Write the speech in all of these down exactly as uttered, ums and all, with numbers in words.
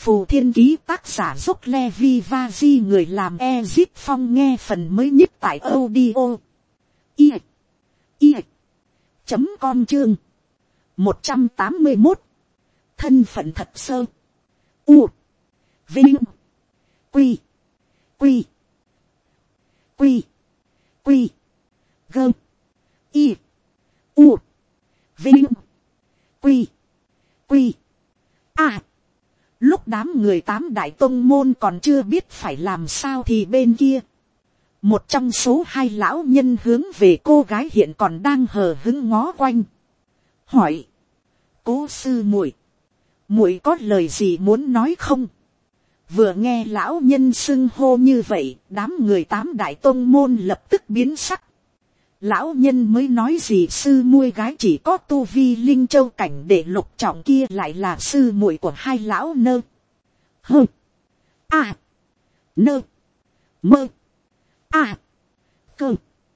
phù thiên ký, tác giả giúp Levi Vazi, người làm Ezip Phong. Nghe phần mới nhất tại audio i i chấm com chương một trăm tám mươi một. Thân phận thật sơ. U Vinh Quy Quy Quy Quy Gơ Y U Vinh Quy Quy A. Lúc đám người tám đại tông môn còn chưa biết phải làm sao thì bên kia, một trong số hai lão nhân hướng về cô gái hiện còn đang hờ hững ngó quanh, hỏi: Cố sư muội, muội có lời gì muốn nói không? Vừa nghe lão nhân xưng hô như vậy, đám người tám đại tông môn lập tức biến sắc. Lão nhân mới nói gì sư muội gái chỉ có tu vi linh châu cảnh để lục trọng, kia lại là sư muội của hai lão nơ hơ a nơ mơ a cơ.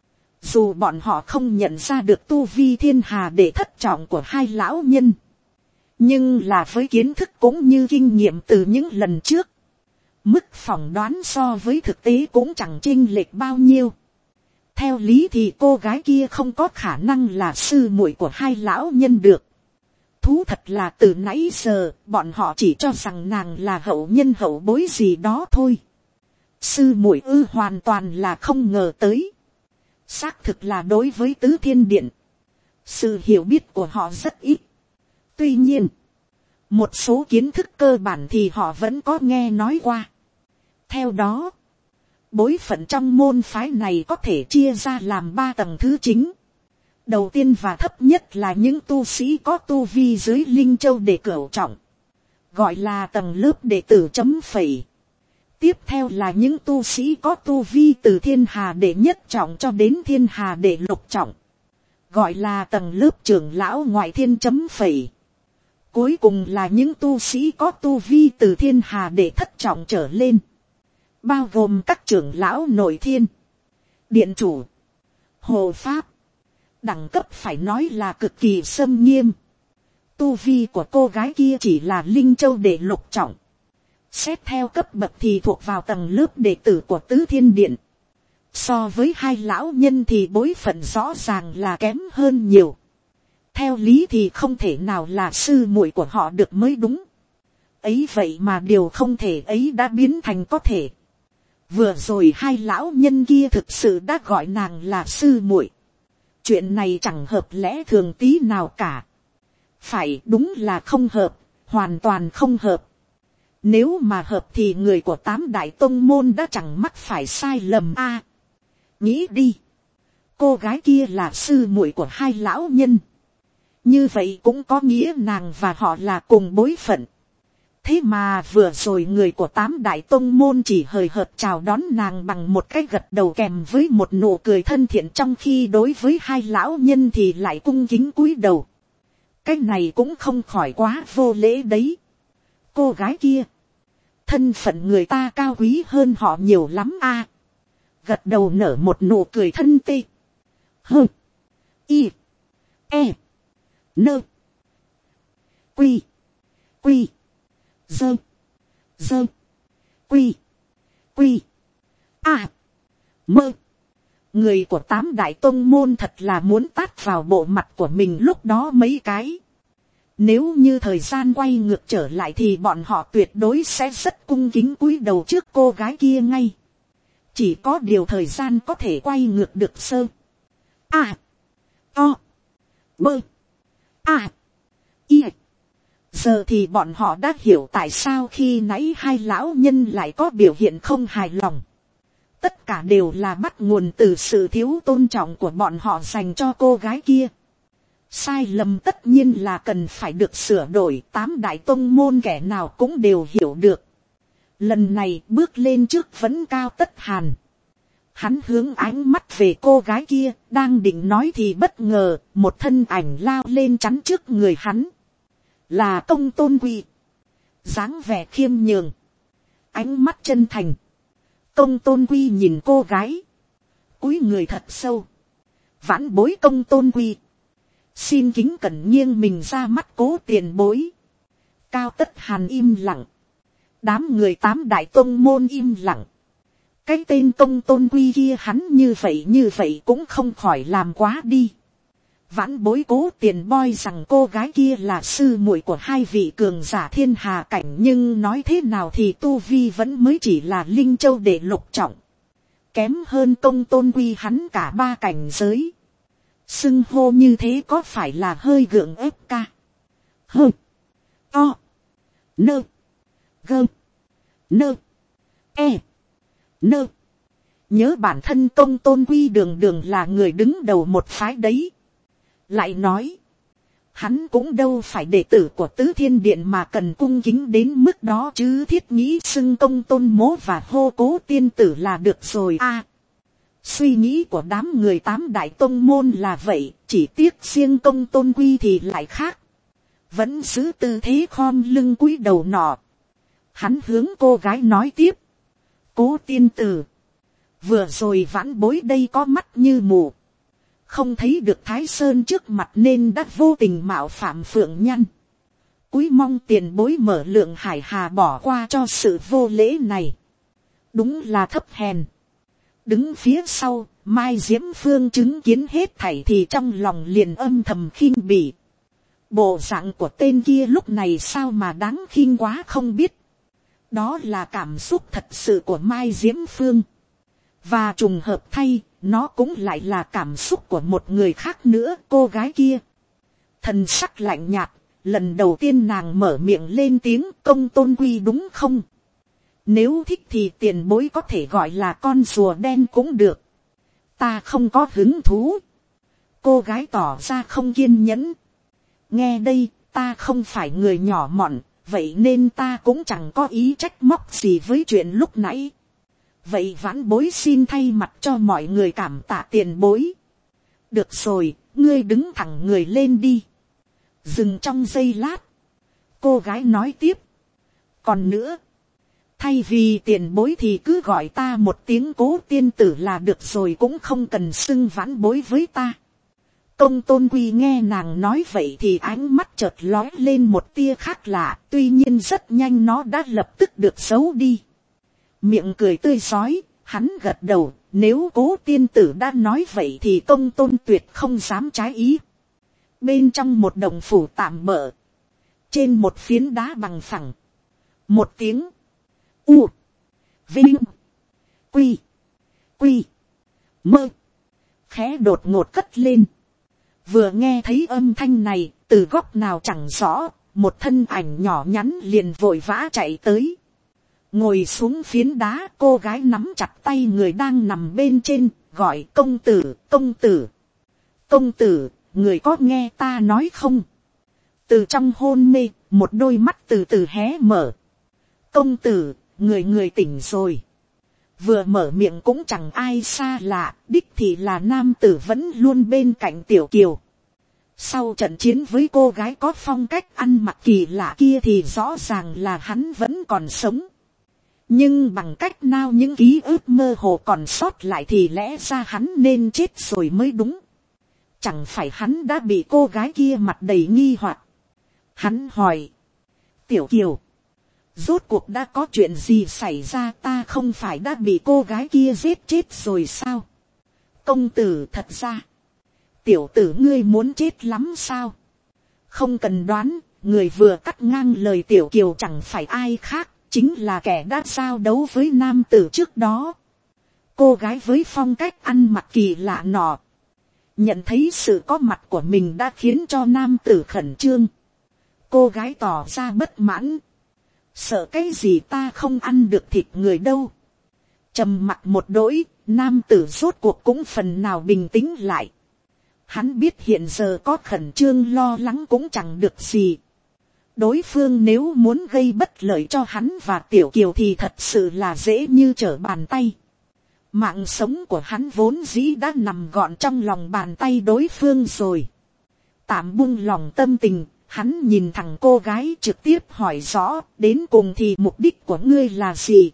Dù bọn họ không nhận ra được tu vi thiên hà để thất trọng của hai lão nhân, nhưng là với kiến thức cũng như kinh nghiệm từ những lần trước, mức phỏng đoán so với thực tế cũng chẳng chênh lệch bao nhiêu. Theo lý thì cô gái kia không có khả năng là sư muội của hai lão nhân được. Thú thật là từ nãy giờ bọn họ chỉ cho rằng nàng là hậu nhân hậu bối gì đó thôi. Sư muội ư, hoàn toàn là không ngờ tới. Xác thực là đối với Tứ Thiên Điện, sự hiểu biết của họ rất ít. Tuy nhiên, một số kiến thức cơ bản thì họ vẫn có nghe nói qua. Theo đó, bối phận trong môn phái này có thể chia ra làm ba tầng thứ chính. Đầu tiên và thấp nhất là những tu sĩ có tu vi dưới linh châu để cửu trọng, gọi là tầng lớp đệ tử chấm phẩy. Tiếp theo là những tu sĩ có tu vi từ thiên hà đệ nhất trọng cho đến thiên hà đệ lục trọng, gọi là tầng lớp trưởng lão ngoại thiên chấm phẩy. Cuối cùng là những tu sĩ có tu vi từ thiên hà đệ thất trọng trở lên, bao gồm các trưởng lão nội thiên, điện chủ, hộ pháp. Đẳng cấp phải nói là cực kỳ xâm nghiêm. Tu vi của cô gái kia chỉ là linh châu đệ lục trọng. Xét theo cấp bậc thì thuộc vào tầng lớp đệ tử của Tứ Thiên Điện. So với hai lão nhân thì bối phận rõ ràng là kém hơn nhiều. Theo lý thì không thể nào là sư muội của họ được mới đúng. Ấy vậy mà điều không thể ấy đã biến thành có thể. Vừa rồi hai lão nhân kia thực sự đã gọi nàng là sư muội. Chuyện này chẳng hợp lẽ thường tí nào cả. Phải, đúng là không hợp, hoàn toàn không hợp. Nếu mà hợp thì người của tám đại tông môn đã chẳng mắc phải sai lầm a. À, nghĩ đi, cô gái kia là sư muội của hai lão nhân, như vậy cũng có nghĩa nàng và họ là cùng bối phận. Thế mà vừa rồi người của tám đại tông môn chỉ hời hợt chào đón nàng bằng một cái gật đầu kèm với một nụ cười thân thiện, trong khi đối với hai lão nhân thì lại cung kính cúi đầu. Cái này cũng không khỏi quá vô lễ đấy. Cô gái kia, thân phận người ta cao quý hơn họ nhiều lắm a. À, gật đầu nở một nụ cười thân tê. Hơ y e nơ quy quy dơ dơ quy quy a mơ. Người của tám đại tông môn thật là muốn tát vào bộ mặt của mình lúc đó mấy cái. Nếu như thời gian quay ngược trở lại thì bọn họ tuyệt đối sẽ rất cung kính cúi đầu trước cô gái kia ngay. Chỉ có điều thời gian có thể quay ngược được sơ a o bơ a y. Giờ thì bọn họ đã hiểu tại sao khi nãy hai lão nhân lại có biểu hiện không hài lòng. Tất cả đều là bắt nguồn từ sự thiếu tôn trọng của bọn họ dành cho cô gái kia. Sai lầm tất nhiên là cần phải được sửa đổi, tám đại tông môn kẻ nào cũng đều hiểu được. Lần này bước lên trước vẫn Cao Tất Hàn. Hắn hướng ánh mắt về cô gái kia, đang định nói thì bất ngờ, một thân ảnh lao lên chắn trước người hắn. Là Công Tôn Quy. Dáng vẻ khiêm nhường, ánh mắt chân thành. Công Tôn Quy nhìn cô gái, cúi người thật sâu. Vãn bối Công Tôn Quy, xin kính cẩn nghiêng mình ra mắt Cố tiền bối. Cao Tất Hàn im lặng. Đám người tám đại tôn môn im lặng. Cái tên Công Tôn Quy kia hắn như vậy như vậy cũng không khỏi làm quá đi. Vãn Bối cố tiền boi rằng cô gái kia là sư muội của hai vị cường giả thiên hà cảnh, nhưng nói thế nào thì tu vi vẫn mới chỉ là linh châu đệ lục trọng. Kém hơn Công Tôn Quy hắn cả ba cảnh giới. Xưng hô như thế có phải là hơi gượng ép ca? Hơ. To. Nơ. Gơ. Nơ. E. Nơ. Nhớ bản thân Công Tôn Quy đường đường là người đứng đầu một phái đấy. Lại nói. Hắn cũng đâu phải đệ tử của Tứ Thiên Điện mà cần cung kính đến mức đó chứ, thiết nghĩ xưng Công Tôn Mỗ và hô Cố tiên tử là được rồi a. À, suy nghĩ của đám người tám đại tông môn là vậy, chỉ tiếc riêng Công Tôn Quy thì lại khác. Vẫn giữ tư thế khom lưng cúi đầu nọ. Hắn hướng cô gái nói tiếp. Cố tiên tử. Vừa rồi Vãn Bối đây có mắt như mù. Không thấy được Thái Sơn trước mặt nên đã vô tình mạo phạm Phượng Nhăn. Cúi mong tiền bối mở lượng hải hà bỏ qua cho sự vô lễ này. Đúng là thấp hèn. Đứng phía sau, Mai Diễm Phương chứng kiến hết thảy thì trong lòng liền âm thầm khinh bỉ. Bộ dạng của tên kia lúc này sao mà đáng khinh quá không biết. Đó là cảm xúc thật sự của Mai Diễm Phương. Và trùng hợp thay, nó cũng lại là cảm xúc của một người khác nữa, cô gái kia. Thần sắc lạnh nhạt, lần đầu tiên nàng mở miệng lên tiếng, Công Tôn Quy đúng không? Nếu thích thì tiền bối có thể gọi là con rùa đen cũng được. Ta không có hứng thú. Cô gái tỏ ra không kiên nhẫn. Nghe đây, ta không phải người nhỏ mọn, vậy nên ta cũng chẳng có ý trách móc gì với chuyện lúc nãy. Vậy Vãn Bối xin thay mặt cho mọi người cảm tạ tiền bối. Được rồi, ngươi đứng thẳng người lên đi. Dừng trong giây lát. Cô gái nói tiếp. Còn nữa. Thay vì tiền bối thì cứ gọi ta một tiếng Cố tiên tử là được rồi, cũng không cần xưng Vãn Bối với ta. Công Tôn Quy nghe nàng nói vậy thì ánh mắt chợt lóe lên một tia khác lạ. Tuy nhiên rất nhanh nó đã lập tức được giấu đi. Miệng cười tươi rói, hắn gật đầu, nếu Cố tiên tử đã nói vậy thì Công Tôn tuyệt không dám trái ý. Bên trong một đồng phủ tạm bợ, trên một phiến đá bằng phẳng, một tiếng U, Vinh, Quy, Quy, Mơ, khẽ đột ngột cất lên. Vừa nghe thấy âm thanh này, từ góc nào chẳng rõ, một thân ảnh nhỏ nhắn liền vội vã chạy tới. Ngồi xuống phiến đá, cô gái nắm chặt tay người đang nằm bên trên, gọi công tử, công tử. Công tử, người có nghe ta nói không? Từ trong hôn mê, một đôi mắt từ từ hé mở. Công tử, người người tỉnh rồi. Vừa mở miệng cũng chẳng ai xa lạ, đích thì là nam tử vẫn luôn bên cạnh Tiểu Kiều. Sau trận chiến với cô gái có phong cách ăn mặc kỳ lạ kia thì rõ ràng là hắn vẫn còn sống. Nhưng bằng cách nào những ký ức mơ hồ còn sót lại thì lẽ ra hắn nên chết rồi mới đúng. Chẳng phải hắn đã bị cô gái kia mặt đầy nghi hoặc. Hắn hỏi. Tiểu Kiều. Rốt cuộc đã có chuyện gì xảy ra, ta không phải đã bị cô gái kia giết chết rồi sao? Công tử, thật ra. Tiểu tử ngươi muốn chết lắm sao? Không cần đoán, người vừa cắt ngang lời Tiểu Kiều chẳng phải ai khác. Chính là kẻ đã giao đấu với nam tử trước đó. Cô gái với phong cách ăn mặc kỳ lạ nọ. Nhận thấy sự có mặt của mình đã khiến cho nam tử khẩn trương. Cô gái tỏ ra bất mãn. Sợ cái gì, ta không ăn được thịt người đâu. Trầm mặc một đỗi, nam tử rốt cuộc cũng phần nào bình tĩnh lại. Hắn biết hiện giờ có khẩn trương lo lắng cũng chẳng được gì. Đối phương nếu muốn gây bất lợi cho hắn và Tiểu Kiều thì thật sự là dễ như trở bàn tay. Mạng sống của hắn vốn dĩ đã nằm gọn trong lòng bàn tay đối phương rồi. Tạm buông lòng tâm tình, hắn nhìn thẳng cô gái trực tiếp hỏi rõ, đến cùng thì mục đích của ngươi là gì?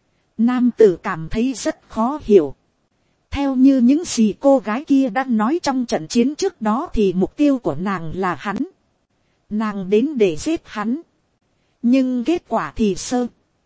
Nam tử cảm thấy rất khó hiểu. Theo như những gì cô gái kia đã nói trong trận chiến trước đó thì mục tiêu của nàng là hắn. Nàng đến để giết hắn. Nhưng kết quả thì sơ.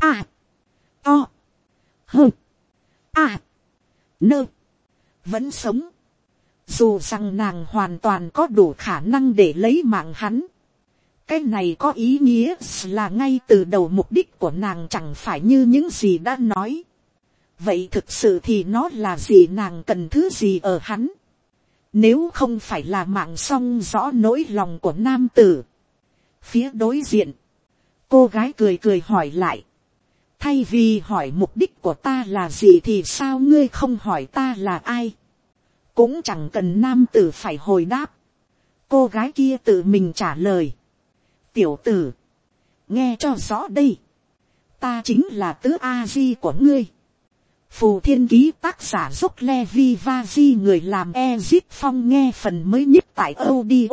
A. O. Hơ. A. Nơ. Vẫn sống. Dù rằng nàng hoàn toàn có đủ khả năng để lấy mạng hắn. Cái này có ý nghĩa là ngay từ đầu mục đích của nàng chẳng phải như những gì đã nói. Vậy thực sự thì nó là gì, nàng cần thứ gì ở hắn? Nếu không phải là mạng song rõ nỗi lòng của nam tử. Phía đối diện, cô gái cười cười hỏi lại. Thay vì hỏi mục đích của ta là gì thì sao ngươi không hỏi ta là ai? Cũng chẳng cần nam tử phải hồi đáp. Cô gái kia tự mình trả lời. Tiểu tử, nghe cho rõ đây. Ta chính là tứ A-di của ngươi. Phù Thiên Ký tác giả Dốc Levi Vaji, người làm Ezip Phong nghe phần mới nhất tại audio.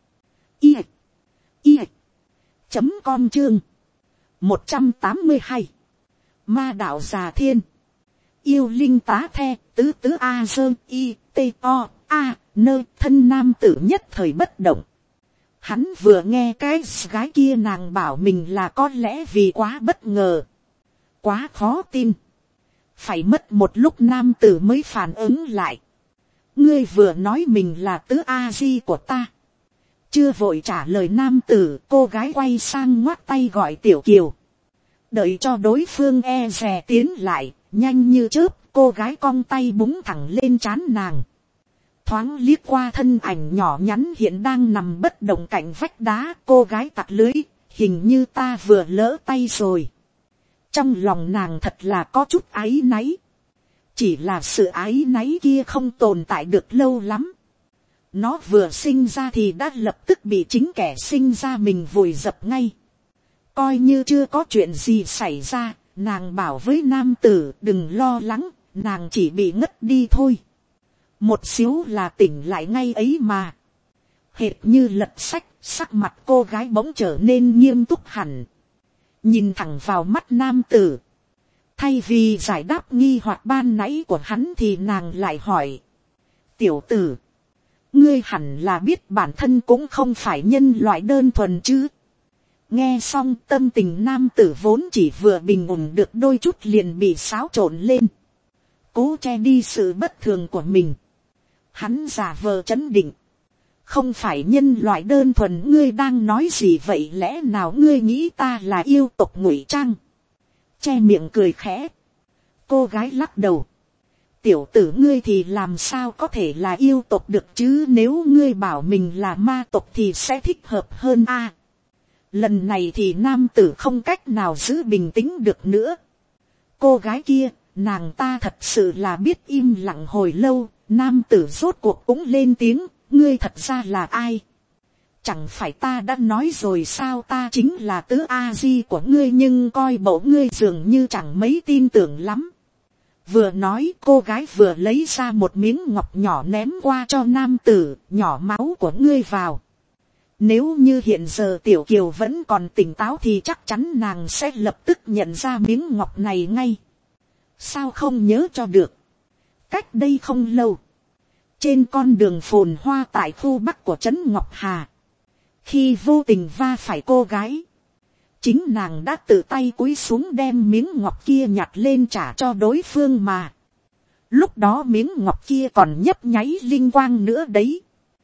I. I. Chấm com chương. một trăm tám mươi hai. Ma đạo già thiên. Yêu linh tá the, tứ tứ A dơ, I, T, O, A, nơ, thân nam tử nhất thời bất động. Hắn vừa nghe cái gái kia nàng bảo mình là có lẽ vì quá bất ngờ. Quá khó tin. Phải mất một lúc nam tử mới phản ứng lại. Ngươi vừa nói mình là tứ A-di của ta. Chưa vội trả lời nam tử, cô gái quay sang ngoắt tay gọi Tiểu Kiều. Đợi cho đối phương e dè tiến lại, nhanh như chớp, cô gái cong tay búng thẳng lên trán nàng. Thoáng liếc qua thân ảnh nhỏ nhắn hiện đang nằm bất động cạnh vách đá, cô gái tặc lưới, hình như ta vừa lỡ tay rồi. Trong lòng nàng thật là có chút áy náy. Chỉ là sự áy náy kia không tồn tại được lâu lắm. Nó vừa sinh ra thì đã lập tức bị chính kẻ sinh ra mình vùi dập ngay. Coi như chưa có chuyện gì xảy ra, nàng bảo với nam tử đừng lo lắng, nàng chỉ bị ngất đi thôi. Một xíu là tỉnh lại ngay ấy mà. Hệt như lật sách, sắc mặt cô gái bỗng trở nên nghiêm túc hẳn. Nhìn thẳng vào mắt nam tử. Thay vì giải đáp nghi hoặc ban nãy của hắn thì nàng lại hỏi. Tiểu tử, ngươi hẳn là biết bản thân cũng không phải nhân loại đơn thuần chứ. Nghe xong tâm tình nam tử vốn chỉ vừa bình ổn được đôi chút liền bị xáo trộn lên. Cố che đi sự bất thường của mình. Hắn giả vờ trấn định. Không phải nhân loại đơn thuần, ngươi đang nói gì vậy, lẽ nào ngươi nghĩ ta là yêu tộc ngụy trang? Che miệng cười khẽ. Cô gái lắc đầu. Tiểu tử ngươi thì làm sao có thể là yêu tộc được chứ, nếu ngươi bảo mình là ma tộc thì sẽ thích hợp hơn a. À, lần này thì nam tử không cách nào giữ bình tĩnh được nữa. Cô gái kia, nàng ta thật sự là biết im lặng hồi lâu, nam tử rốt cuộc cũng lên tiếng. Ngươi thật ra là ai? Chẳng phải ta đã nói rồi sao, ta chính là tứ A-di của ngươi, nhưng coi bộ ngươi dường như chẳng mấy tin tưởng lắm. Vừa nói cô gái vừa lấy ra một miếng ngọc nhỏ ném qua cho nam tử, nhỏ máu của ngươi vào. Nếu như hiện giờ Tiểu Kiều vẫn còn tỉnh táo thì chắc chắn nàng sẽ lập tức nhận ra miếng ngọc này ngay. Sao không nhớ cho được? Cách đây không lâu. Trên con đường phồn hoa tại khu bắc của trấn Ngọc Hà. Khi vô tình va phải cô gái. Chính nàng đã tự tay cúi xuống đem miếng ngọc kia nhặt lên trả cho đối phương mà. Lúc đó miếng ngọc kia còn nhấp nháy linh quang nữa đấy.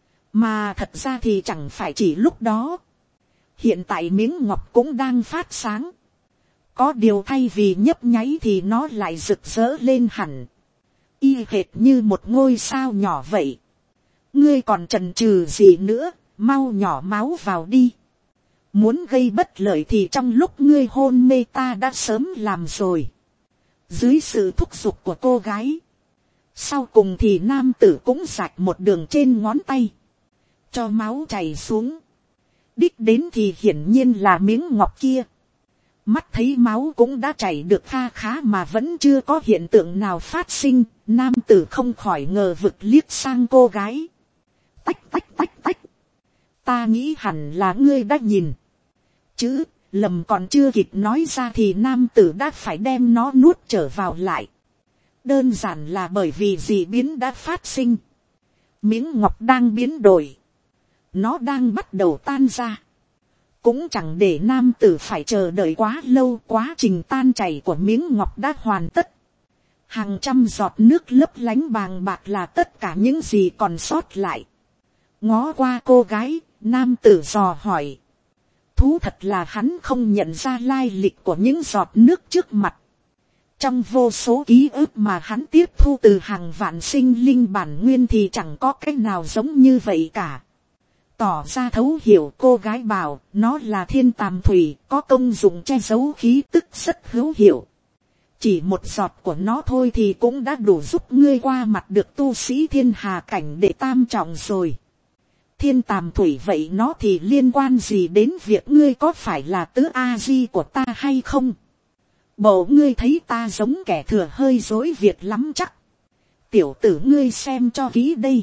Mà thật ra thì chẳng phải chỉ lúc đó. Hiện tại miếng ngọc cũng đang phát sáng. Có điều thay vì nhấp nháy thì nó lại rực rỡ lên hẳn. Y hệt như một ngôi sao nhỏ vậy. Ngươi còn chần chừ gì nữa, mau nhỏ máu vào đi. Muốn gây bất lợi thì trong lúc ngươi hôn mê ta đã sớm làm rồi. Dưới sự thúc giục của cô gái. Sau cùng thì nam tử cũng rạch một đường trên ngón tay. Cho máu chảy xuống. Đích đến thì hiển nhiên là miếng ngọc kia. Mắt thấy máu cũng đã chảy được kha khá mà vẫn chưa có hiện tượng nào phát sinh. Nam tử không khỏi ngờ vực liếc sang cô gái. Tách tách tách tách. Ta nghĩ hẳn là ngươi đã nhìn. Chứ lầm còn chưa kịp nói ra thì nam tử đã phải đem nó nuốt trở vào lại. Đơn giản là bởi vì dị biến đã phát sinh. Miếng ngọc đang biến đổi. Nó đang bắt đầu tan ra. cũng chẳng để nam tử phải chờ đợi quá lâu. Quá trình tan chảy của miếng ngọc đã hoàn tất. Hàng trăm giọt nước lấp lánh bàng bạc là tất cả những gì còn sót lại. Ngó qua cô gái, nam tử dò hỏi. Thú thật là hắn không nhận ra lai lịch của những giọt nước trước mặt. Trong vô số ký ức mà hắn tiếp thu từ hàng vạn sinh linh bản nguyên thì chẳng có cái nào giống như vậy cả. Tỏ ra thấu hiểu, cô gái bảo nó là thiên tàm thủy, có công dụng che giấu khí tức rất hữu hiệu. Chỉ một giọt của nó thôi thì cũng đã đủ giúp ngươi qua mặt được tu sĩ thiên hà cảnh đệ tam trọng rồi. Thiên tàm thủy vậy nó thì liên quan gì đến việc ngươi có phải là tứ A-di của ta hay không? Bộ ngươi thấy ta giống kẻ thừa hơi dối việc lắm chắc. Tiểu tử ngươi xem cho kỹ đây.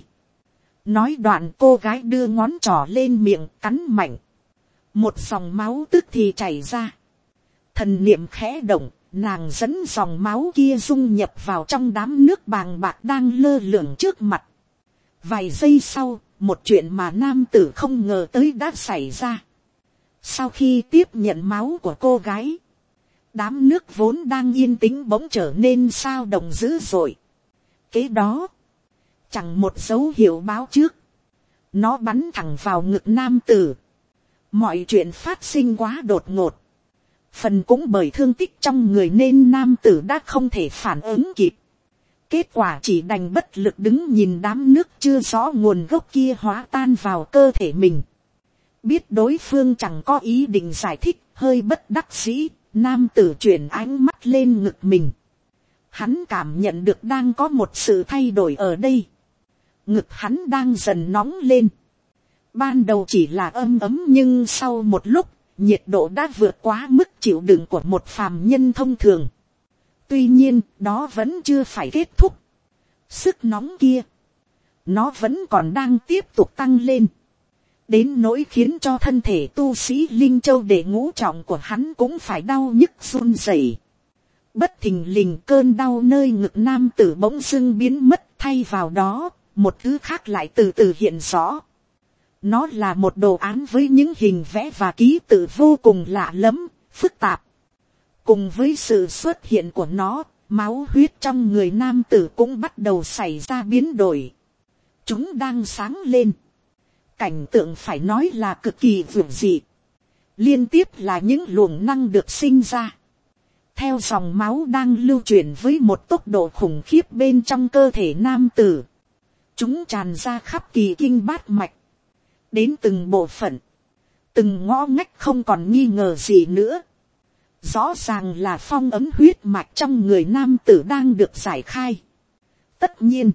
Nói đoạn cô gái đưa ngón trỏ lên miệng cắn mạnh. Một dòng máu tức thì chảy ra. Thần niệm khẽ động, nàng dẫn dòng máu kia dung nhập vào trong đám nước bàng bạc đang lơ lửng trước mặt. Vài giây sau, một chuyện mà nam tử không ngờ tới đã xảy ra. Sau khi tiếp nhận máu của cô gái, đám nước vốn đang yên tĩnh bỗng trở nên sao động dữ dội. Kế đó, chẳng một dấu hiệu báo trước, nó bắn thẳng vào ngực nam tử. Mọi chuyện phát sinh quá đột ngột. Phần cũng bởi thương tích trong người nên nam tử đã không thể phản ứng kịp. Kết quả chỉ đành bất lực đứng nhìn đám nước chưa rõ nguồn gốc kia hóa tan vào cơ thể mình. Biết đối phương chẳng có ý định giải thích, hơi bất đắc dĩ, nam tử chuyển ánh mắt lên ngực mình. Hắn cảm nhận được đang có một sự thay đổi ở đây. Ngực hắn đang dần nóng lên. Ban đầu chỉ là ấm ấm nhưng sau một lúc, nhiệt độ đã vượt quá mức chịu đựng của một phàm nhân thông thường. Tuy nhiên, đó vẫn chưa phải kết thúc. Sức nóng kia, nó vẫn còn đang tiếp tục tăng lên. Đến nỗi khiến cho thân thể tu sĩ Linh Châu đệ ngũ trọng của hắn cũng phải đau nhức run rẩy. Bất thình lình cơn đau nơi ngực nam tử bỗng dưng biến mất, thay vào đó, một thứ khác lại từ từ hiện rõ. Nó là một đồ án với những hình vẽ và ký tự vô cùng lạ lẫm, phức tạp. Cùng với sự xuất hiện của nó, máu huyết trong người nam tử cũng bắt đầu xảy ra biến đổi. Chúng đang sáng lên. Cảnh tượng phải nói là cực kỳ vượt dị. Liên tiếp là những luồng năng được sinh ra. Theo dòng máu đang lưu chuyển với một tốc độ khủng khiếp bên trong cơ thể nam tử. Chúng tràn ra khắp kỳ kinh bát mạch. Đến từng bộ phận. Từng ngõ ngách không còn nghi ngờ gì nữa. Rõ ràng là phong ấn huyết mạch trong người nam tử đang được giải khai. Tất nhiên.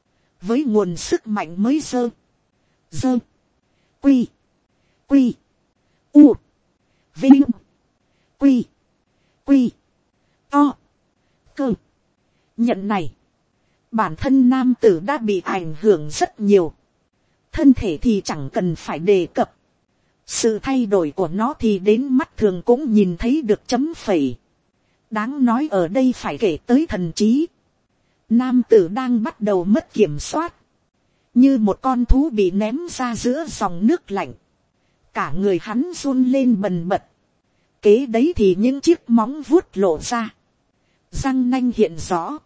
Với nguồn sức mạnh mới dơ. Dơ. Quy. Quy. U. Vinh. Quy. Quy. To. Cơ. Nhận này. Bản thân nam tử đã bị ảnh hưởng rất nhiều. Thân thể thì chẳng cần phải đề cập. Sự thay đổi của nó thì đến mắt thường cũng nhìn thấy được chấm phẩy. Đáng nói ở đây phải kể tới thần trí. Nam tử đang bắt đầu mất kiểm soát. Như một con thú bị ném ra giữa dòng nước lạnh. Cả người hắn run lên bần bật. Kế đấy thì những chiếc móng vuốt lộ ra. Răng nanh hiện rõ.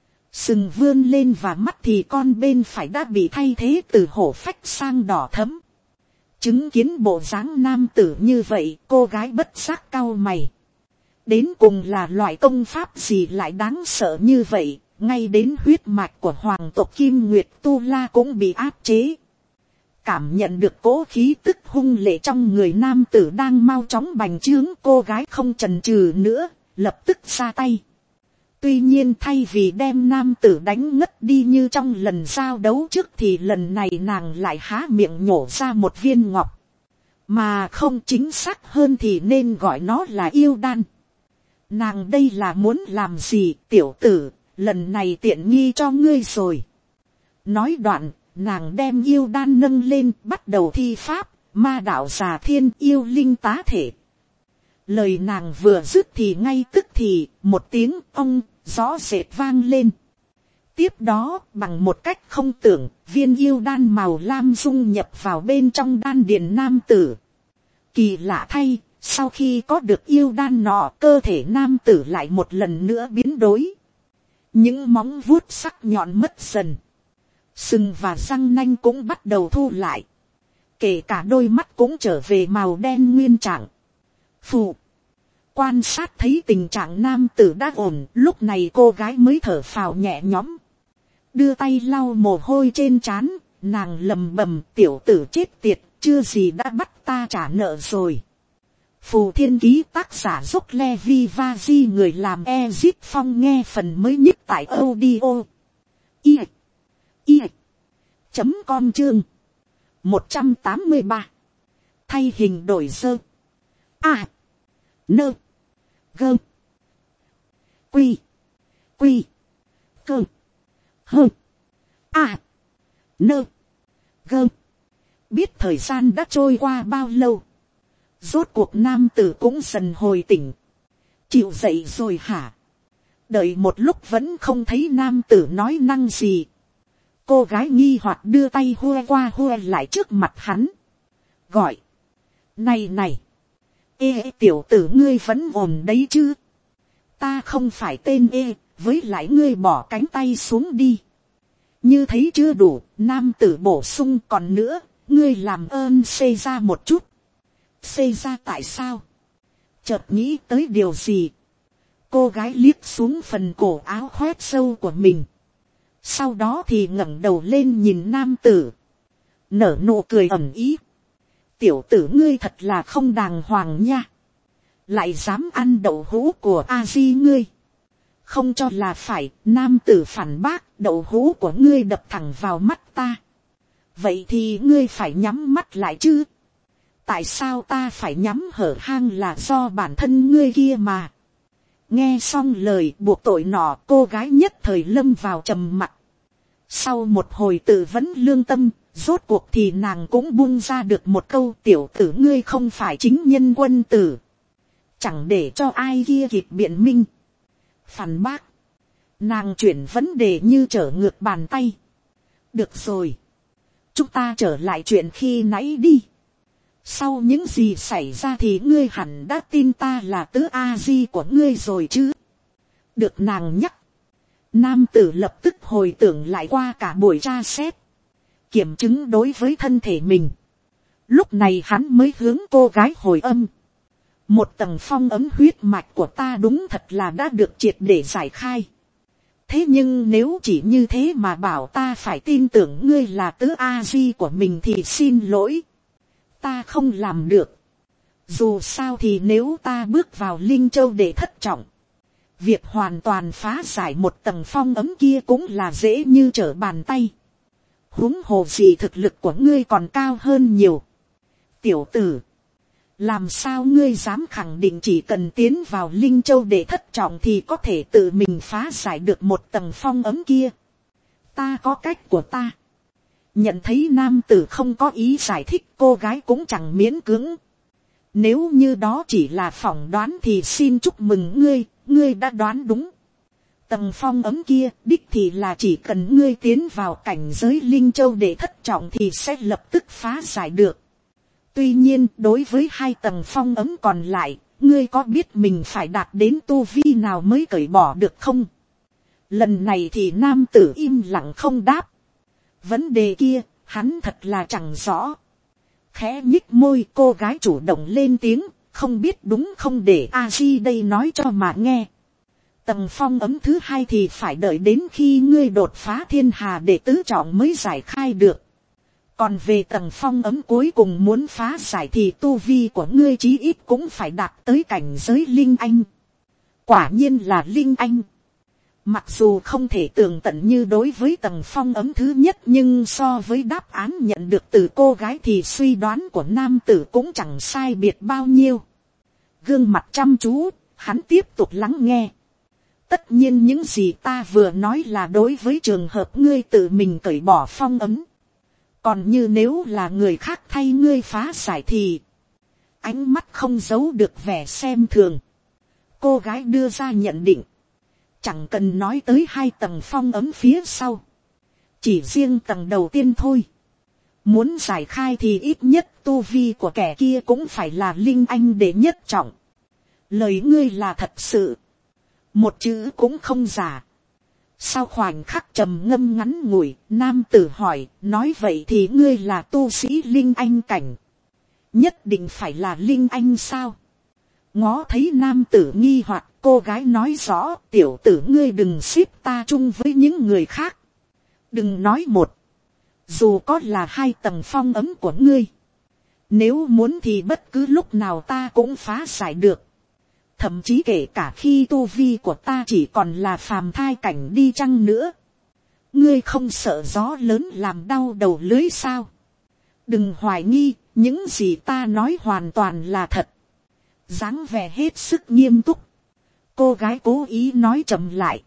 Sừng vươn lên và mắt thì con bên phải đã bị thay thế từ hổ phách sang đỏ thẫm. Chứng kiến bộ dáng nam tử như vậy, cô gái bất giác cau mày. Đến cùng là loại công pháp gì lại đáng sợ như vậy, ngay đến huyết mạch của hoàng tộc Kim Nguyệt Tu La cũng bị áp chế. Cảm nhận được cỗ khí tức hung lệ trong người nam tử đang mau chóng bành trướng, cô gái không chần chừ nữa, lập tức ra tay. Tuy nhiên thay vì đem nam tử đánh ngất đi như trong lần giao đấu trước thì lần này nàng lại há miệng nhổ ra một viên ngọc. Mà không chính xác hơn thì nên gọi nó là yêu đan. Nàng đây là muốn làm gì tiểu tử, lần này tiện nghi cho ngươi rồi. Nói đoạn, nàng đem yêu đan nâng lên bắt đầu thi pháp, ma đạo già thiên yêu linh tá thể. Lời nàng vừa dứt thì ngay tức thì một tiếng ông rõ rệt vang lên. Tiếp đó bằng một cách không tưởng, viên yêu đan màu lam dung nhập vào bên trong đan điền nam tử. Kỳ lạ thay, sau khi có được yêu đan nọ, cơ thể nam tử lại một lần nữa biến đổi. Những móng vuốt sắc nhọn mất dần. Sừng và răng nanh cũng bắt đầu thu lại. Kể cả đôi mắt cũng trở về màu đen nguyên trạng. Phù. Quan sát thấy tình trạng nam tử đã ổn, lúc này cô gái mới thở phào nhẹ nhõm. Đưa tay lau mồ hôi trên trán, nàng lầm bầm, tiểu tử chết tiệt, chưa gì đã bắt ta trả nợ rồi. Phù Thiên Ký, tác giả Dốc Levi Vazi, người làm Ezip Phong, nghe phần mới nhất tại audio i i chấm com chương một trăm tám mươi ba. Thay hình đổi dơ. A. Nơ. Gơ. Quy. Quy. Cơ. Hơ. A. Nơ. Gơ. Biết thời gian đã trôi qua bao lâu. Rốt cuộc nam tử cũng dần hồi tỉnh. Chịu dậy rồi hả? Đợi một lúc vẫn không thấy nam tử nói năng gì. Cô gái nghi hoặc đưa tay hue qua hue lại trước mặt hắn. Gọi. Này này. Ê tiểu tử, ngươi vẫn ổn đấy chứ? Ta không phải tên ê, với lại ngươi bỏ cánh tay xuống đi. Như thấy chưa đủ, nam tử bổ sung, còn nữa, ngươi làm ơn xê ra một chút. Xê ra tại sao? Chợt nghĩ tới điều gì. Cô gái liếc xuống phần cổ áo khoét sâu của mình. Sau đó thì ngẩng đầu lên nhìn nam tử. Nở nụ cười ẩn ý. Tiểu tử, ngươi thật là không đàng hoàng nha. Lại dám ăn đậu hũ của a di ngươi. Không cho là phải, nam tử phản bác, đậu hũ của ngươi đập thẳng vào mắt ta. Vậy thì ngươi phải nhắm mắt lại chứ. Tại sao ta phải nhắm hở hang, là do bản thân ngươi kia mà. Nghe xong lời buộc tội nọ, cô gái nhất thời lâm vào trầm mặc. Sau một hồi tự vấn lương tâm, rốt cuộc thì nàng cũng buông ra được một câu, tiểu tử ngươi không phải chính nhân quân tử. Chẳng để cho ai kia kịp biện minh. Phản bác. Nàng chuyển vấn đề như trở ngược bàn tay. Được rồi. Chúng ta trở lại chuyện khi nãy đi. Sau những gì xảy ra thì ngươi hẳn đã tin ta là tứ A-di của ngươi rồi chứ. Được nàng nhắc. Nam tử lập tức hồi tưởng lại qua cả buổi tra xét. Kiểm chứng đối với thân thể mình. Lúc này hắn mới hướng cô gái hồi âm. Một tầng phong ấm huyết mạch của ta đúng thật là đã được triệt để giải khai. Thế nhưng nếu chỉ như thế mà bảo ta phải tin tưởng ngươi là tứ A-di của mình thì xin lỗi. Ta không làm được. Dù sao thì nếu ta bước vào Linh Châu để thất trọng. Việc hoàn toàn phá giải một tầng phong ấm kia cũng là dễ như trở bàn tay. Huống hồ gì thực lực của ngươi còn cao hơn nhiều. Tiểu tử. Làm sao ngươi dám khẳng định chỉ cần tiến vào Linh Châu để thất trọng thì có thể tự mình phá giải được một tầng phong ấm kia. Ta có cách của ta. Nhận thấy nam tử không có ý giải thích, cô gái cũng chẳng miễn cưỡng. Nếu như đó chỉ là phỏng đoán thì xin chúc mừng ngươi, ngươi đã đoán đúng. Tầng phong ấm kia đích thì là chỉ cần ngươi tiến vào cảnh giới Linh Châu để thất trọng thì sẽ lập tức phá giải được. Tuy nhiên đối với hai tầng phong ấm còn lại, ngươi có biết mình phải đạt đến tu vi nào mới cởi bỏ được không? Lần này thì nam tử im lặng không đáp. Vấn đề kia, hắn thật là chẳng rõ. Khẽ nhích môi, cô gái chủ động lên tiếng, không biết đúng không để A-di đây nói cho mà nghe. Tầng phong ấm thứ hai thì phải đợi đến khi ngươi đột phá thiên hà để tứ trọng mới giải khai được. Còn về tầng phong ấm cuối cùng muốn phá giải thì tu vi của ngươi chí ít cũng phải đạt tới cảnh giới linh anh. Quả nhiên là linh anh. Mặc dù không thể tường tận như đối với tầng phong ấm thứ nhất, nhưng so với đáp án nhận được từ cô gái thì suy đoán của nam tử cũng chẳng sai biệt bao nhiêu. Gương mặt chăm chú, hắn tiếp tục lắng nghe. Tất nhiên những gì ta vừa nói là đối với trường hợp ngươi tự mình cởi bỏ phong ấm. Còn như nếu là người khác thay ngươi phá giải thì ánh mắt không giấu được vẻ xem thường. Cô gái đưa ra nhận định. Chẳng cần nói tới hai tầng phong ấm phía sau. Chỉ riêng tầng đầu tiên thôi. Muốn giải khai thì ít nhất tu vi của kẻ kia cũng phải là linh anh đệ nhất trọng. Lời ngươi là thật sự, một chữ cũng không giả. Sau khoảnh khắc trầm ngâm ngắn ngủi, nam tử hỏi, nói vậy thì ngươi là tu sĩ linh anh cảnh, nhất định phải là linh anh sao? Ngó thấy nam tử nghi hoặc, cô gái nói rõ, tiểu tử ngươi đừng xếp ta chung với những người khác. Đừng nói một, dù có là hai tầng phong ấm của ngươi, nếu muốn thì bất cứ lúc nào ta cũng phá giải được. Thậm chí kể cả khi tu vi của ta chỉ còn là phàm thai cảnh đi chăng nữa, ngươi không sợ gió lớn làm đau đầu lưới sao? Đừng hoài nghi, những gì ta nói hoàn toàn là thật. Dáng vẻ hết sức nghiêm túc, cô gái cố ý nói chậm lại.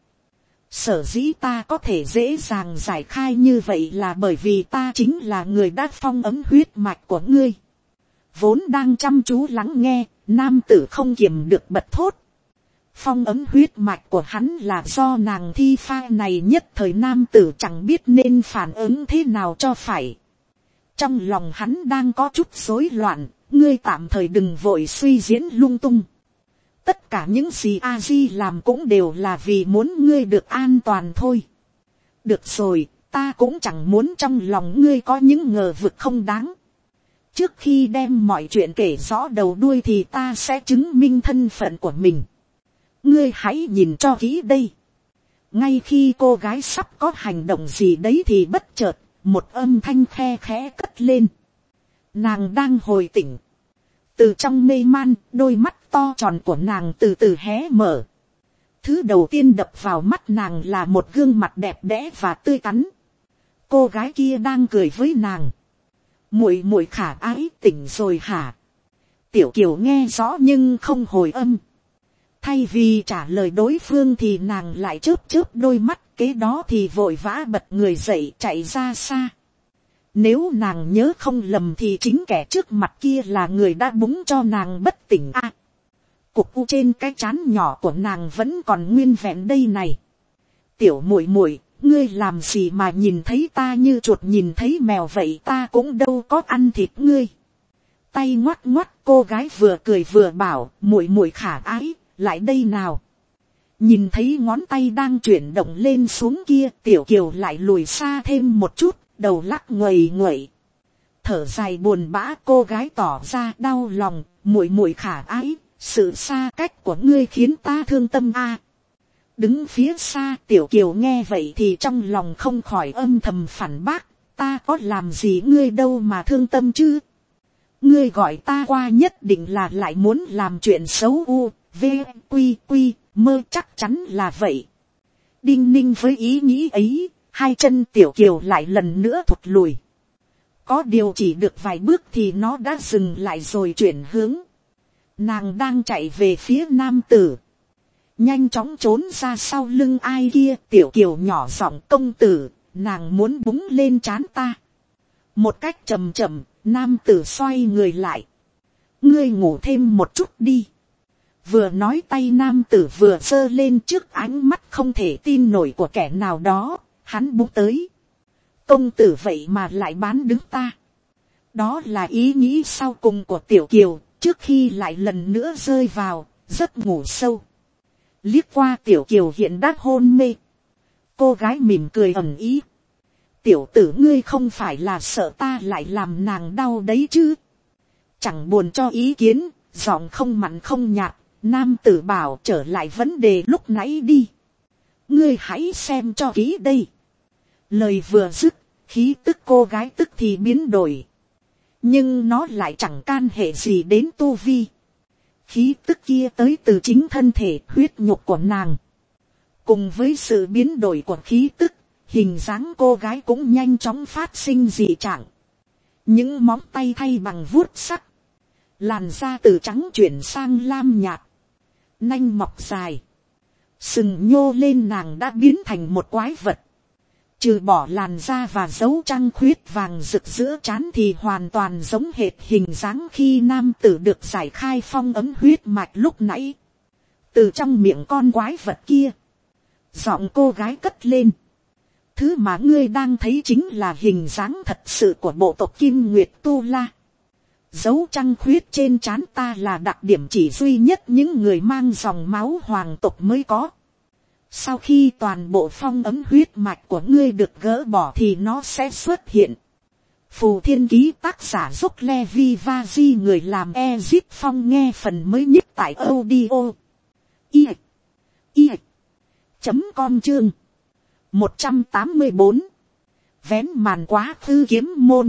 Sở dĩ ta có thể dễ dàng giải khai như vậy là bởi vì ta chính là người đã phong ấm huyết mạch của ngươi. Vốn đang chăm chú lắng nghe, nam tử không kiềm được bật thốt. Phong ấm huyết mạch của hắn là do nàng thi pha này, nhất thời nam tử chẳng biết nên phản ứng thế nào cho phải. Trong lòng hắn đang có chút rối loạn, ngươi tạm thời đừng vội suy diễn lung tung. Tất cả những gì a di làm cũng đều là vì muốn ngươi được an toàn thôi. Được rồi, ta cũng chẳng muốn trong lòng ngươi có những ngờ vực không đáng. Trước khi đem mọi chuyện kể rõ đầu đuôi thì ta sẽ chứng minh thân phận của mình. Ngươi hãy nhìn cho kỹ đây. Ngay khi cô gái sắp có hành động gì đấy thì bất chợt, một âm thanh khe khẽ cất lên. Nàng đang hồi tỉnh. Từ trong mê man, đôi mắt to tròn của nàng từ từ hé mở. Thứ đầu tiên đập vào mắt nàng là một gương mặt đẹp đẽ và tươi tắn. Cô gái kia đang cười với nàng. Muội muội khả ái, tỉnh rồi hả? Tiểu Kiều nghe rõ nhưng không hồi âm. Thay vì trả lời đối phương thì nàng lại chớp chớp đôi mắt, kế đó thì vội vã bật người dậy chạy ra xa. Nếu nàng nhớ không lầm thì chính kẻ trước mặt kia là người đã búng cho nàng bất tỉnh a. À, cục u trên cái trán nhỏ của nàng vẫn còn nguyên vẹn đây này. Tiểu muội muội, ngươi làm gì mà nhìn thấy ta như chuột nhìn thấy mèo vậy, ta cũng đâu có ăn thịt ngươi. Tay ngoắt ngoắt, cô gái vừa cười vừa bảo, muội muội khả ái, lại đây nào. Nhìn thấy ngón tay đang chuyển động lên xuống kia, Tiểu Kiều lại lùi xa thêm một chút, đầu lắc nguầy nguậy. Thở dài buồn bã, cô gái tỏ ra đau lòng, muội muội khả ái, sự xa cách của ngươi khiến ta thương tâm a. À, đứng phía xa Tiểu Kiều nghe vậy thì trong lòng không khỏi âm thầm phản bác, ta có làm gì ngươi đâu mà thương tâm chứ. Ngươi gọi ta qua nhất định là lại muốn làm chuyện xấu u, v, quy quy, mơ, chắc chắn là vậy. Đinh ninh với ý nghĩ ấy, hai chân Tiểu Kiều lại lần nữa thụt lùi. Có điều chỉ được vài bước thì nó đã dừng lại rồi chuyển hướng. Nàng đang chạy về phía nam tử. Nhanh chóng trốn ra sau lưng ai kia. Tiểu Kiều nhỏ giọng, công tử, nàng muốn búng lên trán ta. Một cách chậm chậm, nam tử xoay người lại. Ngươi ngủ thêm một chút đi. Vừa nói tay nam tử vừa giơ lên trước ánh mắt không thể tin nổi của kẻ nào đó. Hắn búng tới. Công tử vậy mà lại bán đứng ta. Đó là ý nghĩ sau cùng của Tiểu Kiều, trước khi lại lần nữa rơi vào giấc ngủ sâu. Liếc qua Tiểu Kiều hiện đã hôn mê. Cô gái mỉm cười ẩn ý. Tiểu tử ngươi không phải là sợ ta lại làm nàng đau đấy chứ. Chẳng buồn cho ý kiến, giọng không mặn không nhạt. Nam tử bảo trở lại vấn đề lúc nãy đi. Ngươi hãy xem cho kỹ đây. Lời vừa dứt, khí tức cô gái tức thì biến đổi. Nhưng nó lại chẳng can hệ gì đến tu vi. Khí tức kia tới từ chính thân thể huyết nhục của nàng. Cùng với sự biến đổi của khí tức, hình dáng cô gái cũng nhanh chóng phát sinh dị trạng. Những móng tay thay bằng vuốt sắc. Làn da từ trắng chuyển sang lam nhạt. Nanh mọc dài. Sừng nhô lên, nàng đã biến thành một quái vật. Trừ bỏ làn da và dấu trăng khuyết vàng rực giữa trán thì hoàn toàn giống hệt hình dáng khi nam tử được giải khai phong ấm huyết mạch lúc nãy. Từ trong miệng con quái vật kia, giọng cô gái cất lên. Thứ mà ngươi đang thấy chính là hình dáng thật sự của bộ tộc Kim Nguyệt Tu La. Dấu trăng khuyết trên trán ta là đặc điểm chỉ duy nhất những người mang dòng máu hoàng tộc mới có. Sau khi toàn bộ phong ấm huyết mạch của ngươi được gỡ bỏ thì nó sẽ xuất hiện. Phù Thiên Ký tác giả giúp Levi Vazi người làm Ezip Phong nghe phần mới nhất tại audio. I. I. Chấm com chương. một trăm tám mươi bốn. Vén màn quá khứ kiếm môn.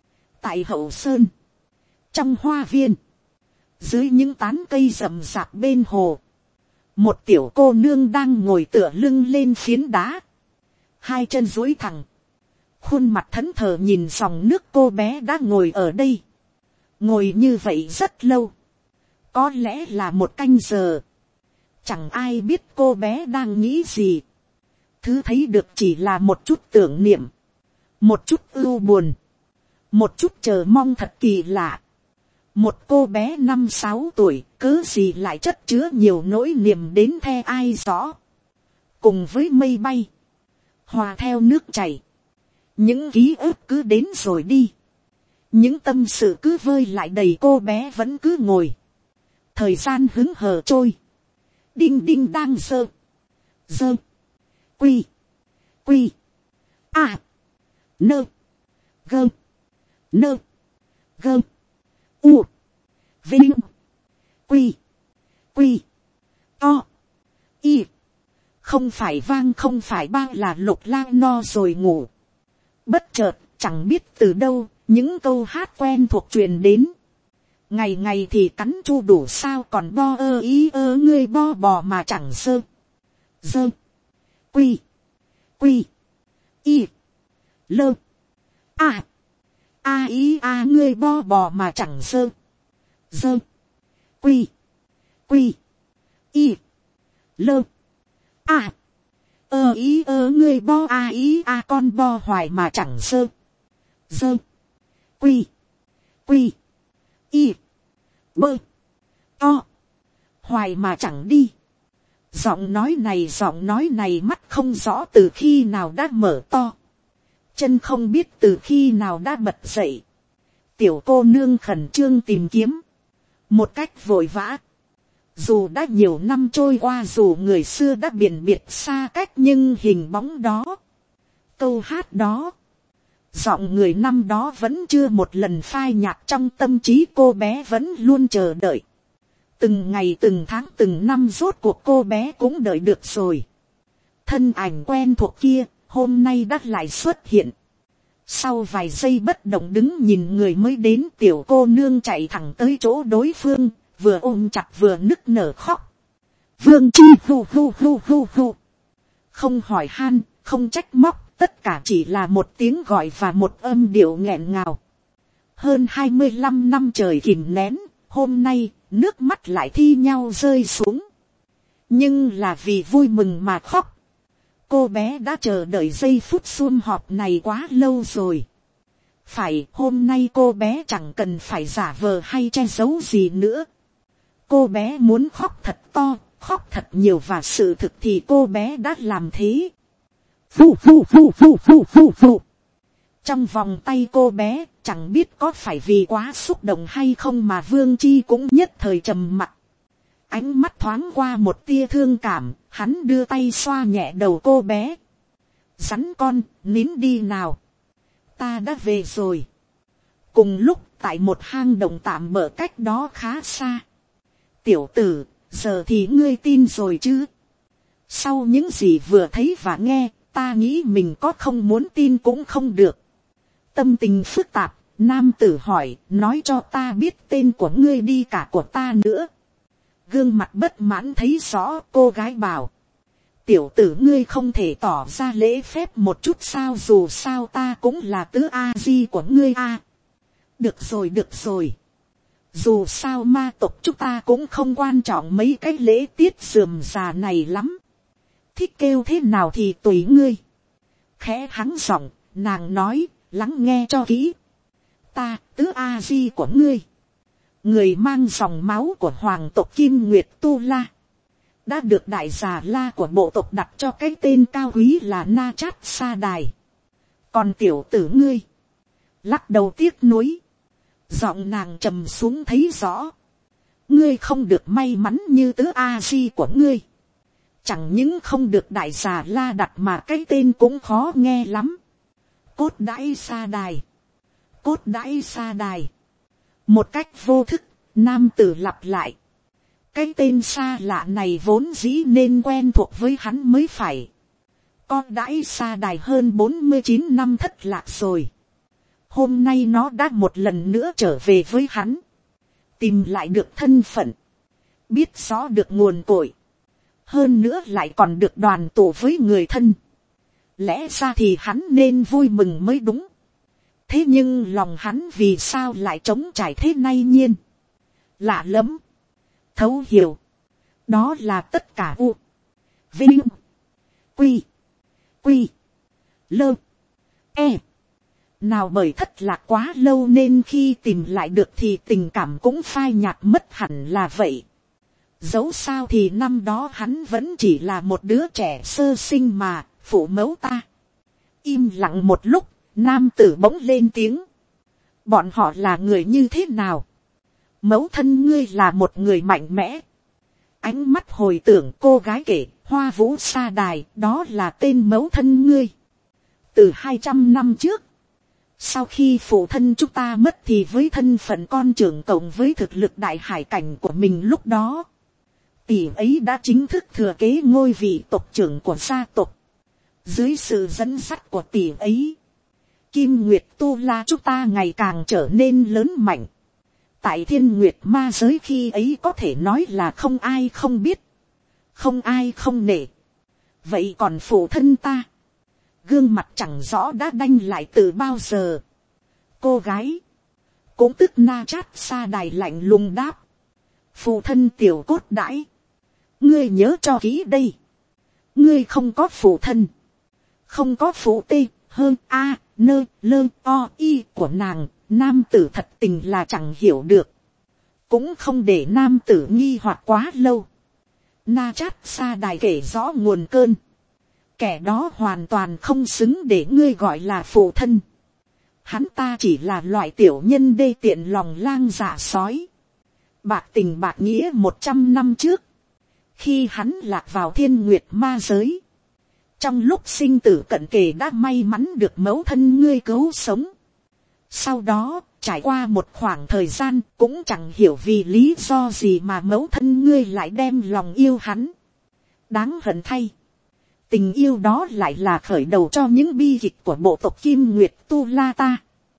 Tại Hậu Sơn. Trong hoa viên. Dưới những tán cây rậm rạp bên hồ. Một tiểu cô nương đang ngồi tựa lưng lên phiến đá. Hai chân duỗi thẳng. Khuôn mặt thẫn thờ nhìn dòng nước cô bé đã ngồi ở đây. Ngồi như vậy rất lâu. Có lẽ là một canh giờ. Chẳng ai biết cô bé đang nghĩ gì. Thứ thấy được chỉ là một chút tưởng niệm. Một chút ưu buồn. Một chút chờ mong thật kỳ lạ. Một cô bé năm sáu tuổi, cớ gì lại chất chứa nhiều nỗi niềm đến the ai rõ. Cùng với mây bay. Hòa theo nước chảy. Những ký ức cứ đến rồi đi. Những tâm sự cứ vơi lại đầy, cô bé vẫn cứ ngồi. Thời gian hứng hờ trôi. Đinh đinh đang dơ. Dơ. Quy. Quy. À. Nơ. Gơ. Nơ. Gơ. U. Vinh. Quy. Quy. To. Y. Không phải vang không phải ba là Lục Lang no rồi ngủ. Bất chợt, chẳng biết từ đâu, những câu hát quen thuộc truyền đến. Ngày ngày thì cắn chu đủ sao còn bo ơ ý ơ ngươi bo bò mà chẳng sơ. Dơ. Quy. Quy. Y. Lơ. À. A ý a ngươi bo bò mà chẳng sơ. Dơ. Quy. Quy. Y. Lơ. À. Ơ ý ơ ngươi bo a ý a con bo hoài mà chẳng sơ. Dơ. Quy. Quy. Y. Bơ. To. Hoài mà chẳng đi. Giọng nói này giọng nói này mắt không rõ từ khi nào đã mở to. Chân không biết từ khi nào đã bật dậy. Tiểu cô nương khẩn trương tìm kiếm. Một cách vội vã. Dù đã nhiều năm trôi qua, dù người xưa đã biển biệt xa cách, nhưng hình bóng đó, câu hát đó, giọng người năm đó vẫn chưa một lần phai nhạt trong tâm trí cô bé, vẫn luôn chờ đợi. Từng ngày từng tháng từng năm rốt cuộc cô bé cũng đợi được rồi. Thân ảnh quen thuộc kia hôm nay đã lại xuất hiện. Sau vài giây bất động đứng nhìn người mới đến, tiểu cô nương chạy thẳng tới chỗ đối phương, vừa ôm chặt vừa nức nở khóc. Vương Chi hu hu hu hu hu. Không hỏi han, không trách móc, tất cả chỉ là một tiếng gọi và một âm điệu nghẹn ngào. Hơn hai mươi lăm năm trời kìm nén, hôm nay nước mắt lại thi nhau rơi xuống. Nhưng là vì vui mừng mà khóc. Cô bé đã chờ đợi giây phút sum họp này quá lâu rồi. Phải, hôm nay cô bé chẳng cần phải giả vờ hay che giấu gì nữa. Cô bé muốn khóc thật to, khóc thật nhiều, và sự thực thì cô bé đã làm thế. Phu phu phu phu phu phu phu. Trong vòng tay cô bé, chẳng biết có phải vì quá xúc động hay không mà Vương Chi cũng nhất thời trầm mặc. Ánh mắt thoáng qua một tia thương cảm, hắn đưa tay xoa nhẹ đầu cô bé. Rắn con, nín đi nào. Ta đã về rồi. Cùng lúc tại một hang động tạm bỡ cách đó khá xa. Tiểu tử, giờ thì ngươi tin rồi chứ? Sau những gì vừa thấy và nghe, ta nghĩ mình có không muốn tin cũng không được. Tâm tình phức tạp, nam tử hỏi, nói cho ta biết tên của ngươi đi cả của ta nữa. Gương mặt bất mãn thấy rõ, cô gái bảo. Tiểu tử ngươi không thể tỏ ra lễ phép một chút sao, dù sao ta cũng là tứ A-di của ngươi a. À, được rồi được rồi. Dù sao ma tộc chúng ta cũng không quan trọng mấy cái lễ tiết rườm rà này lắm. Thích kêu thế nào thì tùy ngươi. Khẽ hắng giọng, nàng nói, lắng nghe cho kỹ. Ta, tứ A-di của ngươi. Người mang dòng máu của hoàng tộc Kim Nguyệt Tu La. Đã được đại già La của bộ tộc đặt cho cái tên cao quý là Na Chát Sa Đài. Còn tiểu tử ngươi. Lắc đầu tiếc nuối. Giọng nàng trầm xuống thấy rõ. Ngươi không được may mắn như tứ a di của ngươi. Chẳng những không được đại già La đặt mà cái tên cũng khó nghe lắm. Cốt đãi sa đài. Cốt đãi sa đài. Một cách vô thức, nam tử lặp lại. Cái tên xa lạ này vốn dĩ nên quen thuộc với hắn mới phải. Con đãi sa đài hơn bốn mươi chín năm thất lạc rồi. Hôm nay nó đã một lần nữa trở về với hắn. Tìm lại được thân phận. Biết rõ được nguồn cội. Hơn nữa lại còn được đoàn tụ với người thân. Lẽ ra thì hắn nên vui mừng mới đúng. Thế nhưng lòng hắn vì sao lại trống trải thế này nhiên. Lạ lắm. Thấu hiểu. Đó là tất cả u. Vinh. Quy. Quy. Lơ. E. Nào bởi thất lạc quá lâu nên khi tìm lại được thì tình cảm cũng phai nhạt mất hẳn là vậy. Dẫu sao thì năm đó hắn vẫn chỉ là một đứa trẻ sơ sinh mà, phụ mẫu ta. Im lặng một lúc, nam tử bỗng lên tiếng. Bọn họ là người như thế nào? Mẫu thân ngươi là một người mạnh mẽ. Ánh mắt hồi tưởng cô gái kể, Hoa Vũ Sa Đài, đó là tên mẫu thân ngươi. Từ hai trăm năm trước, sau khi phụ thân chúng ta mất thì với thân phận con trưởng cộng với thực lực đại hải cảnh của mình lúc đó, tỷ ấy đã chính thức thừa kế ngôi vị tộc trưởng của gia tộc. Dưới sự dẫn dắt của tỷ ấy, Kim Nguyệt Tu La chúng ta ngày càng trở nên lớn mạnh. Tại Thiên Nguyệt Ma giới khi ấy có thể nói là không ai không biết, không ai không nể. Vậy còn phụ thân ta? Gương mặt chẳng rõ đã đanh lại từ bao giờ. Cô gái, cũng tức Na Chát Sa Đài lạnh lùng đáp. Phụ thân Tiểu Cốt Đãi, ngươi nhớ cho kỹ đây. Ngươi không có phụ thân, không có phụ tê, hơn a, nơ, lơ, o, y của nàng. Nam tử thật tình là chẳng hiểu được. Cũng không để nam tử nghi hoặc quá lâu. Na Chát Sa Đài kể rõ nguồn cơn. Kẻ đó hoàn toàn không xứng để ngươi gọi là phụ thân. Hắn ta chỉ là loại tiểu nhân đê tiện lòng lang dạ sói. Bạc tình bạc nghĩa một trăm năm trước. Khi hắn lạc vào Thiên Nguyệt Ma giới. Trong lúc sinh tử cận kề đã may mắn được mẫu thân ngươi cứu sống. Sau đó, trải qua một khoảng thời gian, cũng chẳng hiểu vì lý do gì mà mẫu thân ngươi lại đem lòng yêu hắn. Đáng hận thay. Tình yêu đó lại là khởi đầu cho những bi kịch của bộ tộc Kim Nguyệt Tu La ta.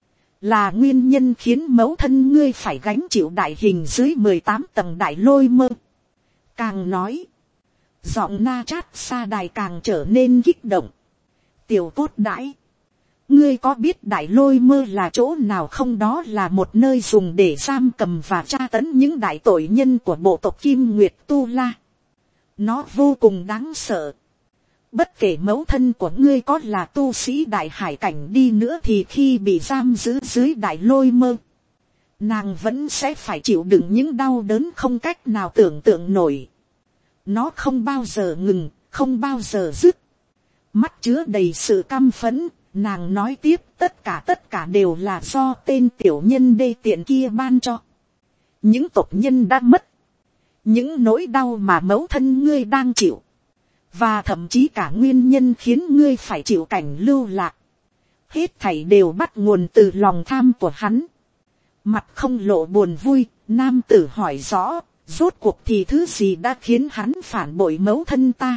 Là nguyên nhân khiến mẫu thân ngươi phải gánh chịu đại hình dưới mười tám tầng đại lôi mơ. Càng nói, giọng Na Chát Sa Đài càng trở nên kích động. Tiểu Cốt Đãi, ngươi có biết đại lôi mơ là chỗ nào không? Đó là một nơi dùng để giam cầm và tra tấn những đại tội nhân của bộ tộc Kim Nguyệt Tu La. Nó vô cùng đáng sợ. Bất kể mẫu thân của ngươi có là tu sĩ đại hải cảnh đi nữa thì khi bị giam giữ dưới đại lôi mơ, nàng vẫn sẽ phải chịu đựng những đau đớn không cách nào tưởng tượng nổi. Nó không bao giờ ngừng, không bao giờ dứt. Mắt chứa đầy sự căm phẫn, nàng nói tiếp, tất cả tất cả đều là do tên tiểu nhân đê tiện kia ban cho. Những tộc nhân đã mất, những nỗi đau mà mẫu thân ngươi đang chịu, và thậm chí cả nguyên nhân khiến ngươi phải chịu cảnh lưu lạc, hết thảy đều bắt nguồn từ lòng tham của hắn. Mặt không lộ buồn vui, nam tử hỏi rõ, rốt cuộc thì thứ gì đã khiến hắn phản bội mẫu thân ta?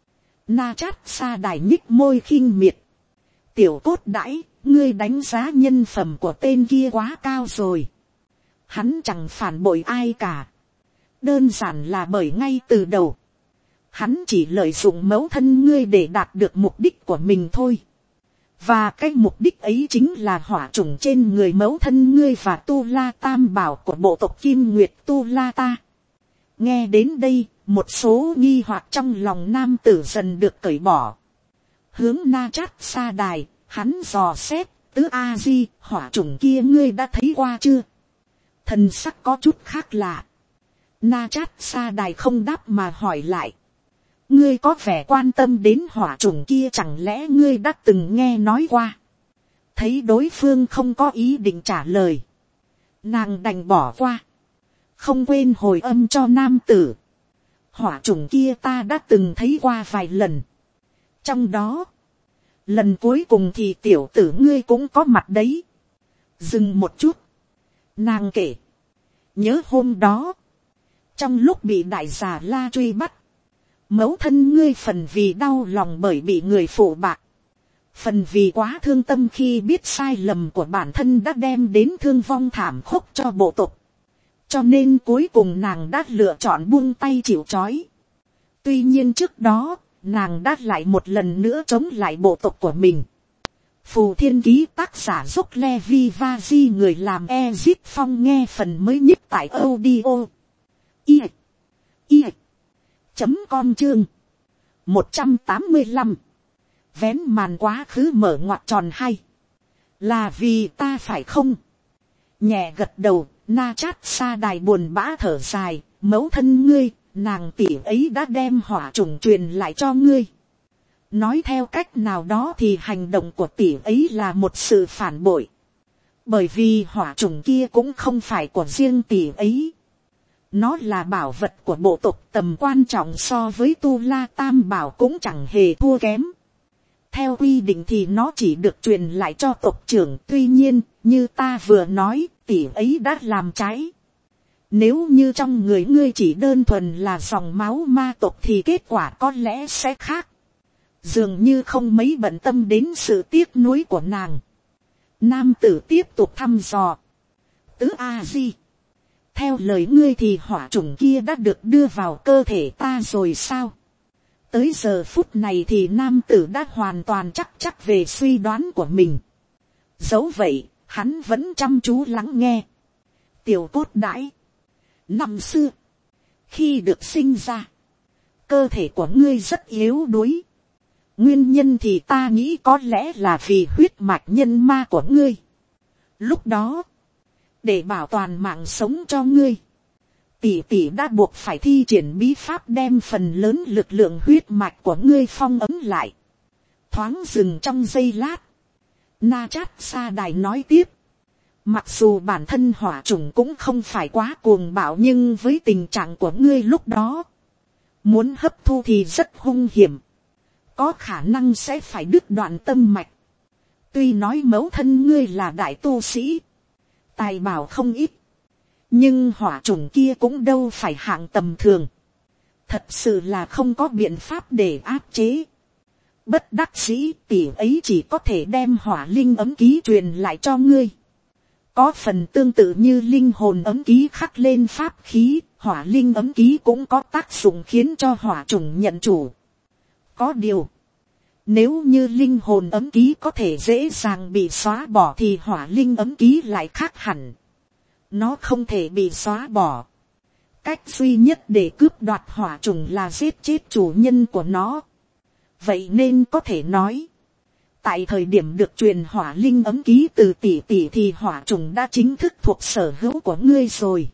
Na Chát Sa Đài nhích môi khinh miệt. Tiểu Cốt Đãi, ngươi đánh giá nhân phẩm của tên kia quá cao rồi. Hắn chẳng phản bội ai cả. Đơn giản là bởi ngay từ đầu, hắn chỉ lợi dụng mẫu thân ngươi để đạt được mục đích của mình thôi. Và cái mục đích ấy chính là hỏa chủng trên người mẫu thân ngươi và Tu La Tam Bảo của bộ tộc Kim Nguyệt Tu La ta. Nghe đến đây, một số nghi hoặc trong lòng nam tử dần được cởi bỏ. Hướng Na Chát Sa Đài, hắn dò xét, tứ A Di, hỏa chủng kia ngươi đã thấy qua chưa? Thần sắc có chút khác lạ. Na Chát Sa Đài không đáp mà hỏi lại. Ngươi có vẻ quan tâm đến hỏa chủng kia, chẳng lẽ ngươi đã từng nghe nói qua? Thấy đối phương không có ý định trả lời, nàng đành bỏ qua, không quên hồi âm cho nam tử. Hỏa trùng kia ta đã từng thấy qua vài lần, trong đó, lần cuối cùng thì tiểu tử ngươi cũng có mặt đấy. Dừng một chút, nàng kể, nhớ hôm đó, trong lúc bị đại già la truy bắt, mẫu thân ngươi phần vì đau lòng bởi bị người phụ bạc, phần vì quá thương tâm khi biết sai lầm của bản thân đã đem đến thương vong thảm khốc cho bộ tộc, cho nên cuối cùng nàng đã lựa chọn buông tay chịu trói. Tuy nhiên trước đó, nàng đã lại một lần nữa chống lại bộ tộc của mình. Phù Thiên Ký tác giả giúp Levi Vazi người làm Ezip Phong nghe phần mới nhất tại audio. I. I. Chấm com chương. một trăm tám mươi lăm. Vén màn quá khứ mở ngoặc tròn hay. Là vì ta phải không? Nhẹ gật đầu, Na Chát Sa Đài buồn bã thở dài, mẫu thân ngươi, nàng tỷ ấy đã đem hỏa trùng truyền lại cho ngươi. Nói theo cách nào đó thì hành động của tỷ ấy là một sự phản bội. Bởi vì hỏa trùng kia cũng không phải của riêng tỷ ấy. Nó là bảo vật của bộ tộc, tầm quan trọng so với Tu La Tam Bảo cũng chẳng hề thua kém. Theo quy định thì nó chỉ được truyền lại cho tộc trưởng. Tuy nhiên, như ta vừa nói, tỷ ấy đã làm trái. Nếu như trong người ngươi chỉ đơn thuần là dòng máu ma tộc thì kết quả có lẽ sẽ khác. Dường như không mấy bận tâm đến sự tiếc nuối của nàng. Nam tử tiếp tục thăm dò. Tứ A-di, theo lời ngươi thì hỏa trùng kia đã được đưa vào cơ thể ta rồi sao? Tới giờ phút này thì nam tử đã hoàn toàn chắc chắc về suy đoán của mình. Dẫu vậy, hắn vẫn chăm chú lắng nghe. Tiểu cốt đãi, năm xưa, khi được sinh ra, cơ thể của ngươi rất yếu đuối. Nguyên nhân thì ta nghĩ có lẽ là vì huyết mạch nhân ma của ngươi. Lúc đó, để bảo toàn mạng sống cho ngươi, tỷ tỷ đã buộc phải thi triển bí pháp đem phần lớn lực lượng huyết mạch của ngươi phong ấm lại. Thoáng dừng trong giây lát, Na Chát Sa Đài nói tiếp. Mặc dù bản thân hỏa trùng cũng không phải quá cuồng bạo, nhưng với tình trạng của ngươi lúc đó, muốn hấp thu thì rất hung hiểm. Có khả năng sẽ phải đứt đoạn tâm mạch. Tuy nói mẫu thân ngươi là đại tu sĩ, tài bảo không ít, nhưng hỏa trùng kia cũng đâu phải hạng tầm thường. Thật sự là không có biện pháp để áp chế. Bất đắc dĩ tỷ ấy chỉ có thể đem hỏa linh ấm ký truyền lại cho ngươi. Có phần tương tự như linh hồn ấm ký khắc lên pháp khí, hỏa linh ấm ký cũng có tác dụng khiến cho hỏa trùng nhận chủ. Có điều, nếu như linh hồn ấm ký có thể dễ dàng bị xóa bỏ thì hỏa linh ấm ký lại khác hẳn. Nó không thể bị xóa bỏ. Cách duy nhất để cướp đoạt hỏa trùng là giết chết chủ nhân của nó. Vậy nên có thể nói, tại thời điểm được truyền hỏa linh ấm ký từ tỷ tỷ thì hỏa trùng đã chính thức thuộc sở hữu của ngươi rồi.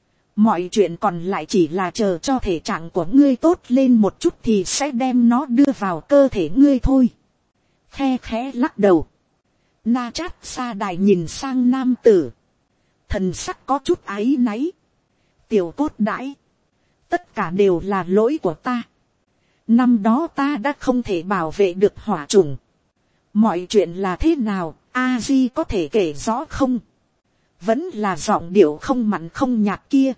Mọi chuyện còn lại chỉ là chờ cho thể trạng của ngươi tốt lên một chút thì sẽ đem nó đưa vào cơ thể ngươi thôi. Khe khẽ lắc đầu, Na Chát Sa Đài nhìn sang nam tử, thần sắc có chút áy náy. Tiểu cốt đãi, tất cả đều là lỗi của ta. Năm đó ta đã không thể bảo vệ được hỏa trùng. Mọi chuyện là thế nào, A Di có thể kể rõ không? Vẫn là giọng điệu không mặn không nhạt kia.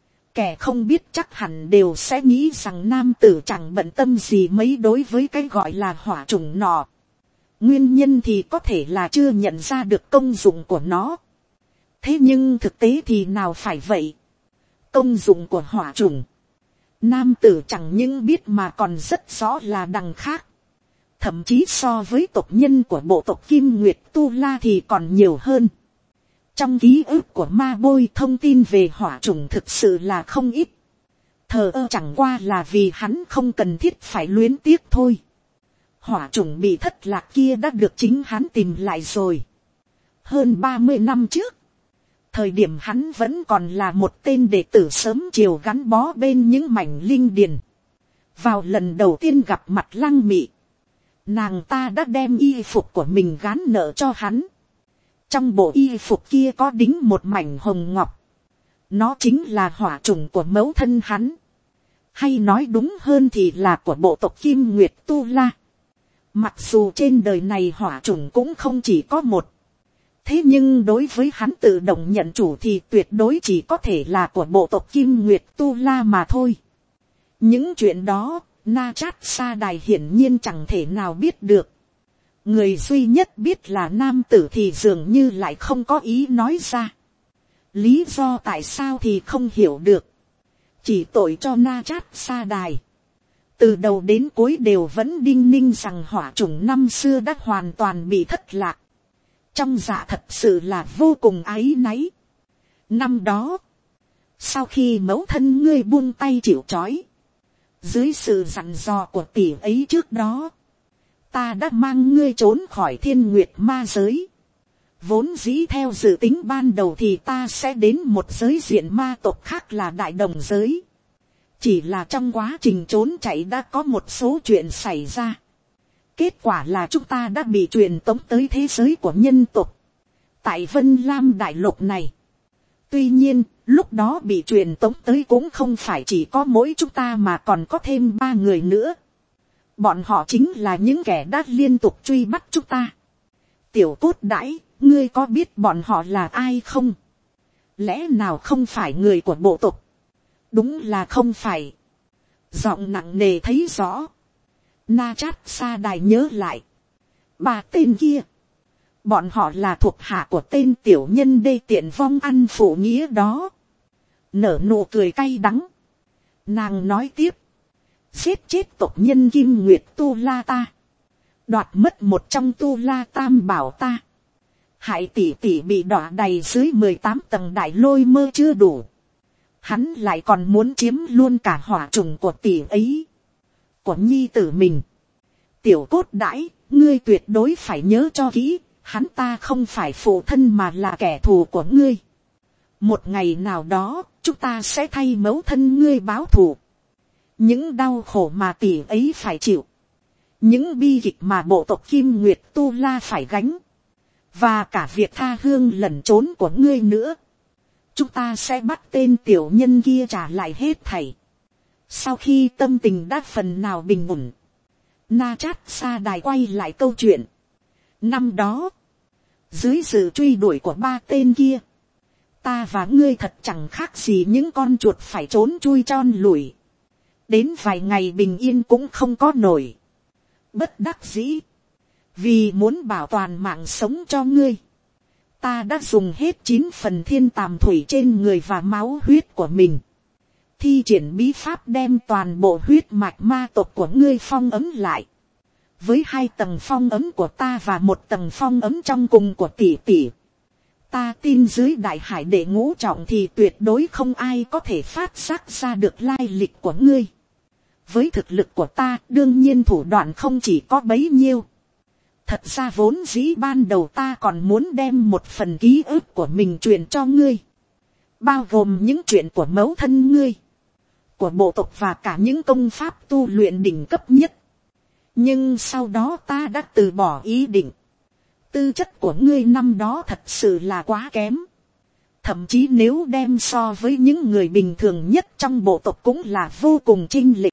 Kẻ không biết chắc hẳn đều sẽ nghĩ rằng nam tử chẳng bận tâm gì mấy đối với cái gọi là hỏa trùng nọ. Nguyên nhân thì có thể là chưa nhận ra được công dụng của nó. Thế nhưng thực tế thì nào phải vậy? Công dụng của hỏa trùng, nam tử chẳng những biết mà còn rất rõ là đằng khác. Thậm chí so với tộc nhân của bộ tộc Kim Nguyệt Tu La thì còn nhiều hơn. Trong ký ức của ma bôi thông tin về hỏa trùng thực sự là không ít. Thờ ơ chẳng qua là vì hắn không cần thiết phải luyến tiếc thôi. Hỏa trùng bị thất lạc kia đã được chính hắn tìm lại rồi. Hơn ba mươi năm trước, thời điểm hắn vẫn còn là một tên đệ tử sớm chiều gắn bó bên những mảnh linh điền. Vào lần đầu tiên gặp mặt Lăng Mị, nàng ta đã đem y phục của mình gán nợ cho hắn. Trong bộ y phục kia có đính một mảnh hồng ngọc. Nó chính là hỏa trùng của mẫu thân hắn. Hay nói đúng hơn thì là của bộ tộc Kim Nguyệt Tu La. Mặc dù trên đời này hỏa trùng cũng không chỉ có một. Thế nhưng đối với hắn tự động nhận chủ thì tuyệt đối chỉ có thể là của bộ tộc Kim Nguyệt Tu La mà thôi. Những chuyện đó, Na Chát Sa Đài hiển nhiên chẳng thể nào biết được. Người duy nhất biết là nam tử thì dường như lại không có ý nói ra. Lý do tại sao thì không hiểu được. Chỉ tội cho Na Chát Sa Đài. Từ đầu đến cuối đều vẫn đinh ninh rằng hỏa chủng năm xưa đã hoàn toàn bị thất lạc. Trong dạ thật sự là vô cùng áy náy. Năm đó, sau khi mẫu thân ngươi buông tay chịu trói, dưới sự dặn dò của tỷ ấy trước đó, ta đã mang ngươi trốn khỏi thiên nguyệt ma giới. Vốn dĩ theo dự tính ban đầu thì ta sẽ đến một giới diện ma tộc khác là đại đồng giới. Chỉ là trong quá trình trốn chạy đã có một số chuyện xảy ra. Kết quả là chúng ta đã bị truyền tống tới thế giới của nhân tộc. Tại Vân Lam đại lục này. Tuy nhiên, lúc đó bị truyền tống tới cũng không phải chỉ có mỗi chúng ta mà còn có thêm ba người nữa. Bọn họ chính là những kẻ đã liên tục truy bắt chúng ta. Tiểu Cốt Đãi, ngươi có biết bọn họ là ai không? Lẽ nào không phải người của bộ tộc? Đúng là không phải. Giọng nặng nề thấy rõ. Na Chát Sa Đài nhớ lại. Ba tên kia. Bọn họ là thuộc hạ của tên tiểu nhân đê tiện vong ăn phụ nghĩa đó. Nở nụ cười cay đắng. Nàng nói tiếp. Giết chết tộc nhân Kim Nguyệt Tu La ta. Đoạt mất một trong Tu La Tam Bảo ta. Hại tỷ tỷ bị đọa đầy dưới mười tám tầng đại lôi mơ chưa đủ. Hắn lại còn muốn chiếm luôn cả hỏa trùng của tỷ ấy. Của nhi tử mình. Tiểu Cốt Đãi, ngươi tuyệt đối phải nhớ cho kỹ. Hắn ta không phải phụ thân mà là kẻ thù của ngươi. Một ngày nào đó, chúng ta sẽ thay mẫu thân ngươi báo thù. Những đau khổ mà tỷ ấy phải chịu. Những bi kịch mà bộ tộc Kim Nguyệt Tu La phải gánh. Và cả việc tha hương lẩn trốn của ngươi nữa. Chúng ta sẽ bắt tên tiểu nhân kia trả lại hết thảy. Sau khi tâm tình đã phần nào bình ổn, Na Chát Sa Đài quay lại câu chuyện. Năm đó, dưới sự truy đuổi của ba tên kia, ta và ngươi thật chẳng khác gì những con chuột phải trốn chui tròn lủi. Đến vài ngày bình yên cũng không có nổi. Bất đắc dĩ, vì muốn bảo toàn mạng sống cho ngươi, ta đã dùng hết chín phần thiên tàm thủy trên người và máu huyết của mình. Thi triển bí pháp đem toàn bộ huyết mạch ma tộc của ngươi phong ấm lại. Với hai tầng phong ấm của ta và một tầng phong ấm trong cùng của tỷ tỷ. Ta tin dưới đại hải đệ ngũ trọng thì tuyệt đối không ai có thể phát giác ra được lai lịch của ngươi. Với thực lực của ta đương nhiên thủ đoạn không chỉ có bấy nhiêu. Thật ra vốn dĩ ban đầu ta còn muốn đem một phần ký ức của mình truyền cho ngươi. Bao gồm những chuyện của mẫu thân ngươi. Của bộ tộc và cả những công pháp tu luyện đỉnh cấp nhất. Nhưng sau đó ta đã từ bỏ ý định. Tư chất của ngươi năm đó thật sự là quá kém. Thậm chí nếu đem so với những người bình thường nhất trong bộ tộc cũng là vô cùng chênh lệch.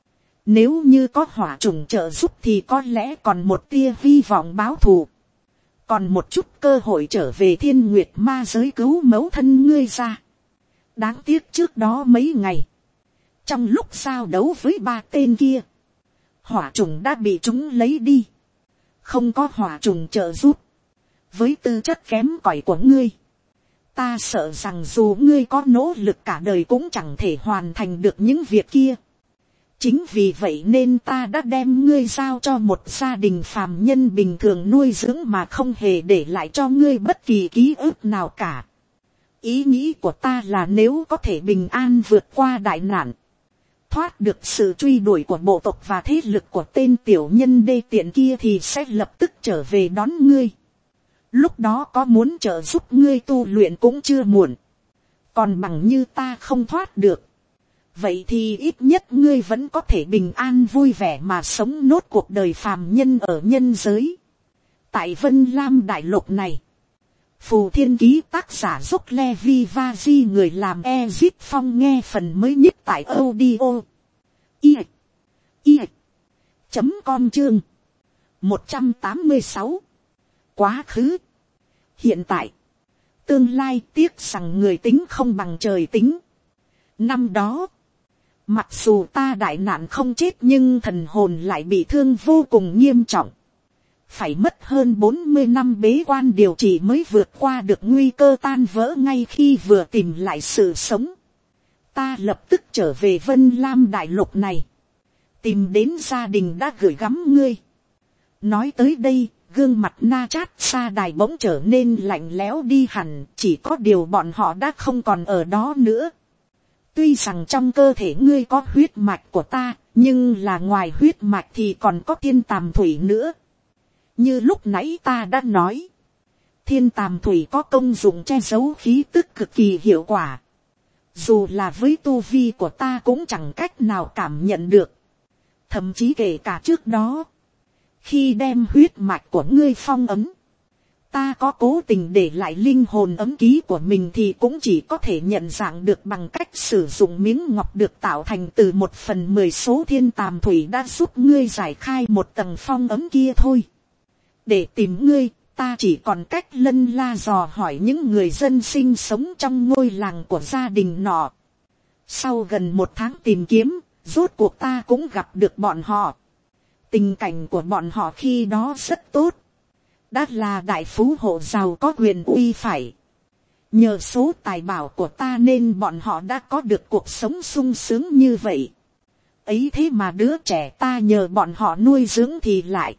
Nếu như có hỏa trùng trợ giúp thì có lẽ còn một tia hy vọng báo thù. Còn một chút cơ hội trở về thiên nguyệt ma giới cứu mẫu thân ngươi ra. Đáng tiếc trước đó mấy ngày. Trong lúc giao đấu với ba tên kia. Hỏa trùng đã bị chúng lấy đi. Không có hỏa trùng trợ giúp. Với tư chất kém cỏi của ngươi. Ta sợ rằng dù ngươi có nỗ lực cả đời cũng chẳng thể hoàn thành được những việc kia. Chính vì vậy nên ta đã đem ngươi giao cho một gia đình phàm nhân bình thường nuôi dưỡng mà không hề để lại cho ngươi bất kỳ ký ức nào cả. Ý nghĩ của ta là nếu có thể bình an vượt qua đại nạn. Thoát được sự truy đuổi của bộ tộc và thế lực của tên tiểu nhân đê tiện kia thì sẽ lập tức trở về đón ngươi. Lúc đó có muốn trợ giúp ngươi tu luyện cũng chưa muộn. Còn bằng như ta không thoát được. Vậy thì ít nhất ngươi vẫn có thể bình an vui vẻ mà sống nốt cuộc đời phàm nhân ở nhân giới. Tại Vân Lam đại lục này, Phù Thiên Ký tác giả dốc Levi Vazi, người làm Ezip Phong nghe phần mới nhất tại audio i i chấm com chương một trăm tám mươi sáu. Quá khứ, hiện tại, tương lai, tiếc rằng người tính không bằng trời tính. Năm đó, mặc dù ta đại nạn không chết nhưng thần hồn lại bị thương vô cùng nghiêm trọng. Phải mất hơn bốn mươi năm bế quan điều trị mới vượt qua được nguy cơ tan vỡ. Ngay khi vừa tìm lại sự sống, ta lập tức trở về Vân Lam đại lục này, tìm đến gia đình đã gửi gắm ngươi. Nói tới đây, gương mặt Na Chát Sa Đài bỗng trở nên lạnh lẽo đi hẳn, chỉ có điều bọn họ đã không còn ở đó nữa. Tuy rằng trong cơ thể ngươi có huyết mạch của ta, nhưng là ngoài huyết mạch thì còn có thiên tàm thủy nữa. Như lúc nãy ta đã nói, thiên tàm thủy có công dụng che giấu khí tức cực kỳ hiệu quả. Dù là với tu vi của ta cũng chẳng cách nào cảm nhận được. Thậm chí kể cả trước đó, khi đem huyết mạch của ngươi phong ấm, ta có cố tình để lại linh hồn ấm ký của mình thì cũng chỉ có thể nhận dạng được bằng cách sử dụng miếng ngọc được tạo thành từ một phần mười số thiên tàm thủy đã giúp ngươi giải khai một tầng phong ấm kia thôi. Để tìm ngươi, ta chỉ còn cách lân la dò hỏi những người dân sinh sống trong ngôi làng của gia đình nọ. Sau gần một tháng tìm kiếm, rốt cuộc ta cũng gặp được bọn họ. Tình cảnh của bọn họ khi đó rất tốt. Đã là đại phú hộ giàu có quyền uy phải. Nhờ số tài bảo của ta nên bọn họ đã có được cuộc sống sung sướng như vậy. Ấy thế mà đứa trẻ ta nhờ bọn họ nuôi dưỡng thì lại.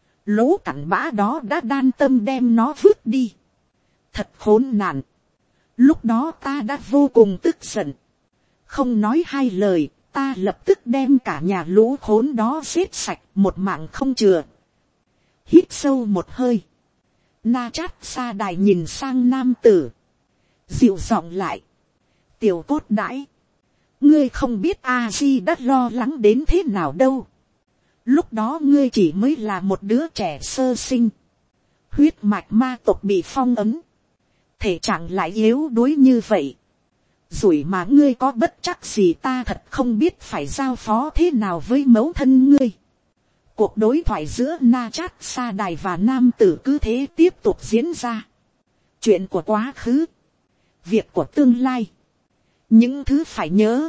Lỗ cặn bã đó đã đan tâm đem nó vứt đi. Thật khốn nạn. Lúc đó ta đã vô cùng tức giận. Không nói hai lời, ta lập tức đem cả nhà lũ khốn đó giết sạch, một mạng không chừa. Hít sâu một hơi, Na Chát Sa Đài nhìn sang nam tử, dịu giọng lại. Tiểu cốt đãi, ngươi không biết A Di đã lo lắng đến thế nào đâu. Lúc đó ngươi chỉ mới là một đứa trẻ sơ sinh, huyết mạch ma tộc bị phong ấn, thể trạng lại yếu đuối như vậy. Rủi mà ngươi có bất chắc gì ta thật không biết phải giao phó thế nào với mẫu thân ngươi. Cuộc đối thoại giữa Na Chát Sa Đài và nam tử cứ thế tiếp tục diễn ra. Chuyện của quá khứ, việc của tương lai, những thứ phải nhớ,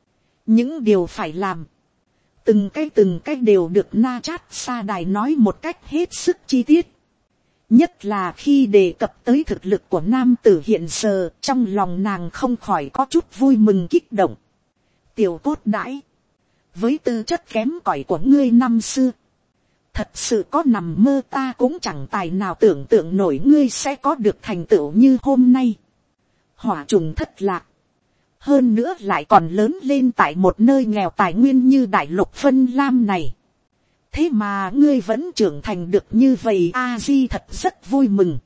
những điều phải làm, từng cái từng cái đều được Na Chát Sa Đài nói một cách hết sức chi tiết. Nhất là khi đề cập tới thực lực của nam tử hiện giờ, trong lòng nàng không khỏi có chút vui mừng kích động. Tiểu cốt đãi, với tư chất kém cỏi của ngươi năm xưa, thật sự có nằm mơ ta cũng chẳng tài nào tưởng tượng nổi ngươi sẽ có được thành tựu như hôm nay. Hỏa trùng thất lạc, hơn nữa lại còn lớn lên tại một nơi nghèo tài nguyên như đại lục Vân Lam này. Thế mà ngươi vẫn trưởng thành được như vậy, A Di thật rất vui mừng.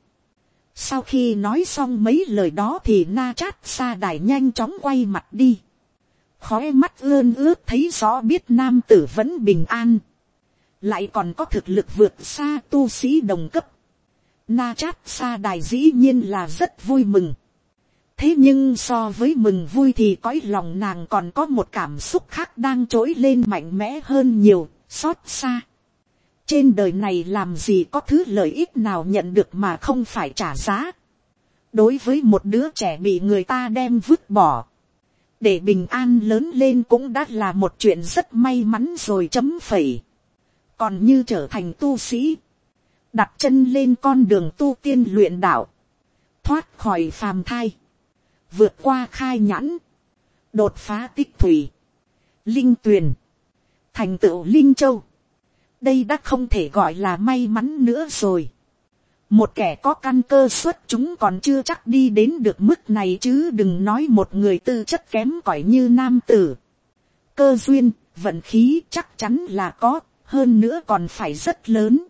Sau khi nói xong mấy lời đó thì Na Chát Sa Đài nhanh chóng quay mặt đi. Khóe mắt ươn ướt thấy rõ biết nam tử vẫn bình an, lại còn có thực lực vượt xa tu sĩ đồng cấp. Na Chát Sa Đài dĩ nhiên là rất vui mừng. Thế nhưng so với mừng vui thì cõi lòng nàng còn có một cảm xúc khác đang trỗi lên mạnh mẽ hơn nhiều, xót xa. Trên đời này làm gì có thứ lợi ích nào nhận được mà không phải trả giá. Đối với một đứa trẻ bị người ta đem vứt bỏ, để bình an lớn lên cũng đã là một chuyện rất may mắn rồi chấm phẩy. Còn như trở thành tu sĩ, đặt chân lên con đường tu tiên luyện đạo, thoát khỏi phàm thai, vượt qua khai nhãn, đột phá tích thủy, linh tuyền, thành tựu linh châu, đây đã không thể gọi là may mắn nữa rồi. Một kẻ có căn cơ xuất chúng còn chưa chắc đi đến được mức này, chứ đừng nói một người tư chất kém cỏi như nam tử. Cơ duyên, vận khí chắc chắn là có, hơn nữa còn phải rất lớn.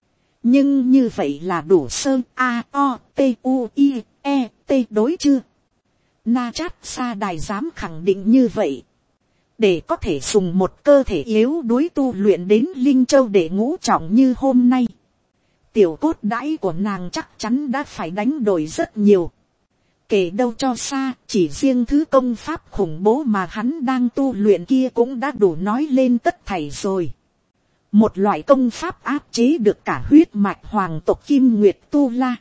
Nhưng như vậy là đủ sơ a o t u i e t đối chưa? Na Chát Sa Đài dám khẳng định như vậy. Để có thể dùng một cơ thể yếu đuối tu luyện đến linh châu để ngũ trọng như hôm nay, tiểu cốt đãi của nàng chắc chắn đã phải đánh đổi rất nhiều. Kể đâu cho xa, chỉ riêng thứ công pháp khủng bố mà hắn đang tu luyện kia cũng đã đủ nói lên tất thảy rồi. Một loại công pháp áp chế được cả huyết mạch hoàng tộc Kim Nguyệt Tu La.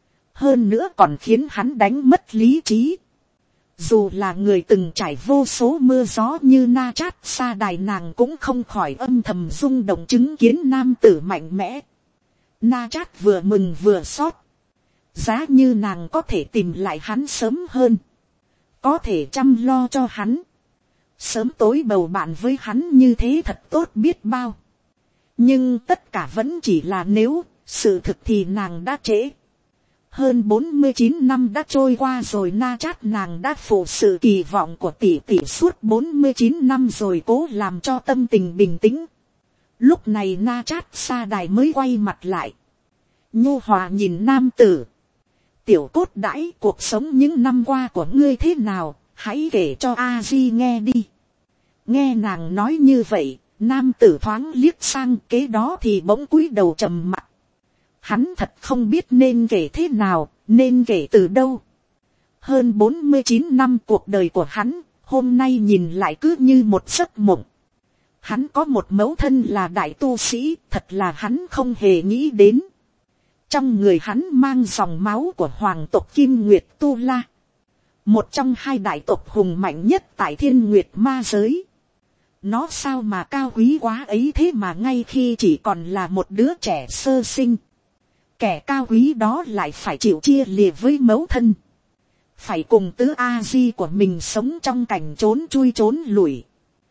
Hơn nữa còn khiến hắn đánh mất lý trí. Dù là người từng trải vô số mưa gió như Na Chát Sa Đài, nàng cũng không khỏi âm thầm rung động chứng kiến nam tử mạnh mẽ. Na Chát vừa mừng vừa xót. Giá như nàng có thể tìm lại hắn sớm hơn, có thể chăm lo cho hắn, sớm tối bầu bạn với hắn như thế thật tốt biết bao. Nhưng tất cả vẫn chỉ là nếu, sự thực thì nàng đã trễ. Hơn bốn mươi chín năm đã trôi qua rồi, Na Chát nàng đã phụ sự kỳ vọng của tỷ tỷ suốt bốn mươi chín năm rồi, cố làm cho tâm tình bình tĩnh. Lúc này Na Chát Sa Đài mới quay mặt lại, nhu hòa nhìn nam tử. Tiểu cốt đãi, cuộc sống những năm qua của ngươi thế nào, hãy kể cho A Di nghe đi. Nghe nàng nói như vậy, nam tử thoáng liếc sang, kế đó thì bỗng cúi đầu trầm mặc. Hắn thật không biết nên kể thế nào, nên kể từ đâu. Hơn bốn mươi chín năm cuộc đời của hắn, hôm nay nhìn lại cứ như một giấc mộng. Hắn có một mẫu thân là đại tu sĩ, thật là hắn không hề nghĩ đến. Trong người hắn mang dòng máu của hoàng tộc Kim Nguyệt Tu La, một trong hai đại tộc hùng mạnh nhất tại Thiên Nguyệt ma giới. Nó sao mà cao quý quá ấy thế mà ngay khi chỉ còn là một đứa trẻ sơ sinh, kẻ cao quý đó lại phải chịu chia lìa với mẫu thân, phải cùng tứ A Di của mình sống trong cảnh trốn chui trốn lủi.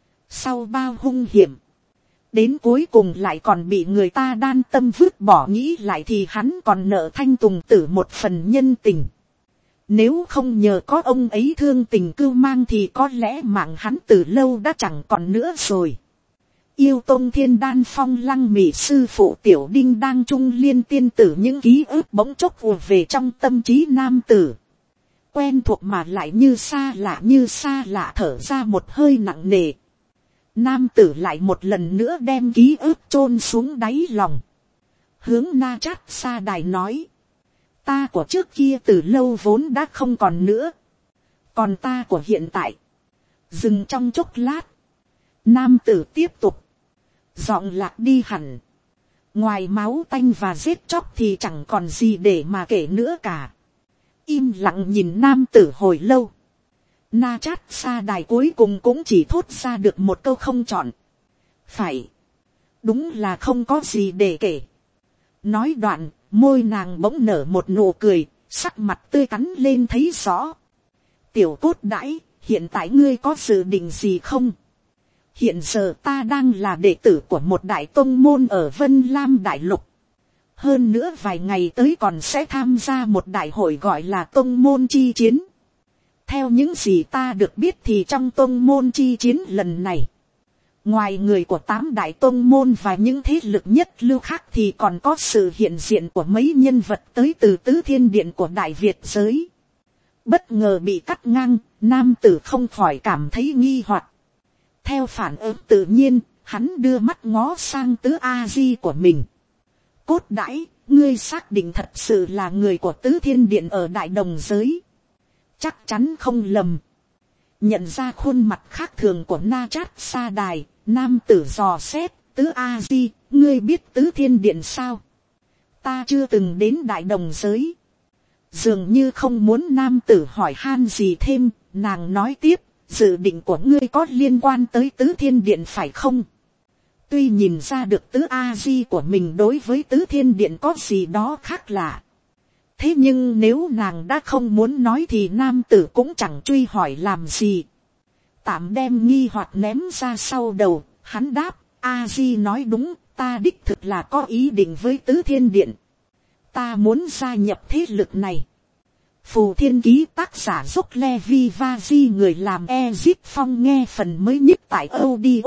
Sau bao hung hiểm, đến cuối cùng lại còn bị người ta đan tâm vứt bỏ, nghĩ lại thì hắn còn nợ Thanh Tùng Tử một phần nhân tình. Nếu không nhờ có ông ấy thương tình cưu mang thì có lẽ mạng hắn từ lâu đã chẳng còn nữa rồi. Yêu Tông Thiên Đan Phong Lăng Mị sư phụ Tiểu Đinh đang trung liên tiên tử, những ký ức bỗng chốc ùa về trong tâm trí nam tử. Quen thuộc mà lại như xa lạ, như xa lạ, thở ra một hơi nặng nề. Nam tử lại một lần nữa đem ký ức chôn xuống đáy lòng. Hướng Na Chát Sa Đài nói. Ta của trước kia từ lâu vốn đã không còn nữa. Còn ta của hiện tại. Dừng trong chốc lát. Nam tử tiếp tục. Giọng lạc đi hẳn. Ngoài máu tanh và giết chóc thì chẳng còn gì để mà kể nữa cả. Im lặng nhìn nam tử hồi lâu. Na Chát Sa Đài cuối cùng cũng chỉ thốt ra được một câu không chọn. Phải. Đúng là không có gì để kể. Nói đoạn, môi nàng bỗng nở một nụ cười, sắc mặt tươi tắn lên thấy rõ. Tiểu cốt đãi, hiện tại ngươi có dự định gì không? Hiện giờ ta đang là đệ tử của một đại tông môn ở Vân Lam Đại Lục. Hơn nữa vài ngày tới còn sẽ tham gia một đại hội gọi là tông môn chi chiến. Theo những gì ta được biết thì trong tông môn chi chiến lần này, ngoài người của tám đại tông môn và những thế lực nhất lưu khác thì còn có sự hiện diện của mấy nhân vật tới từ tứ thiên điện của Đại Việt giới. Bất ngờ bị cắt ngang, nam tử không khỏi cảm thấy nghi hoặc. Theo phản ứng tự nhiên, hắn đưa mắt ngó sang tứ A Di của mình. Cốt đãi, ngươi xác định thật sự là người của tứ thiên điện ở Đại Đồng giới? Chắc chắn không lầm. Nhận ra khuôn mặt khác thường của Na Chát Sa Đài, nam tử dò xét. Tứ A Di, ngươi biết tứ thiên điện sao? Ta chưa từng đến Đại Đồng giới. Dường như không muốn nam tử hỏi han gì thêm, nàng nói tiếp. Dự định của ngươi có liên quan tới tứ thiên điện phải không? Tuy nhìn ra được tứ A Di của mình đối với tứ thiên điện có gì đó khác lạ. Thế nhưng nếu nàng đã không muốn nói thì nam tử cũng chẳng truy hỏi làm gì. Tạm đem nghi hoặc ném ra sau đầu, hắn đáp, A Di nói đúng, ta đích thực là có ý định với tứ thiên điện. Ta muốn gia nhập thế lực này. Phù Thiên Ký tác giả Dốc Levi Vazi, người làm Ezip Phong, nghe phần mới nhất tại audio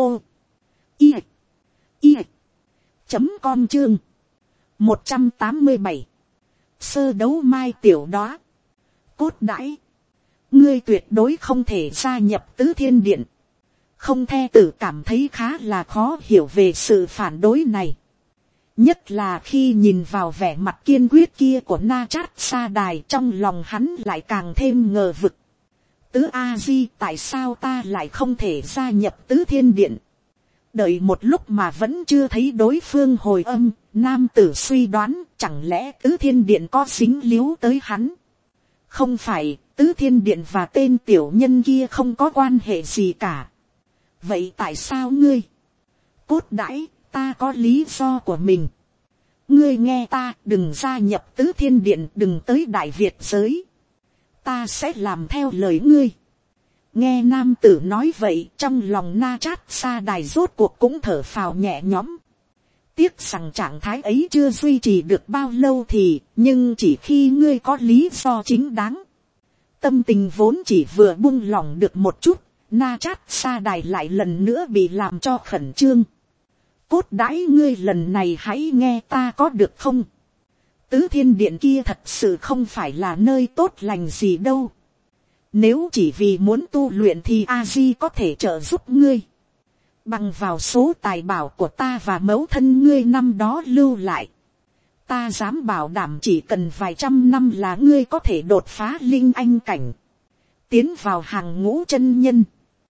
i i chấm com chương một trăm tám mươi bảy. Sơ đấu mai tiểu đó. Cốt đãi, ngươi tuyệt đối không thể gia nhập tứ thiên điện. Không the tử cảm thấy khá là khó hiểu về sự phản đối này. Nhất là khi nhìn vào vẻ mặt kiên quyết kia của Na Chát Sa Đài, trong lòng hắn lại càng thêm ngờ vực. Tứ A Di, tại sao ta lại không thể gia nhập Tứ Thiên Điện? Đợi một lúc mà vẫn chưa thấy đối phương hồi âm, nam tử suy đoán chẳng lẽ Tứ Thiên Điện có dính líu tới hắn. Không phải, Tứ Thiên Điện và tên tiểu nhân kia không có quan hệ gì cả. Vậy tại sao ngươi? Cốt đãi, ta có lý do của mình. Ngươi nghe ta, đừng gia nhập Tứ Thiên Điện, đừng tới Đại Việt giới. Ta sẽ làm theo lời ngươi. Nghe nam tử nói vậy, trong lòng Na Chát Sa Đài rốt cuộc cũng thở phào nhẹ nhõm. Tiếc rằng trạng thái ấy chưa duy trì được bao lâu thì, nhưng chỉ khi ngươi có lý do chính đáng. Tâm tình vốn chỉ vừa buông lỏng được một chút, Na Chát Sa Đài lại lần nữa bị làm cho khẩn trương. Cốt đãi ngươi lần này hãy nghe ta có được không? Tứ Thiên Điện kia thật sự không phải là nơi tốt lành gì đâu. Nếu chỉ vì muốn tu luyện thì A-di có thể trợ giúp ngươi. Bằng vào số tài bảo của ta và mẫu thân ngươi năm đó lưu lại. Ta dám bảo đảm chỉ cần vài trăm năm là ngươi có thể đột phá linh anh cảnh. Tiến vào hàng ngũ chân nhân.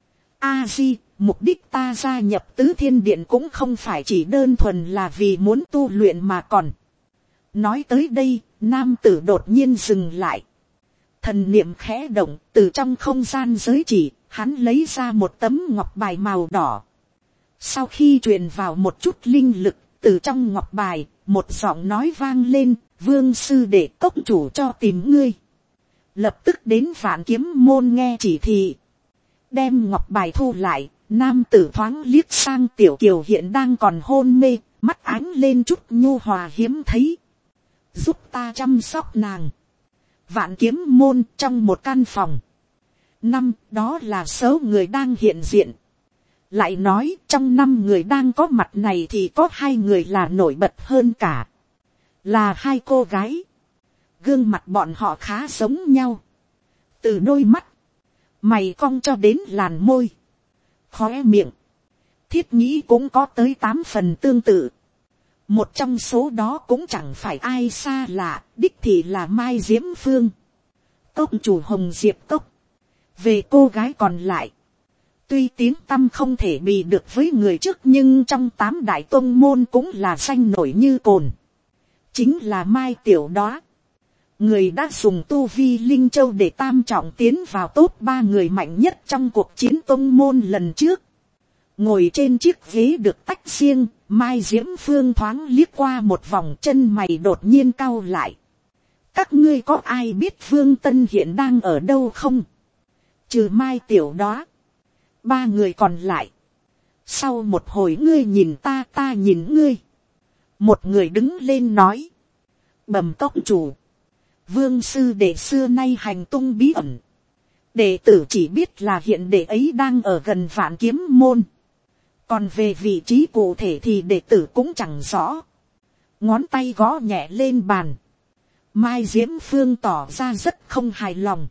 A-di, mục đích ta gia nhập Tứ Thiên Điện cũng không phải chỉ đơn thuần là vì muốn tu luyện mà còn. Nói tới đây, nam tử đột nhiên dừng lại. Thần niệm khẽ động, từ trong không gian giới chỉ, hắn lấy ra một tấm ngọc bài màu đỏ. Sau khi truyền vào một chút linh lực, từ trong ngọc bài, một giọng nói vang lên, Vương sư đệ cốc chủ cho tìm ngươi. Lập tức đến Vạn Kiếm môn nghe chỉ thị. Đem ngọc bài thu lại, nam tử thoáng liếc sang Tiểu Kiều hiện đang còn hôn mê, mắt ánh lên chút nhu hòa hiếm thấy. Giúp ta chăm sóc nàng. Vạn Kiếm môn trong một căn phòng. Năm đó là số người đang hiện diện. Lại nói trong năm người đang có mặt này thì có hai người là nổi bật hơn cả. Là hai cô gái. Gương mặt bọn họ khá giống nhau. Từ đôi mắt, mày cong cho đến làn môi, khóe miệng, thiết nghĩ cũng có tới tám phần tương tự. Một trong số đó cũng chẳng phải ai xa lạ, đích thị là Mai Diễm Phương, cốc chủ Hồng Diệp Cốc. Về cô gái còn lại, tuy tiếng tăm không thể bì được với người trước nhưng trong tám đại tôn môn cũng là danh nổi như cồn. Chính là Mai Tiểu Đóa. Người đã dùng tu vi linh châu để tam trọng tiến vào top ba người mạnh nhất trong cuộc chiến tôn môn lần trước. Ngồi trên chiếc ghế được tách riêng, Mai Diễm Phương thoáng liếc qua một vòng, chân mày đột nhiên cau lại. Các ngươi có ai biết Vương Tân hiện đang ở đâu không? Trừ Mai Tiểu Đóa, ba người còn lại. Sau một hồi ngươi nhìn ta, ta nhìn ngươi. Một người đứng lên nói. Bẩm cốc chủ. Vương sư đệ xưa nay hành tung bí ẩn. Đệ tử chỉ biết là hiện đệ ấy đang ở gần Vạn Kiếm môn. Còn về vị trí cụ thể thì đệ tử cũng chẳng rõ. Ngón tay gõ nhẹ lên bàn. Mai Diễm Phương tỏ ra rất không hài lòng.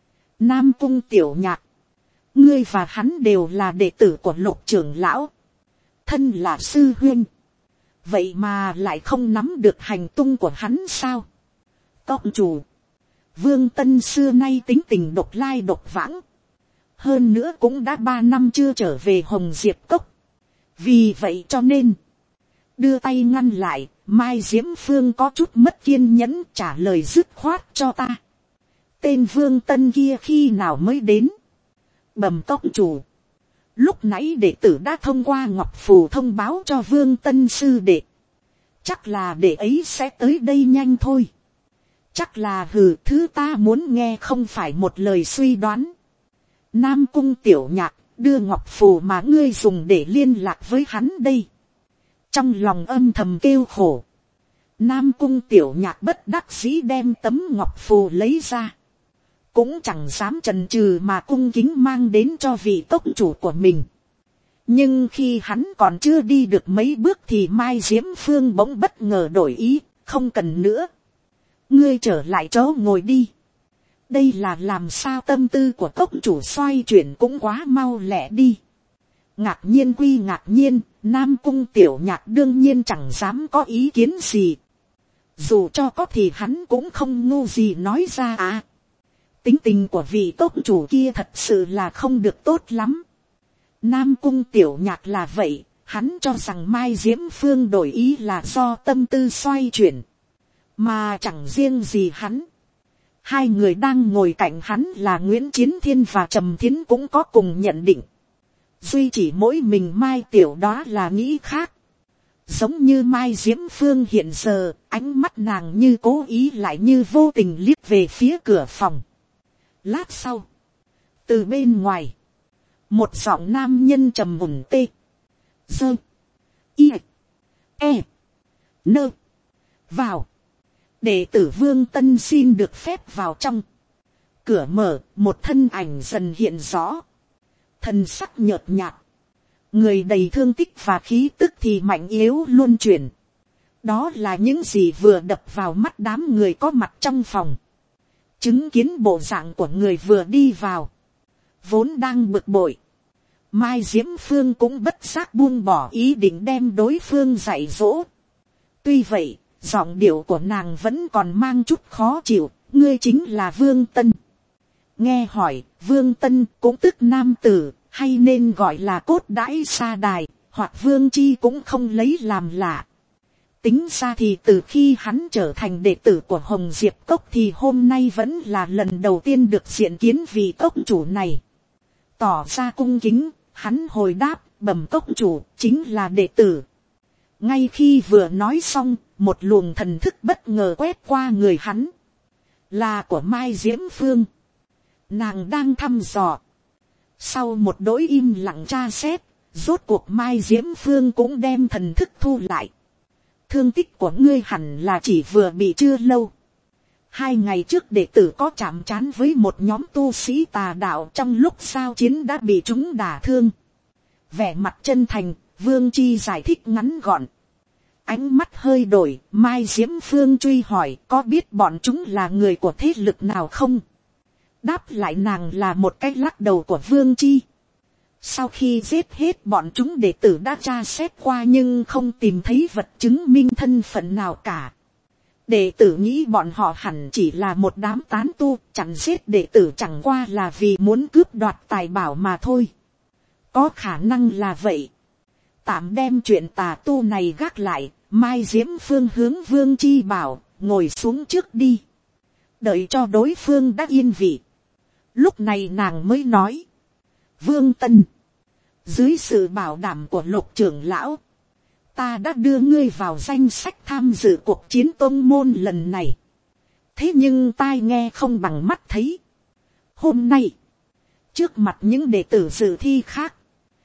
Nam Cung Tiểu Nhạc, ngươi và hắn đều là đệ tử của Lục trưởng lão. Thân là sư huynh. Vậy mà lại không nắm được hành tung của hắn sao? Cốc chủ, Vương Tân xưa nay tính tình độc lai độc vãng. Hơn nữa cũng đã ba năm chưa trở về Hồng Diệp Cốc. Vì vậy cho nên, đưa tay ngăn lại, Mai Diễm Phương có chút mất kiên nhẫn trả lời dứt khoát cho ta. Tên Vương Tân kia khi nào mới đến? Bẩm cốc chủ, lúc nãy đệ tử đã thông qua ngọc phù thông báo cho Vương Tân sư đệ. Chắc là đệ ấy sẽ tới đây nhanh thôi. Chắc là hừ, thứ ta muốn nghe không phải một lời suy đoán. Nam Cung Tiểu Nhạc, đưa ngọc phù mà ngươi dùng để liên lạc với hắn đây. Trong lòng âm thầm kêu khổ. Nam Cung Tiểu Nhạc bất đắc dĩ đem tấm ngọc phù lấy ra. Cũng chẳng dám chần chừ mà cung kính mang đến cho vị cốc chủ của mình. Nhưng khi hắn còn chưa đi được mấy bước thì Mai Diễm Phương bỗng bất ngờ đổi ý, không cần nữa. Ngươi trở lại chỗ ngồi đi. Đây là làm sao? Tâm tư của cốc chủ xoay chuyển cũng quá mau lẹ đi. Ngạc nhiên quy ngạc nhiên, Nam Cung Tiểu Nhạc đương nhiên chẳng dám có ý kiến gì. Dù cho có thì hắn cũng không ngu gì nói ra à. Tính tình của vị tốc chủ kia thật sự là không được tốt lắm. Nam Cung Tiểu Nhạc là vậy, hắn cho rằng Mai Diễm Phương đổi ý là do tâm tư xoay chuyển. Mà chẳng riêng gì hắn. Hai người đang ngồi cạnh hắn là Nguyễn Chiến Thiên và Trầm Thiến cũng có cùng nhận định. Duy chỉ mỗi mình Mai Tiểu đó là nghĩ khác. Giống như Mai Diễm Phương hiện giờ, ánh mắt nàng như cố ý lại như vô tình liếc về phía cửa phòng. Lát sau, từ bên ngoài, một giọng nam nhân trầm mùng tê, dơ, y, e, nơ, vào. Đệ tử Vương Tân xin được phép vào trong. Cửa mở, một thân ảnh dần hiện rõ. Thần sắc nhợt nhạt. Người đầy thương tích và khí tức thì mạnh yếu luôn chuyển. Đó là những gì vừa đập vào mắt đám người có mặt trong phòng. Chứng kiến bộ dạng của người vừa đi vào. Vốn đang bực bội. Mai Diễm Phương cũng bất giác buông bỏ ý định đem đối phương dạy dỗ. Tuy vậy, giọng điệu của nàng vẫn còn mang chút khó chịu. Ngươi chính là Vương Tân. Nghe hỏi, Vương Tân cũng tức nam tử, hay nên gọi là cốt đãi sa đài, hoặc Vương Chi cũng không lấy làm lạ. Tính ra thì từ khi hắn trở thành đệ tử của Hồng Diệp Cốc thì hôm nay vẫn là lần đầu tiên được diện kiến vị cốc chủ này. Tỏ ra cung kính, hắn hồi đáp, bẩm cốc chủ, chính là đệ tử. Ngay khi vừa nói xong, một luồng thần thức bất ngờ quét qua người hắn. Là của Mai Diễm Phương. Nàng đang thăm dò. Sau một đỗi im lặng tra xét, rốt cuộc Mai Diễm Phương cũng đem thần thức thu lại. Thương tích của ngươi hẳn là chỉ vừa bị chưa lâu. Hai ngày trước đệ tử có chạm trán với một nhóm tu sĩ tà đạo trong lúc giao chiến đã bị chúng đả thương. Vẻ mặt chân thành, Vương Chi giải thích ngắn gọn. Ánh mắt hơi đổi, Mai Diễm Phương truy hỏi có biết bọn chúng là người của thế lực nào không? Đáp lại nàng là một cái lắc đầu của Vương Chi. Sau khi giết hết bọn chúng đệ tử đã tra xét qua nhưng không tìm thấy vật chứng minh thân phận nào cả. Đệ tử nghĩ bọn họ hẳn chỉ là một đám tán tu, chẳng giết đệ tử chẳng qua là vì muốn cướp đoạt tài bảo mà thôi. Có khả năng là vậy. Tạm đem chuyện tà tu này gác lại, Mai Diễm Phương hướng Vương Chi bảo, ngồi xuống trước đi. Đợi cho đối phương đã yên vị. Lúc này nàng mới nói. Vương Tân. Dưới sự bảo đảm của Lục trưởng lão. Ta đã đưa ngươi vào danh sách tham dự cuộc chiến tôn môn lần này. Thế nhưng tai nghe không bằng mắt thấy. Hôm nay. Trước mặt những đệ tử dự thi khác.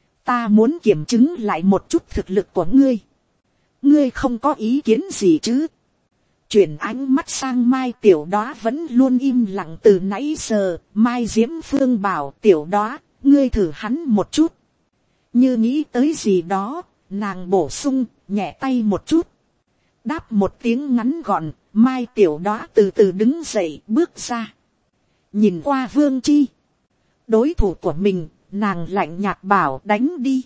Ta muốn kiểm chứng lại một chút thực lực của ngươi. Ngươi không có ý kiến gì chứ? Chuyển ánh mắt sang Mai Tiểu Đóa vẫn luôn im lặng từ nãy giờ. Mai Diễm Phương bảo Tiểu Đóa, ngươi thử hắn một chút. Như nghĩ tới gì đó, nàng bổ sung, nhẹ tay một chút. Đáp một tiếng ngắn gọn, Mai Tiểu Đóa từ từ đứng dậy bước ra. Nhìn qua Vương Chi. Đối thủ của mình, nàng lạnh nhạt bảo đánh đi.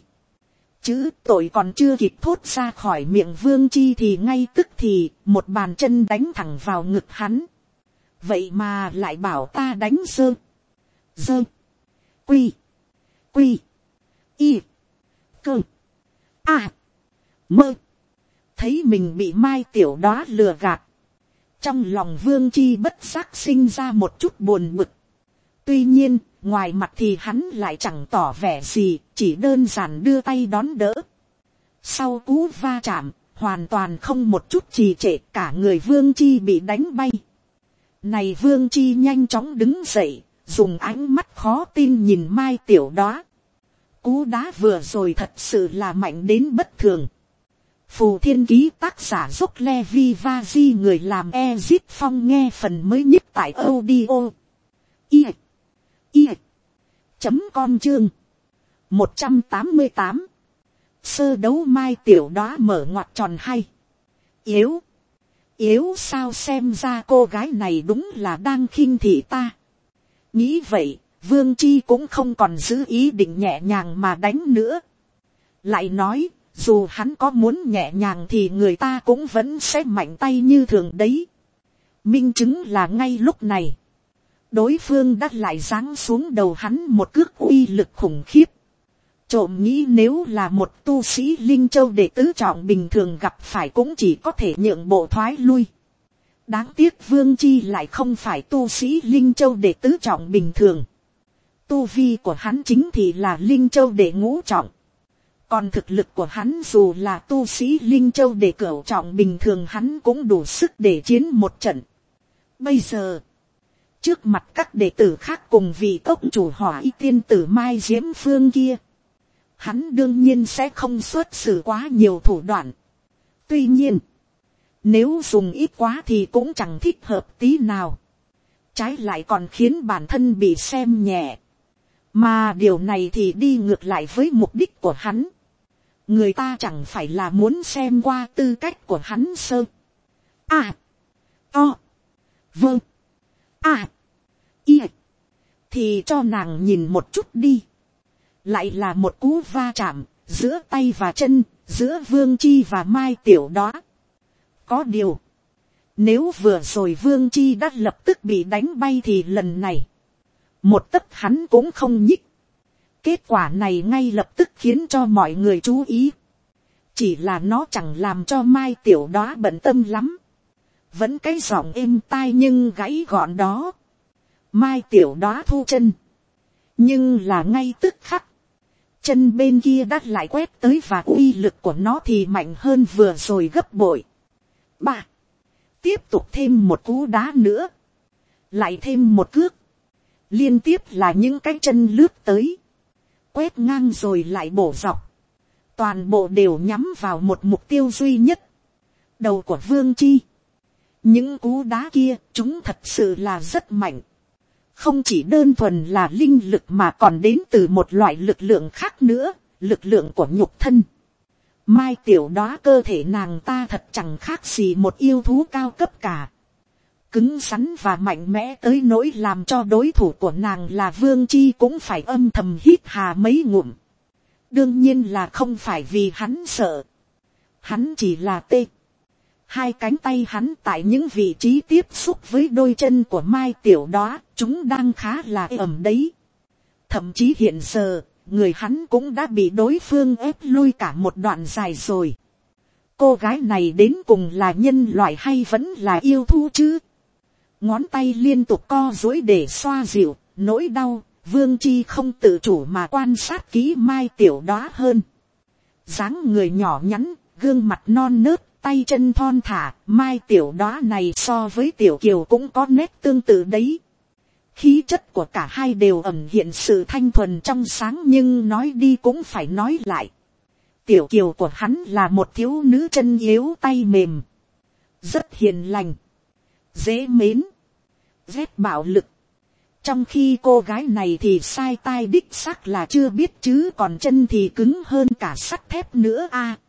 Chữ tội còn chưa kịp thốt ra khỏi miệng Vương Chi thì ngay tức thì một bàn chân đánh thẳng vào ngực hắn. Vậy mà lại bảo ta đánh dơ. Dơ. Quy. Quy. Y. Cơ. À. Mơ. Thấy mình bị Mai Tiểu Đóa lừa gạt. Trong lòng Vương Chi bất giác sinh ra một chút buồn bực. Tuy nhiên, ngoài mặt thì hắn lại chẳng tỏ vẻ gì, chỉ đơn giản đưa tay đón đỡ. Sau cú va chạm, hoàn toàn không một chút trì trệ, cả người Vương Chi bị đánh bay. Này Vương Chi nhanh chóng đứng dậy, dùng ánh mắt khó tin nhìn Mai Tiểu Đóa. Cú đá vừa rồi thật sự là mạnh đến bất thường. Phù Thiên Ký tác giả Dốc Levi Vaji người làm Ezit Phong nghe phần mới nhất tại audio. I. I. Chấm con chương. một trăm tám mươi tám. Sơ đấu Mai Tiểu Đóa mở ngoặt tròn hay. Yếu. Yếu sao xem ra cô gái này đúng là đang khinh thị ta. Nghĩ vậy, Vương Chi cũng không còn giữ ý định nhẹ nhàng mà đánh nữa, Lại nói, dù hắn có muốn nhẹ nhàng thì người ta cũng vẫn sẽ mạnh tay như thường đấy. Minh chứng là ngay lúc này, đối phương đã lại giáng xuống đầu hắn một cước uy lực khủng khiếp. Trộm nghĩ nếu là một tu sĩ Linh Châu đệ tứ trọng bình thường gặp phải cũng chỉ có thể nhượng bộ thoái lui. Đáng tiếc Vương Chi lại không phải tu sĩ Linh Châu đệ tứ trọng bình thường. Tu vi của hắn chính thì là Linh Châu đệ ngũ trọng. Còn thực lực của hắn dù là tu sĩ Linh Châu đệ cửu trọng bình thường hắn cũng đủ sức để chiến một trận. Bây giờ, trước mặt các đệ tử khác cùng vị cốc chủ Hỏa Y tiên tử Mai Diễm Phương kia, hắn đương nhiên sẽ không xuất xử quá nhiều thủ đoạn. Tuy nhiên, nếu dùng ít quá thì cũng chẳng thích hợp tí nào. Trái lại còn khiến bản thân bị xem nhẹ. Mà điều này thì đi ngược lại với mục đích của hắn. Người ta chẳng phải là muốn xem qua tư cách của hắn sơ. À. O. Vâng. À. Y. Thì cho nàng nhìn một chút đi. Lại là một cú va chạm, giữa tay và chân, giữa Vương Chi và Mai Tiểu đó. Có điều, nếu vừa rồi Vương Chi đã lập tức bị đánh bay thì lần này, một tấc hắn cũng không nhích. Kết quả này ngay lập tức khiến cho mọi người chú ý. Chỉ là nó chẳng làm cho Mai Tiểu đó bận tâm lắm. Vẫn cái giọng êm tai nhưng gãy gọn đó. Mai Tiểu đó thu chân. Nhưng là ngay tức khắc, chân bên kia đã lại quét tới và uy lực của nó thì mạnh hơn vừa rồi gấp bội. Ba. Tiếp tục thêm một cú đá nữa. Lại thêm một cước. Liên tiếp là những cái chân lướt tới. Quét ngang rồi lại bổ dọc. Toàn bộ đều nhắm vào một mục tiêu duy nhất. Đầu của Vương Chi. Những cú đá kia chúng thật sự là rất mạnh. Không chỉ đơn thuần là linh lực mà còn đến từ một loại lực lượng khác nữa. Lực lượng của nhục thân. Mai Tiểu đó cơ thể nàng ta thật chẳng khác gì một yêu thú cao cấp cả. Cứng rắn và mạnh mẽ tới nỗi làm cho đối thủ của nàng là Vương Chi cũng phải âm thầm hít hà mấy ngụm. Đương nhiên là không phải vì hắn sợ. Hắn chỉ là tê. Hai cánh tay hắn tại những vị trí tiếp xúc với đôi chân của Mai Tiểu đó, chúng đang khá là ẩm đấy. Thậm chí hiện giờ, người hắn cũng đã bị đối phương ép lui cả một đoạn dài rồi. Cô gái này đến cùng là nhân loại hay vẫn là yêu thú chứ? Ngón tay liên tục co duỗi để xoa dịu, nỗi đau, Vương Chi không tự chủ mà quan sát kỹ Mai Tiểu đó hơn. Dáng người nhỏ nhắn, gương mặt non nớt, tay chân thon thả, Mai Tiểu đó này so với Tiểu Kiều cũng có nét tương tự đấy. Khí chất của cả hai đều ẩn hiện sự thanh thuần trong sáng nhưng nói đi cũng phải nói lại. Tiểu Kiều của hắn là một thiếu nữ chân yếu tay mềm. Rất hiền lành. Dễ mến. Ghét bạo lực. Trong khi cô gái này thì sai tai đích xác là chưa biết chứ còn chân thì cứng hơn cả sắt thép nữa a. À,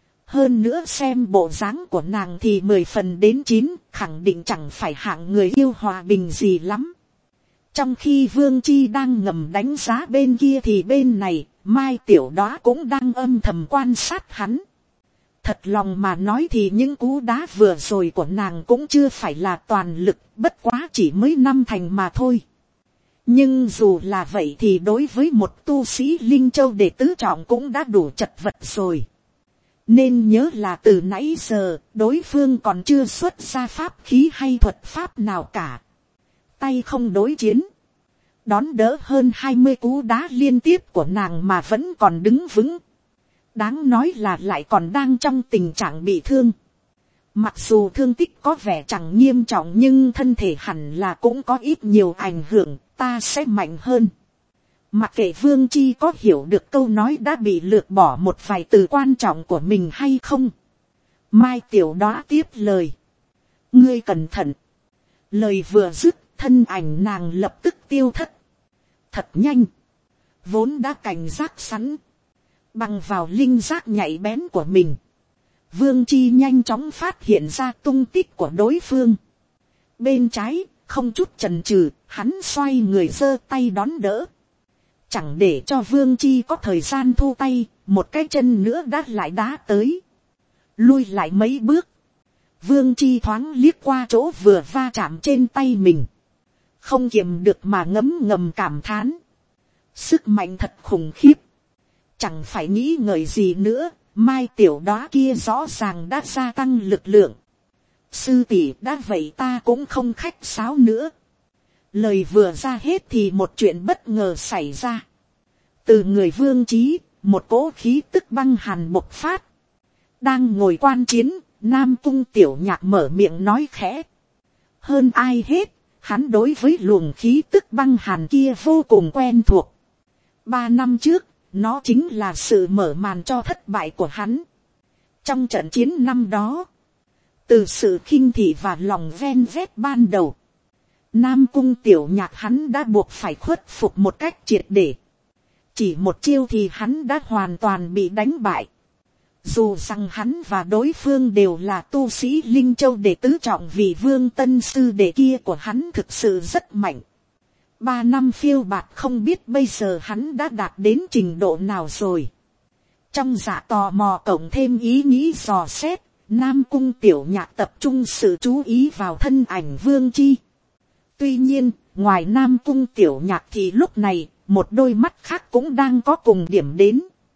hơn nữa xem bộ dáng của nàng thì mười phần đến chín, khẳng định chẳng phải hạng người yêu hòa bình gì lắm. Trong khi Vương Chi đang ngầm đánh giá bên kia thì bên này, Mai Tiểu đó cũng đang âm thầm quan sát hắn. Thật lòng mà nói thì những cú đá vừa rồi của nàng cũng chưa phải là toàn lực, bất quá chỉ mới năm thành mà thôi. Nhưng dù là vậy thì đối với một tu sĩ Linh Châu đệ tứ trọng cũng đã đủ chật vật rồi. Nên nhớ là từ nãy giờ, đối phương còn chưa xuất ra pháp khí hay thuật pháp nào cả. Tay không đối chiến. Đón đỡ hơn hai mươi cú đá liên tiếp của nàng mà vẫn còn đứng vững. Đáng nói là lại còn đang trong tình trạng bị thương. Mặc dù thương tích có vẻ chẳng nghiêm trọng nhưng thân thể hẳn là cũng có ít nhiều ảnh hưởng, ta sẽ mạnh hơn. Mặc kệ Vương Chi có hiểu được câu nói đã bị lược bỏ một vài từ quan trọng của mình hay không. Mai Tiểu đó tiếp lời. Ngươi cẩn thận. Lời vừa dứt, thân ảnh nàng lập tức tiêu thất. Thật nhanh. Vốn đã cảnh giác sẵn. Bằng vào linh giác nhạy bén của mình. Vương Chi nhanh chóng phát hiện ra tung tích của đối phương. Bên trái, không chút chần chừ, hắn xoay người giơ tay đón đỡ. Chẳng để cho Vương Chi có thời gian thu tay, một cái chân nữa đã lại đá tới. Lui lại mấy bước. Vương Chi thoáng liếc qua chỗ vừa va chạm trên tay mình. Không kiềm được mà ngấm ngầm cảm thán. Sức mạnh thật khủng khiếp. Chẳng phải nghĩ ngợi gì nữa, Mai Tiểu Đóa kia rõ ràng đã gia tăng lực lượng. Sư tỷ đã vậy ta cũng không khách sáo nữa. Lời vừa ra hết thì một chuyện bất ngờ xảy ra. Từ người Vương Chí, một cỗ khí tức băng hàn bộc phát. Đang ngồi quan chiến, Nam Cung Tiểu Nhạc mở miệng nói khẽ. Hơn ai hết, hắn đối với luồng khí tức băng hàn kia vô cùng quen thuộc. Ba năm trước, nó chính là sự mở màn cho thất bại của hắn. Trong trận chiến năm đó, từ sự khinh thị và lòng ven vét ban đầu, Nam Cung Tiểu Nhạc hắn đã buộc phải khuất phục một cách triệt để. Chỉ một chiêu thì hắn đã hoàn toàn bị đánh bại. Dù rằng hắn và đối phương đều là tu sĩ Linh Châu đệ tứ trọng, vì Vương Tân sư đệ kia của hắn thực sự rất mạnh. Ba năm phiêu bạt không biết bây giờ hắn đã đạt đến trình độ nào rồi. Trong dạ tò mò cộng thêm ý nghĩ dò xét, Nam Cung Tiểu Nhạc tập trung sự chú ý vào thân ảnh Vương Chi. Tuy nhiên, ngoài Nam Cung Tiểu Nhạc thì lúc này, một đôi mắt khác cũng đang có cùng điểm đến.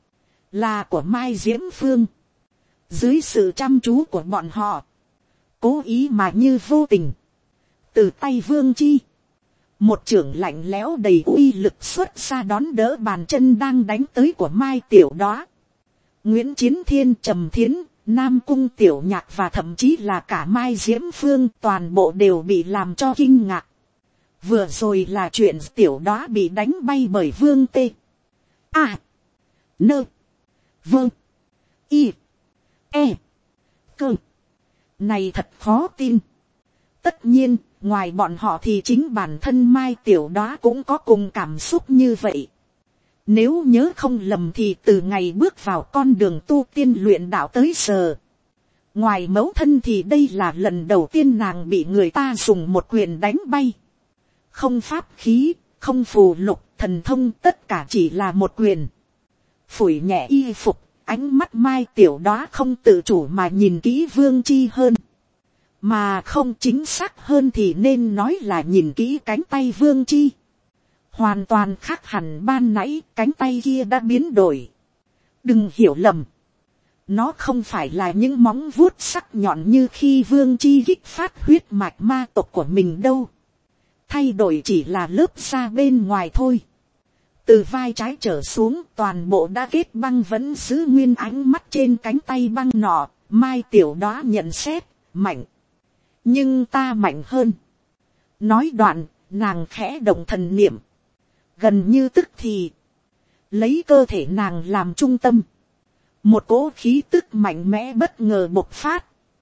Là của Mai Diễm Phương. Dưới sự chăm chú của bọn họ, cố ý mà như vô tình, từ tay Vương Chi, một chưởng lạnh lẽo đầy uy lực xuất ra đón đỡ bàn chân đang đánh tới của Mai Tiểu Đóa. Nguyễn Chiến Thiên, Trầm Thiến, Nam Cung Tiểu Nhạc và thậm chí là cả Mai Diễm Phương toàn bộ đều bị làm cho kinh ngạc. Vừa rồi là chuyện Tiểu Đóa bị đánh bay bởi Vương Tê. À. Nơ. Vâng. Y. E. Cơ. Này thật khó tin. Tất nhiên, ngoài bọn họ thì chính bản thân Mai Tiểu Đóa cũng có cùng cảm xúc như vậy. Nếu nhớ không lầm thì từ ngày bước vào con đường tu tiên luyện đạo tới giờ, ngoài mẫu thân thì đây là lần đầu tiên nàng bị người ta dùng một quyền đánh bay. Không pháp khí, không phù lục, thần thông, tất cả chỉ là một quyền. Phủi nhẹ y phục, ánh mắt Mai Tiểu Đóa không tự chủ mà nhìn kỹ Vương Chi hơn. Mà không chính xác hơn thì nên nói là nhìn kỹ cánh tay Vương Chi. Hoàn toàn khác hẳn ban nãy, cánh tay kia đã biến đổi. Đừng hiểu lầm. Nó không phải là những móng vuốt sắc nhọn như khi Vương Chi kích phát huyết mạch ma tộc của mình đâu. Thay đổi chỉ là lớp da bên ngoài thôi. Từ vai trái trở xuống toàn bộ đã kết băng vẫn giữ nguyên ánh mắt trên cánh tay băng nọ. Mai Tiểu Đóa nhận xét, mạnh. Nhưng ta mạnh hơn. Nói đoạn, nàng khẽ động thần niệm. Gần như tức thì, lấy cơ thể nàng làm trung tâm. Một cỗ khí tức mạnh mẽ bất ngờ bộc phát.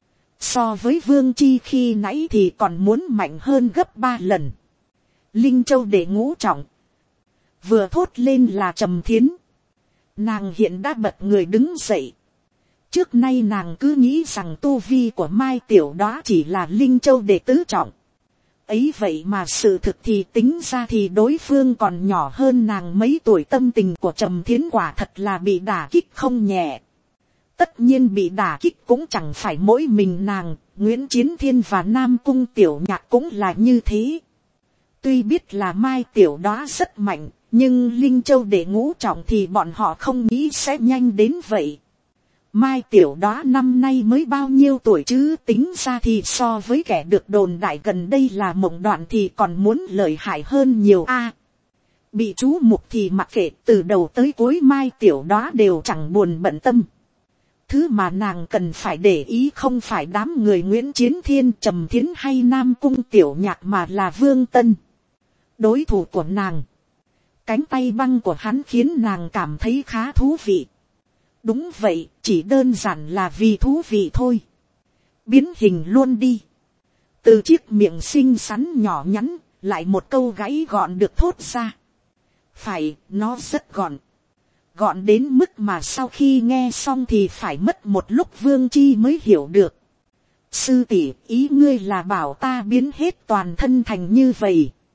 So với Vương Chi khi nãy thì còn muốn mạnh hơn gấp ba lần. Linh Châu đệ ngũ trọng. Vừa thốt lên là Trầm Thiến. Nàng hiện đã bật người đứng dậy. Trước nay nàng cứ nghĩ rằng tu vi của Mai Tiểu Đóa chỉ là Linh Châu đệ tứ trọng. Ấy vậy mà sự thực thì tính ra thì đối phương còn nhỏ hơn nàng mấy tuổi. Tâm tình của Trầm Thiến quả thật là bị đả kích không nhẹ. Tất nhiên bị đả kích cũng chẳng phải mỗi mình nàng, Nguyễn Chiến Thiên và Nam Cung Tiểu Nhạc cũng là như thế. Tuy biết là Mai Tiểu Đóa rất mạnh, nhưng Linh Châu đệ ngũ trọng thì bọn họ không nghĩ sẽ nhanh đến vậy. Mai Tiểu Đóa năm nay mới bao nhiêu tuổi chứ, tính ra thì so với kẻ được đồn đại gần đây là mộng đoạn thì còn muốn lợi hại hơn nhiều a. À, bị chú mục thì mặc kệ, từ đầu tới cuối Mai Tiểu Đóa đều chẳng buồn bận tâm. Thứ mà nàng cần phải để ý không phải đám người Nguyễn Chiến Thiên, Trầm Thiến hay Nam Cung Tiểu Nhạc mà là Vương Tân. Đối thủ của nàng. Cánh tay băng của hắn khiến nàng cảm thấy khá thú vị. Đúng vậy, chỉ đơn giản là vì thú vị thôi. Biến hình luôn đi. Từ chiếc miệng xinh xắn nhỏ nhắn, lại một câu gãy gọn được thốt ra. Phải, nó rất gọn. Gọn đến mức mà sau khi nghe xong thì phải mất một lúc Vương Chi mới hiểu được. Sư tỷ, ý ngươi là bảo ta biến hết toàn thân thành như vậy.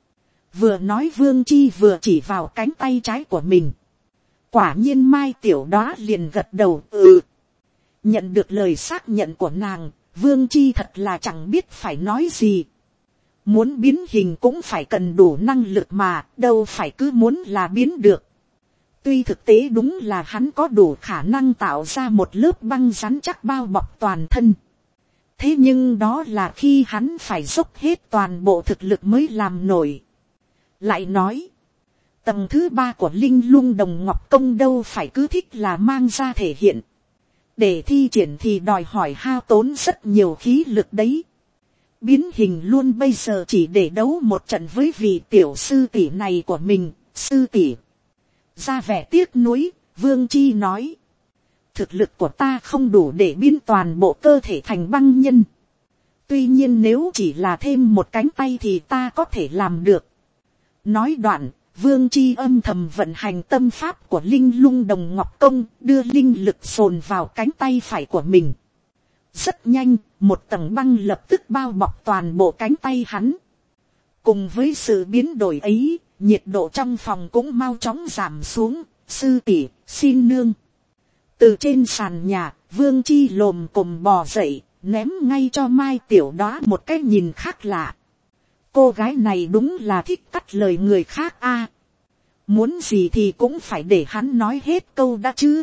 Vừa nói Vương Chi vừa chỉ vào cánh tay trái của mình. Quả nhiên Mai Tiểu Đóa liền gật đầu ừ. Nhận được lời xác nhận của nàng, Vương Chi thật là chẳng biết phải nói gì. Muốn biến hình cũng phải cần đủ năng lực mà, đâu phải cứ muốn là biến được. Tuy thực tế đúng là hắn có đủ khả năng tạo ra một lớp băng rắn chắc bao bọc toàn thân. Thế nhưng đó là khi hắn phải dốc hết toàn bộ thực lực mới làm nổi. Lại nói, tầng thứ ba của Linh Lung Đồng Ngọc Công đâu phải cứ thích là mang ra thể hiện. Để thi triển thì đòi hỏi hao tốn rất nhiều khí lực đấy. Biến hình luôn bây giờ chỉ để đấu một trận với vị tiểu sư tỷ này của mình, sư tỷ. Ra vẻ tiếc nuối, Vương Chi nói. Thực lực của ta không đủ để biến toàn bộ cơ thể thành băng nhân. Tuy nhiên nếu chỉ là thêm một cánh tay thì ta có thể làm được. Nói đoạn, Vương Chi âm thầm vận hành tâm pháp của Linh Lung Đồng Ngọc Công, đưa linh lực dồn vào cánh tay phải của mình. Rất nhanh, một tầng băng lập tức bao bọc toàn bộ cánh tay hắn. Cùng với sự biến đổi ấy, nhiệt độ trong phòng cũng mau chóng giảm xuống. Sư tỷ, xin nương. Từ trên sàn nhà, Vương Chi lồm cồm bò dậy, ném ngay cho Mai Tiểu Đóa một cái nhìn khác lạ. Cô gái này đúng là thích cắt lời người khác a. Muốn gì thì cũng phải để hắn nói hết câu đã chứ.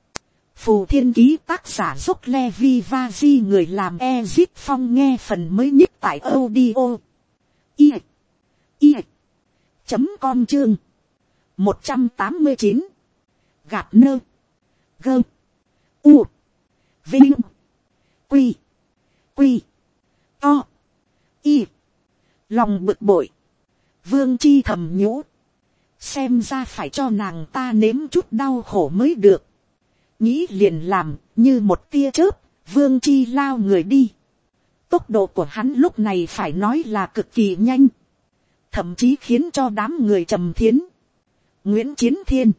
Phù Thiên Ký tác giả Dốc Levi Vaji, người làm Ezip Phong, nghe phần mới nhất tại audio i i chấm com chương một trăm tám mươi chín. Gạt nơ gơ u vinh quy quy to y. Lòng bực bội, Vương Chi thầm nhủ, xem ra phải cho nàng ta nếm chút đau khổ mới được. Nghĩ liền làm, như một tia chớp, Vương Chi lao người đi. Tốc độ của hắn lúc này phải nói là cực kỳ nhanh, thậm chí khiến cho đám người Trầm Thiến, Nguyễn Chiến Thiên,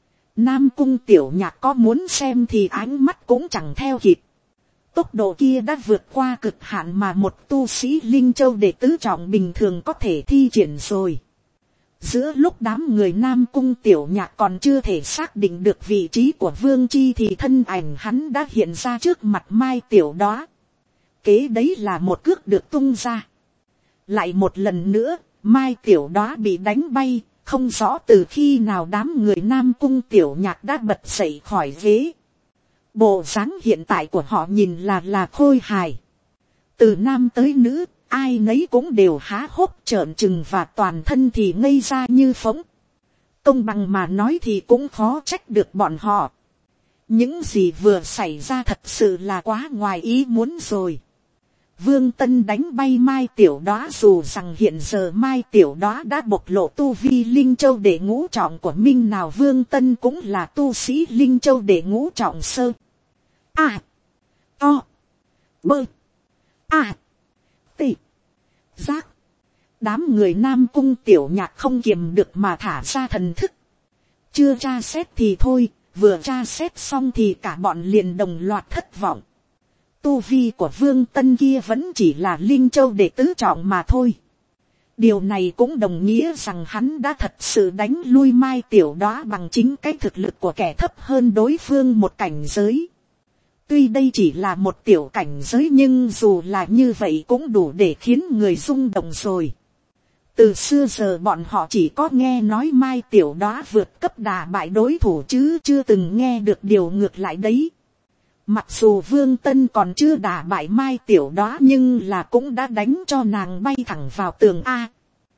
Nam Cung Tiểu Nhạc có muốn xem thì ánh mắt cũng chẳng theo kịp. Tốc độ kia đã vượt qua cực hạn mà một tu sĩ Linh Châu đệ tứ trọng bình thường có thể thi triển rồi. Giữa lúc đám người Nam Cung Tiểu Nhạc còn chưa thể xác định được vị trí của Vương Chi thì thân ảnh hắn đã hiện ra trước mặt Mai Tiểu Đóa. Kế đấy là một cước được tung ra. Lại một lần nữa, Mai Tiểu Đóa bị đánh bay, không rõ từ khi nào đám người Nam Cung Tiểu Nhạc đã bật dậy khỏi ghế. Bộ dáng hiện tại của họ nhìn là là khôi hài. Từ nam tới nữ, ai nấy cũng đều há hốc trợn trừng và toàn thân thì ngây ra như phỗng. Công bằng mà nói thì cũng khó trách được bọn họ. Những gì vừa xảy ra thật sự là quá ngoài ý muốn rồi. Vương Tân đánh bay Mai Tiểu Đóa, dù rằng hiện giờ Mai Tiểu Đóa đã bộc lộ tu vi Linh Châu đệ ngũ trọng của Minh nào Vương Tân cũng là tu sĩ Linh Châu đệ ngũ trọng sơ. A. O. Bơ. A. T. Giác. Đám người Nam Cung Tiểu Nhạc không kiềm được mà thả ra thần thức. Chưa tra xét thì thôi, vừa tra xét xong thì cả bọn liền đồng loạt thất vọng. Tu vi của Vương Tân kia vẫn chỉ là Linh Châu đệ tứ trọng mà thôi. Điều này cũng đồng nghĩa rằng hắn đã thật sự đánh lui Mai Tiểu Đóa bằng chính cái thực lực của kẻ thấp hơn đối phương một cảnh giới. Tuy đây chỉ là một tiểu cảnh giới nhưng dù là như vậy cũng đủ để khiến người rung động rồi. Từ xưa giờ bọn họ chỉ có nghe nói Mai Tiểu Đóa vượt cấp đả bại đối thủ chứ chưa từng nghe được điều ngược lại đấy. Mặc dù Vương Tân còn chưa đả bại Mai Tiểu Đóa nhưng là cũng đã đánh cho nàng bay thẳng vào tường A.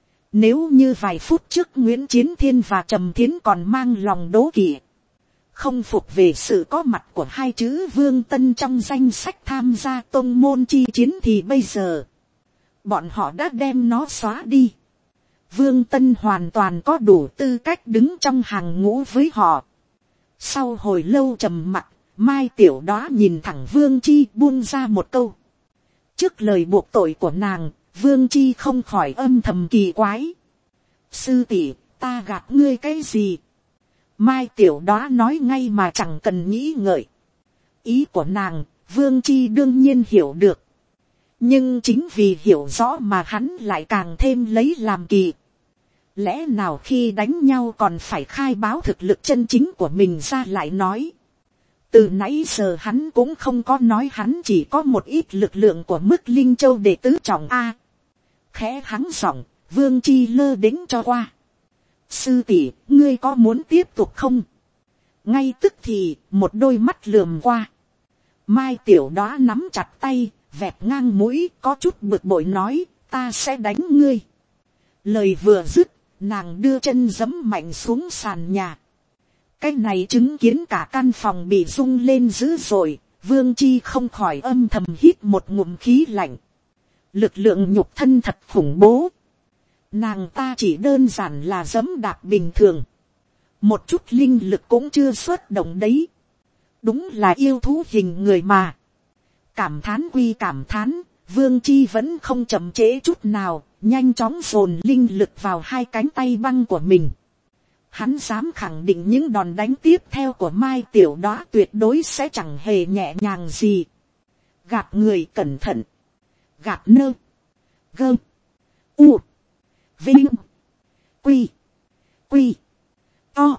Nếu như vài phút trước Nguyễn Chiến Thiên và Trầm Thiến còn mang lòng đố kỵ, không phục về sự có mặt của hai chữ Vương Tân trong danh sách tham gia tôn môn chi chiến thì bây giờ bọn họ đã đem nó xóa đi. Vương Tân hoàn toàn có đủ tư cách đứng trong hàng ngũ với họ. Sau hồi lâu trầm mặc, Mai Tiểu Đóa nhìn thẳng Vương Chi buông ra một câu. Trước lời buộc tội của nàng, Vương Chi không khỏi âm thầm kỳ quái. Sư tỷ, ta gạt ngươi cái gì? Mai Tiểu Đóa nói ngay mà chẳng cần nghĩ ngợi. Ý của nàng, Vương Chi đương nhiên hiểu được. Nhưng chính vì hiểu rõ mà hắn lại càng thêm lấy làm kỳ. lẽ nào khi đánh nhau còn phải khai báo thực lực chân chính của mình ra lại nói. Từ nãy giờ hắn cũng không có nói hắn chỉ có một ít lực lượng của mức linh châu đệ tứ trọng A. Khẽ hắn giọng, Vương Chi lơ đĩnh cho qua. Sư tỷ, ngươi có muốn tiếp tục không? Ngay tức thì, một đôi mắt lườm qua. Mai Tiểu Đóa nắm chặt tay, vẹp ngang mũi, có chút bực bội nói, ta sẽ đánh ngươi. Lời vừa dứt, nàng đưa chân giẫm mạnh xuống sàn nhà. Cái này chứng kiến cả căn phòng bị rung lên dữ dội, Vương Chi không khỏi âm thầm hít một ngụm khí lạnh. Lực lượng nhục thân thật khủng bố. Nàng ta chỉ đơn giản là giẫm đạp bình thường. Một chút linh lực cũng chưa xuất động đấy. Đúng là yêu thú hình người mà. Cảm thán quy cảm thán, Vương Chi vẫn không chậm trễ chút nào, nhanh chóng dồn linh lực vào hai cánh tay băng của mình. Hắn dám khẳng định những đòn đánh tiếp theo của Mai Tiểu Đóa tuyệt đối sẽ chẳng hề nhẹ nhàng gì. Gạt người cẩn thận. Gạt nơ. Gơ. U. Vinh. Quy. Quy. To.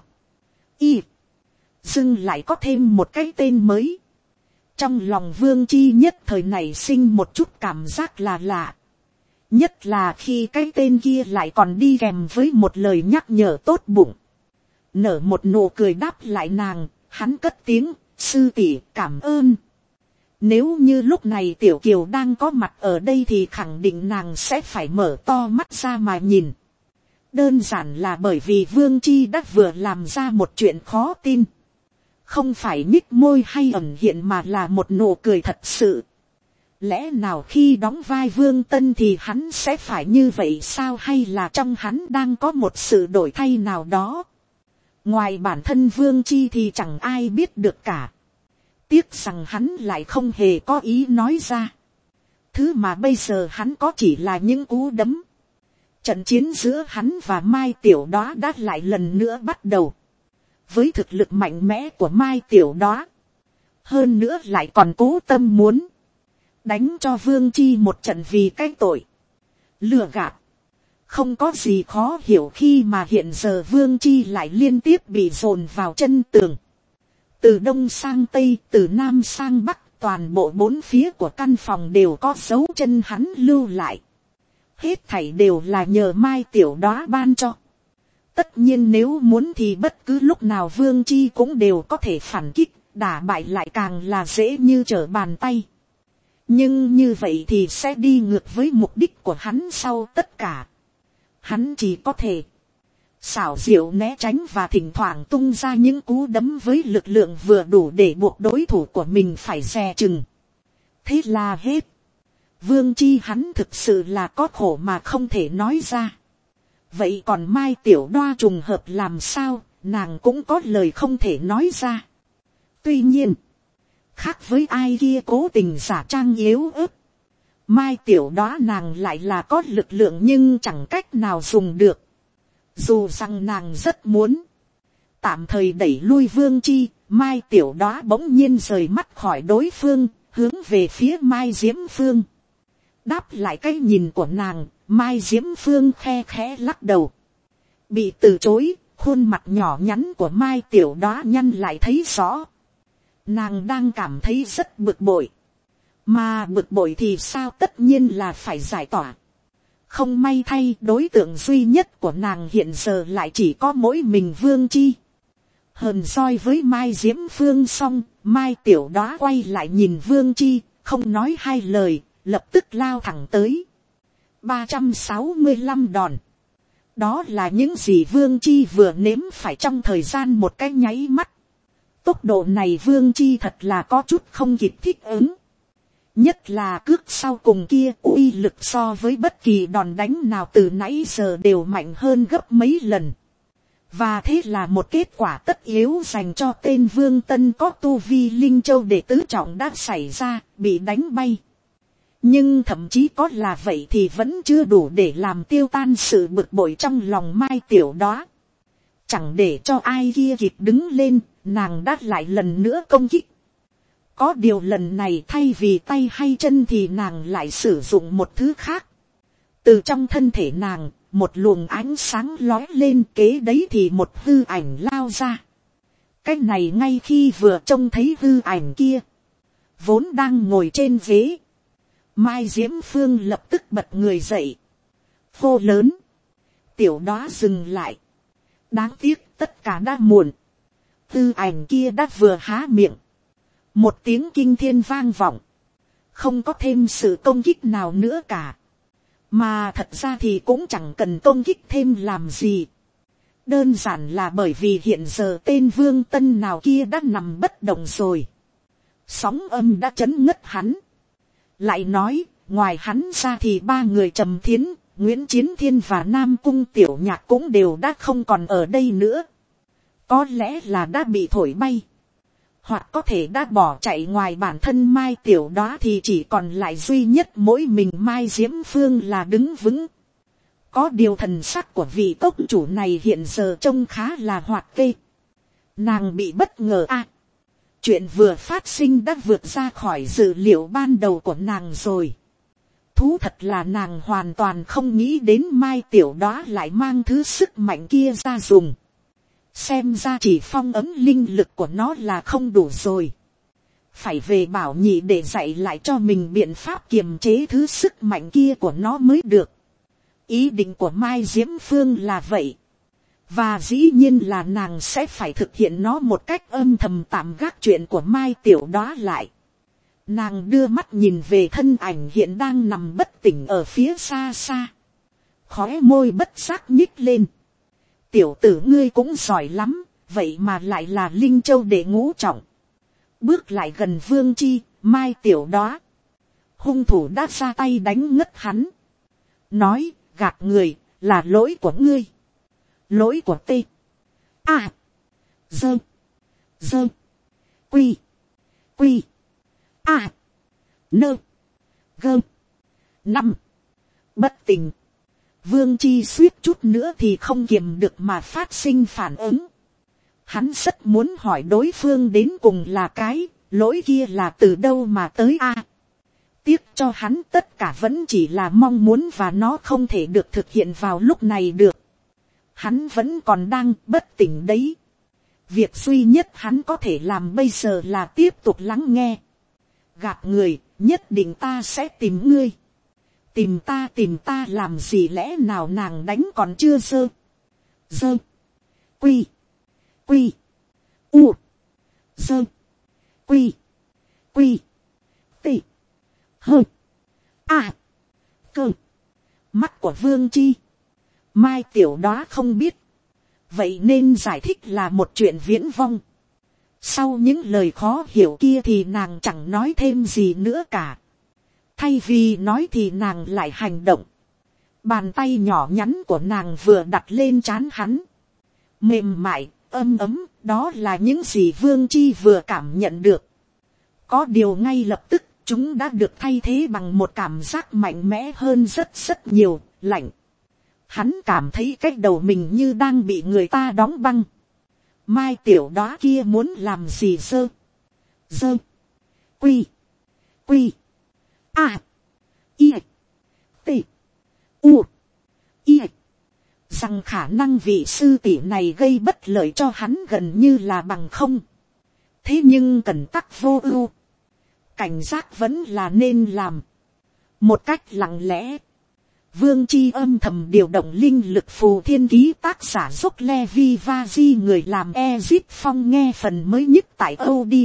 Y. Dưng lại có thêm một cái tên mới. Trong lòng Vương Chi nhất thời này sinh một chút cảm giác là lạ. Nhất là khi cái tên kia lại còn đi kèm với một lời nhắc nhở tốt bụng. Nở một nụ cười đáp lại nàng, hắn cất tiếng, sư tỷ cảm ơn. Nếu như lúc này Tiểu Kiều đang có mặt ở đây thì khẳng định nàng sẽ phải mở to mắt ra mà nhìn. Đơn giản là bởi vì Vương Chi đã vừa làm ra một chuyện khó tin. Không phải nhích môi hay ẩn hiện mà là một nụ cười thật sự. Lẽ nào khi đóng vai Vương Tân thì hắn sẽ phải như vậy sao, hay là trong hắn đang có một sự đổi thay nào đó. Ngoài bản thân Vương Chi thì chẳng ai biết được cả. Tiếc rằng hắn lại không hề có ý nói ra. Thứ mà bây giờ hắn có chỉ là những cú đấm. Trận chiến giữa hắn và Mai Tiểu Đóa đã lại lần nữa bắt đầu. Với thực lực mạnh mẽ của Mai Tiểu Đóa, hơn nữa lại còn cố tâm muốn đánh cho Vương Chi một trận vì cái tội lừa gạt. Không có gì khó hiểu khi mà hiện giờ Vương Chi lại liên tiếp bị dồn vào chân tường. Từ đông sang tây, từ nam sang bắc, toàn bộ bốn phía của căn phòng đều có dấu chân hắn lưu lại. Hết thảy đều là nhờ Mai Tiểu Đóa ban cho. Tất nhiên nếu muốn thì bất cứ lúc nào Vương Chi cũng đều có thể phản kích, đả bại lại càng là dễ như trở bàn tay. Nhưng như vậy thì sẽ đi ngược với mục đích của hắn sau tất cả. Hắn chỉ có thể xảo diệu né tránh và thỉnh thoảng tung ra những cú đấm với lực lượng vừa đủ để buộc đối thủ của mình phải dè chừng. Thế là hết. Vương Chi hắn thực sự là có khổ mà không thể nói ra. Vậy còn Mai Tiểu Đóa trùng hợp làm sao, nàng cũng có lời không thể nói ra. Tuy nhiên, khác với ai kia cố tình giả trang yếu ớt, Mai Tiểu Đóa nàng lại là có lực lượng nhưng chẳng cách nào dùng được. Dù rằng nàng rất muốn tạm thời đẩy lui Vương Chi, Mai Tiểu Đóa bỗng nhiên rời mắt khỏi đối phương, hướng về phía Mai Diễm Phương. Đáp lại cái nhìn của nàng, Mai Diễm Phương khe khẽ lắc đầu. Bị từ chối, khuôn mặt nhỏ nhắn của Mai Tiểu Đóa nhăn lại thấy rõ. Nàng đang cảm thấy rất bực bội. Mà bực bội thì sao, tất nhiên là phải giải tỏa. Không may thay, đối tượng duy nhất của nàng hiện giờ lại chỉ có mỗi mình Vương Chi. Hờn soi với Mai Diễm Phương xong, Mai Tiểu Đóa quay lại nhìn Vương Chi, không nói hai lời, lập tức lao thẳng tới. ba trăm sáu mươi lăm đòn. Đó là những gì Vương Chi vừa nếm phải trong thời gian một cái nháy mắt. Tốc độ này Vương Chi thật là có chút không kịp thích ứng. Nhất là cước sau cùng kia, uy lực so với bất kỳ đòn đánh nào từ nãy giờ đều mạnh hơn gấp mấy lần. Và thế là một kết quả tất yếu dành cho tên Vương Tân có tu vi Linh Châu đệ tứ trọng đã xảy ra, bị đánh bay. Nhưng thậm chí có là vậy thì vẫn chưa đủ để làm tiêu tan sự bực bội trong lòng Mai Tiểu Đóa. Chẳng để cho ai kia kịp đứng lên, nàng đã lại lần nữa công kích. Có điều lần này thay vì tay hay chân thì nàng lại sử dụng một thứ khác. Từ trong thân thể nàng, một luồng ánh sáng lói lên, kế đấy thì một hư ảnh lao ra. Cái này ngay khi vừa trông thấy hư ảnh kia, vốn đang ngồi trên ghế, Mai Diễm Phương lập tức bật người dậy, hô lớn, tiểu đó dừng lại, đáng tiếc tất cả đã muộn. Hư ảnh kia đã vừa há miệng, một tiếng kinh thiên vang vọng, không có thêm sự công kích nào nữa cả. Mà thật ra thì cũng chẳng cần công kích thêm làm gì. Đơn giản là bởi vì hiện giờ tên Vương Tân nào kia đã nằm bất động rồi. Sóng âm đã chấn ngất hắn. Lại nói, ngoài hắn ra thì ba người Trầm Thiến, Nguyễn Chiến Thiên và Nam Cung Tiểu Nhạc cũng đều đã không còn ở đây nữa. Có lẽ là đã bị thổi bay, hoặc có thể đã bỏ chạy. Ngoài bản thân Mai Tiểu đó thì chỉ còn lại duy nhất mỗi mình Mai Diễm Phương là đứng vững. Có điều thần sắc của vị cốc chủ này hiện giờ trông khá là hoạt kê. Nàng bị bất ngờ à. Chuyện vừa phát sinh đã vượt ra khỏi dự liệu ban đầu của nàng rồi. Thú thật là nàng hoàn toàn không nghĩ đến Mai Tiểu đó lại mang thứ sức mạnh kia ra dùng. Xem ra chỉ phong ấm linh lực của nó là không đủ rồi. Phải về bảo nhị để dạy lại cho mình biện pháp kiềm chế thứ sức mạnh kia của nó mới được. Ý định của Mai Diễm Phương là vậy. Và dĩ nhiên là nàng sẽ phải thực hiện nó một cách âm thầm, tạm gác chuyện của Mai Tiểu đó lại. Nàng đưa mắt nhìn về thân ảnh hiện đang nằm bất tỉnh ở phía xa xa. Khóe môi bất giác nhích lên. Tiểu tử ngươi cũng giỏi lắm, vậy mà lại là Linh Châu đệ ngũ trọng. Bước lại gần Vương Chi, Mai Tiểu đó. Hung thủ đã ra tay đánh ngất hắn. Nói, gạt người, là lỗi của ngươi. Lỗi của T. A. Dơ. Dơ. Quy. Quy. A. Nơ. Gơ. Năm. Bất tỉnh. Vương Chi suýt chút nữa thì không kiềm được mà phát sinh phản ứng. Hắn rất muốn hỏi đối phương đến cùng là cái lỗi kia là từ đâu mà tới a. À, tiếc cho hắn tất cả vẫn chỉ là mong muốn và nó không thể được thực hiện vào lúc này được. Hắn vẫn còn đang bất tỉnh đấy. Việc duy nhất hắn có thể làm bây giờ là tiếp tục lắng nghe. Gạt người, nhất định ta sẽ tìm ngươi. Tìm ta tìm ta làm gì, lẽ nào nàng đánh còn chưa dơ. Dơ. Quy. Quy. U. Dơ. Quy. Quy. Tị. Hơ. À. Cơ. Mắt của Vương Chi. Mai Tiểu đó không biết. Vậy nên giải thích là một chuyện viễn vong. Sau những lời khó hiểu kia thì nàng chẳng nói thêm gì nữa cả. Thay vì nói thì nàng lại hành động. Bàn tay nhỏ nhắn của nàng vừa đặt lên trán hắn. Mềm mại, ấm ấm, đó là những gì Vương Chi vừa cảm nhận được. Có điều ngay lập tức, chúng đã được thay thế bằng một cảm giác mạnh mẽ hơn rất rất nhiều, lạnh. Hắn cảm thấy cái đầu mình như đang bị người ta đóng băng. Mai Tiểu đó kia muốn làm gì dơ. Dơ. Quy. Quy. A. I. T. U. I. Rằng khả năng vị sư tỷ này gây bất lợi cho hắn gần như là bằng không. Thế nhưng cần tắc vô ưu. Cảnh giác vẫn là nên làm. Một cách lặng lẽ. Vương Chi âm thầm điều động linh lực phù thiên ký, tác giả dốc Levi Vaji, người làm Ezip Phong nghe phần mới nhất tại audio.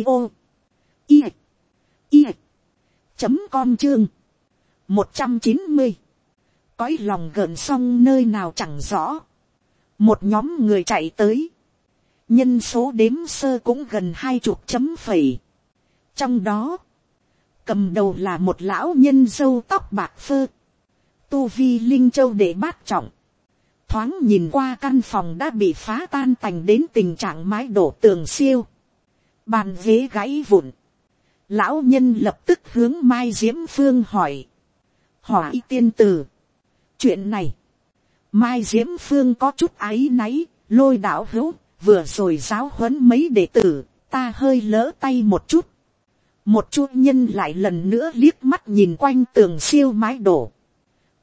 I. I. Chấm com chương. một trăm chín mươi. Cõi lòng gợn sóng nơi nào chẳng rõ. Một nhóm người chạy tới. Nhân số đếm sơ cũng gần hai chục chấm phẩy. Trong đó, cầm đầu là một lão nhân râu tóc bạc phơ. Tu vi Linh Châu đệ bát trọng. Thoáng nhìn qua căn phòng đã bị phá tan tành đến tình trạng mái đổ tường siêu. Bàn ghế gãy vụn. Lão nhân lập tức hướng Mai Diễm Phương hỏi. Hỏi tiên tử. Chuyện này. Mai Diễm Phương có chút áy náy. Lôi đạo hữu. Vừa rồi giáo huấn mấy đệ tử. Ta hơi lỡ tay một chút. Một chu nhân lại lần nữa liếc mắt nhìn quanh tường siêu mái đổ.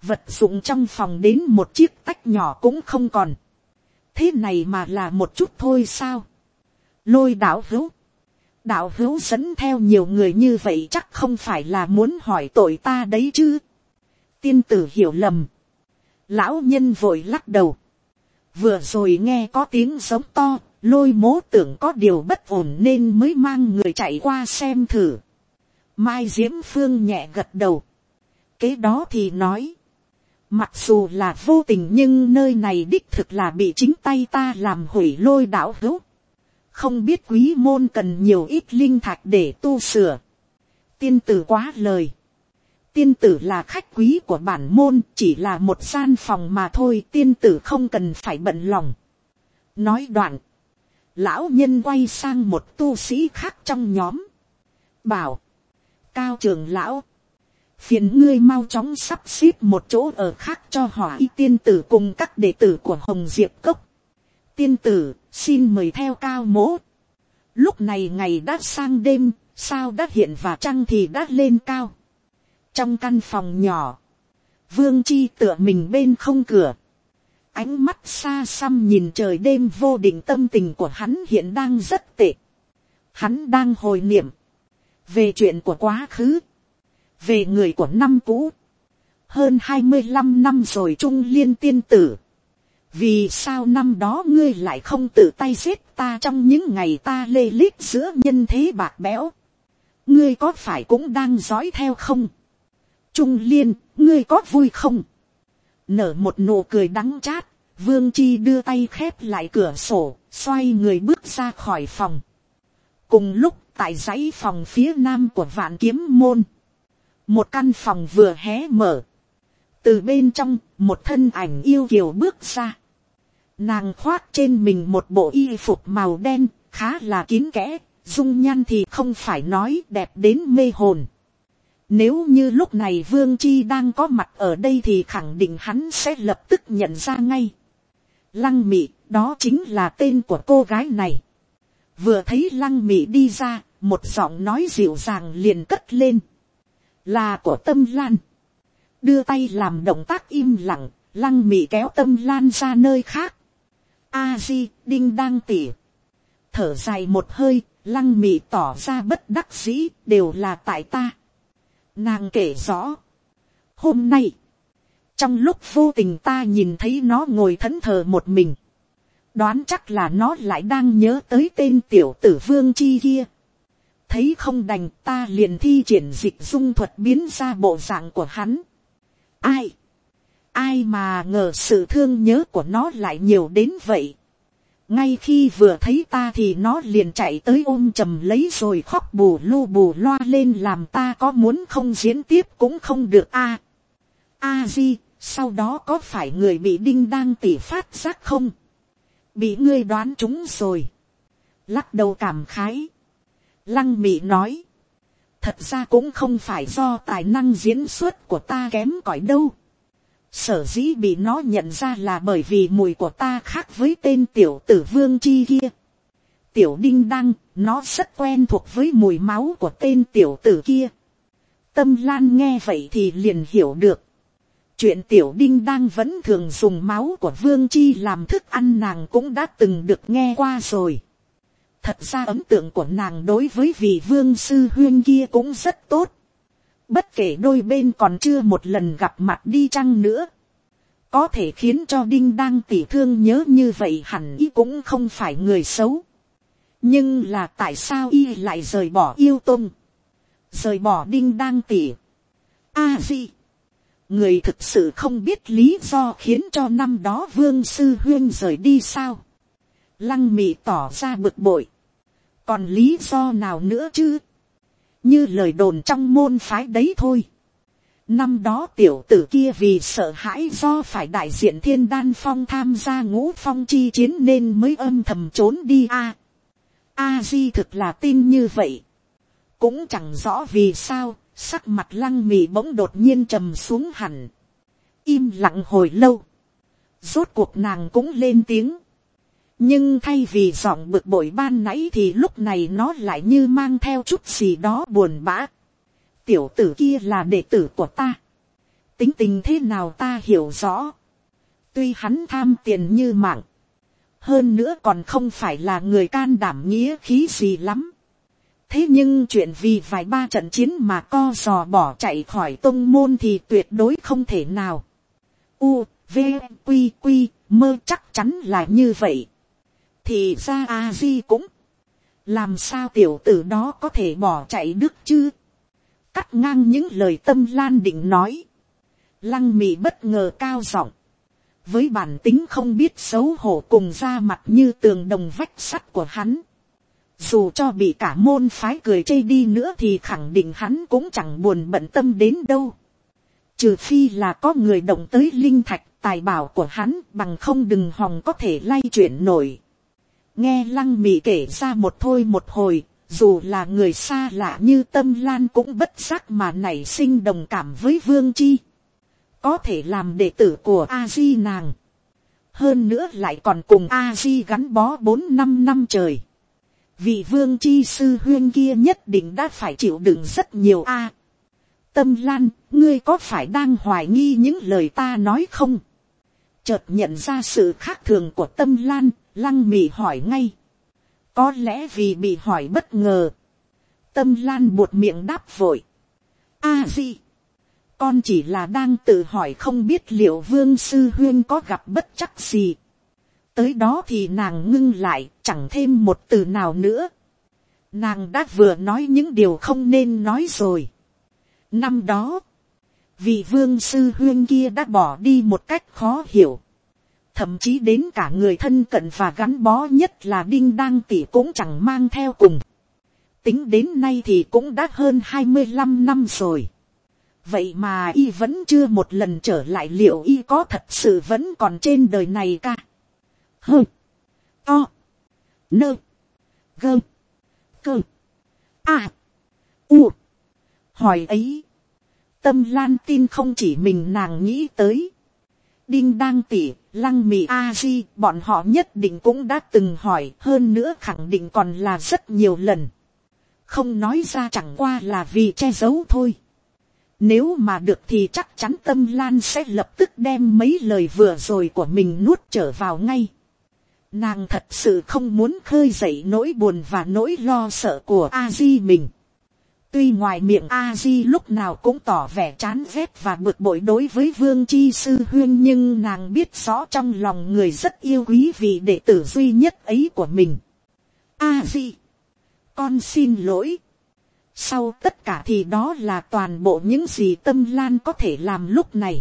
vật dụng trong phòng đến một chiếc tách nhỏ cũng không còn. Thế này mà là một chút thôi sao? Lôi đạo hữu, đạo hữu dẫn theo nhiều người như vậy chắc không phải là muốn hỏi tội ta đấy chứ? Tiên tử hiểu lầm. Lão nhân vội lắc đầu. Vừa rồi nghe có tiếng giống to, lôi mố tưởng có điều bất ổn nên mới mang người chạy qua xem thử. Mai Diễm Phương nhẹ gật đầu. Kế đó thì nói. Mặc dù là vô tình nhưng nơi này đích thực là bị chính tay ta làm hủy. Lôi đạo hữu, không biết quý môn cần nhiều ít linh thạch để tu sửa. Tiên tử quá lời. Tiên tử là khách quý của bản môn, chỉ là một gian phòng mà thôi, tiên tử không cần phải bận lòng. Nói đoạn, lão nhân quay sang một tu sĩ khác trong nhóm. Bảo, Cao trưởng lão, phiền ngươi mau chóng sắp xếp một chỗ ở khác cho hỏa y tiên tử cùng các đệ tử của Hồng Diệp Cốc. Tiên tử, xin mời theo Cao mỗ. Lúc này ngày đã sang đêm, sao đã hiện và trăng thì đã lên cao. Trong căn phòng nhỏ, Vương Chi tựa mình bên không cửa. Ánh mắt xa xăm nhìn trời đêm vô định, tâm tình của hắn hiện đang rất tệ. Hắn đang hồi niệm về chuyện của quá khứ, về người của năm cũ. Hơn hai mươi lăm năm rồi Trung Liên tiên tử. Vì sao năm đó ngươi lại không tự tay giết ta trong những ngày ta lê lết giữa nhân thế bạc bẽo? Ngươi có phải cũng đang dõi theo không? Trung Liên, ngươi có vui không? Nở một nụ cười đắng chát, Vương Chi đưa tay khép lại cửa sổ, xoay người bước ra khỏi phòng. Cùng lúc tại dãy phòng phía nam của Vạn Kiếm môn, một căn phòng vừa hé mở. Từ bên trong, một thân ảnh yêu kiều bước ra. Nàng khoác trên mình một bộ y phục màu đen, khá là kín kẽ, dung nhan thì không phải nói đẹp đến mê hồn. Nếu như lúc này Vương Chi đang có mặt ở đây thì khẳng định hắn sẽ lập tức nhận ra ngay. Lăng Mị, đó chính là tên của cô gái này. Vừa thấy Lăng Mị đi ra, một giọng nói dịu dàng liền cất lên. Là của Tâm Lan. Đưa tay làm động tác im lặng, Lăng Mị kéo Tâm Lan ra nơi khác. A Di, đinh đang tỉ. Thở dài một hơi, Lăng Mị tỏ ra bất đắc dĩ, đều là tại ta. Nàng kể rõ. Hôm nay, trong lúc vô tình ta nhìn thấy nó ngồi thẫn thờ một mình. Đoán chắc là nó lại đang nhớ tới tên tiểu tử Vương Chi kia. Thấy không đành, ta liền thi triển dịch dung thuật biến ra bộ dạng của hắn. Ai? Ai mà ngờ sự thương nhớ của nó lại nhiều đến vậy. Ngay khi vừa thấy ta thì nó liền chạy tới ôm chầm lấy rồi khóc bù lu bù loa lên, làm ta có muốn không diễn tiếp cũng không được a. A Di, sau đó có phải người bị đinh đang tỉ phát giác không? Bị ngươi đoán trúng rồi. Lắc đầu cảm khái. Lăng Mị nói. Thật ra cũng không phải do tài năng diễn xuất của ta kém cỏi đâu. Sở dĩ bị nó nhận ra là bởi vì mùi của ta khác với tên tiểu tử Vương Chi kia. Tiểu đinh đăng, nó rất quen thuộc với mùi máu của tên tiểu tử kia. Tâm Lan nghe vậy thì liền hiểu được. Chuyện tiểu đinh đăng vẫn thường dùng máu của Vương Chi làm thức ăn nàng cũng đã từng được nghe qua rồi. Thật ra ấn tượng của nàng đối với vị Vương sư huyên kia cũng rất tốt. Bất kể đôi bên còn chưa một lần gặp mặt đi chăng nữa, có thể khiến cho đinh đang tỉ thương nhớ như vậy hẳn y cũng không phải người xấu. Nhưng là tại sao y lại rời bỏ yêu tông, rời bỏ đinh đang tỉ? A Di, người thực sự không biết lý do khiến cho năm đó Vương sư huyên rời đi sao? Lăng Mị tỏ ra bực bội. Còn lý do nào nữa chứ? Như lời đồn trong môn phái đấy thôi. Năm đó tiểu tử kia vì sợ hãi do phải đại diện Thiên Đan Phong tham gia ngũ phong chi chiến nên mới âm thầm trốn đi a. A Di thực là tin như vậy. Cũng chẳng rõ vì sao, sắc mặt Lăng Mị bỗng đột nhiên trầm xuống hẳn. Im lặng hồi lâu. Rốt cuộc nàng cũng lên tiếng. Nhưng thay vì giọng bực bội ban nãy thì lúc này nó lại như mang theo chút gì đó buồn bã. Tiểu tử kia là đệ tử của ta. tính tình thế nào ta hiểu rõ. Tuy hắn tham tiền như mạng, hơn nữa còn không phải là người can đảm nghĩa khí gì lắm. Thế nhưng chuyện vì vài ba trận chiến mà co giò bỏ chạy khỏi tông môn thì tuyệt đối không thể nào. U, V, Quy, Quy, mơ chắc chắn là như vậy. Thì ra A-di cũng. Làm sao tiểu tử đó có thể bỏ chạy được chứ? Cắt ngang những lời Tâm Lan định nói. Lăng Mị bất ngờ cao giọng. Với bản tính không biết xấu hổ cùng ra mặt như tường đồng vách sắt của hắn. Dù cho bị cả môn phái cười chê đi nữa thì khẳng định hắn cũng chẳng buồn bận tâm đến đâu. Trừ phi là có người động tới linh thạch tài bảo của hắn, bằng không đừng hòng có thể lay chuyển nổi. Nghe Lăng Mị kể ra một thôi một hồi, dù là người xa lạ như Tâm Lan cũng bất giác mà nảy sinh đồng cảm với Vương Chi. Có thể làm đệ tử của A-di nàng. Hơn nữa lại còn cùng A-di gắn bó bốn năm năm trời. Vị Vương Chi sư huyên kia nhất định đã phải chịu đựng rất nhiều a. Tâm Lan, ngươi có phải đang hoài nghi những lời ta nói không? Chợt nhận ra sự khác thường của Tâm Lan, Lăng Mị hỏi ngay. Có lẽ vì bị hỏi bất ngờ. Tâm Lan buột miệng đáp vội. A-di, con chỉ là đang tự hỏi không biết liệu Vương sư huyên có gặp bất trắc gì. Tới đó thì nàng ngưng lại, chẳng thêm một từ nào nữa. Nàng đã vừa nói những điều không nên nói rồi. Năm đó, vị Vương sư huyên kia đã bỏ đi một cách khó hiểu. Thậm chí đến cả người thân cận và gắn bó nhất là Đinh Đăng tỷ cũng chẳng mang theo cùng. Tính đến nay thì cũng đã hơn hai mươi lăm năm rồi. Vậy mà y vẫn chưa một lần trở lại, liệu y có thật sự vẫn còn trên đời này ca? Hơ, to, nơ, gơ, cơ, a, u. Hỏi ấy, Tâm Lan tin không chỉ mình nàng nghĩ tới. Đinh Đăng tỷ, Lăng Mị A-di, bọn họ nhất định cũng đã từng hỏi, hơn nữa khẳng định còn là rất nhiều lần. Không nói ra chẳng qua là vì che giấu thôi. Nếu mà được thì chắc chắn Tâm Lan sẽ lập tức đem mấy lời vừa rồi của mình nuốt trở vào ngay. Nàng thật sự không muốn khơi dậy nỗi buồn và nỗi lo sợ của A-di mình. Tuy ngoài miệng A-di lúc nào cũng tỏ vẻ chán ghét và bực bội đối với Vương Chi sư huyên, nhưng nàng biết rõ trong lòng người rất yêu quý vị đệ tử duy nhất ấy của mình. A-di, con xin lỗi. Sau tất cả thì đó là toàn bộ những gì Tâm Lan có thể làm lúc này.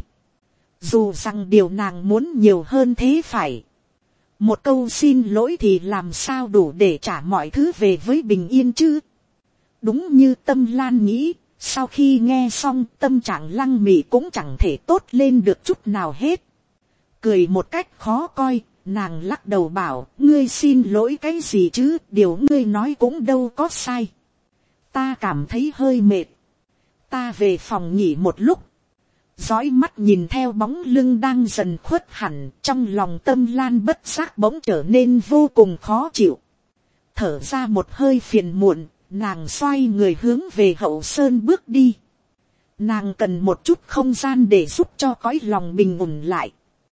Dù rằng điều nàng muốn nhiều hơn thế phải. Một câu xin lỗi thì làm sao đủ để trả mọi thứ về với bình yên chứ. Đúng như Tâm Lan nghĩ, sau khi nghe xong tâm trạng Lăng Mị cũng chẳng thể tốt lên được chút nào hết. Cười một cách khó coi, nàng lắc đầu bảo, ngươi xin lỗi cái gì chứ, điều ngươi nói cũng đâu có sai. Ta cảm thấy hơi mệt. Ta về phòng nghỉ một lúc. Dõi mắt nhìn theo bóng lưng đang dần khuất hẳn, trong lòng Tâm Lan bất giác bỗng trở nên vô cùng khó chịu. Thở ra một hơi phiền muộn, nàng xoay người hướng về hậu sơn bước đi. Nàng cần một chút không gian để giúp cho cõi lòng bình ổn lại.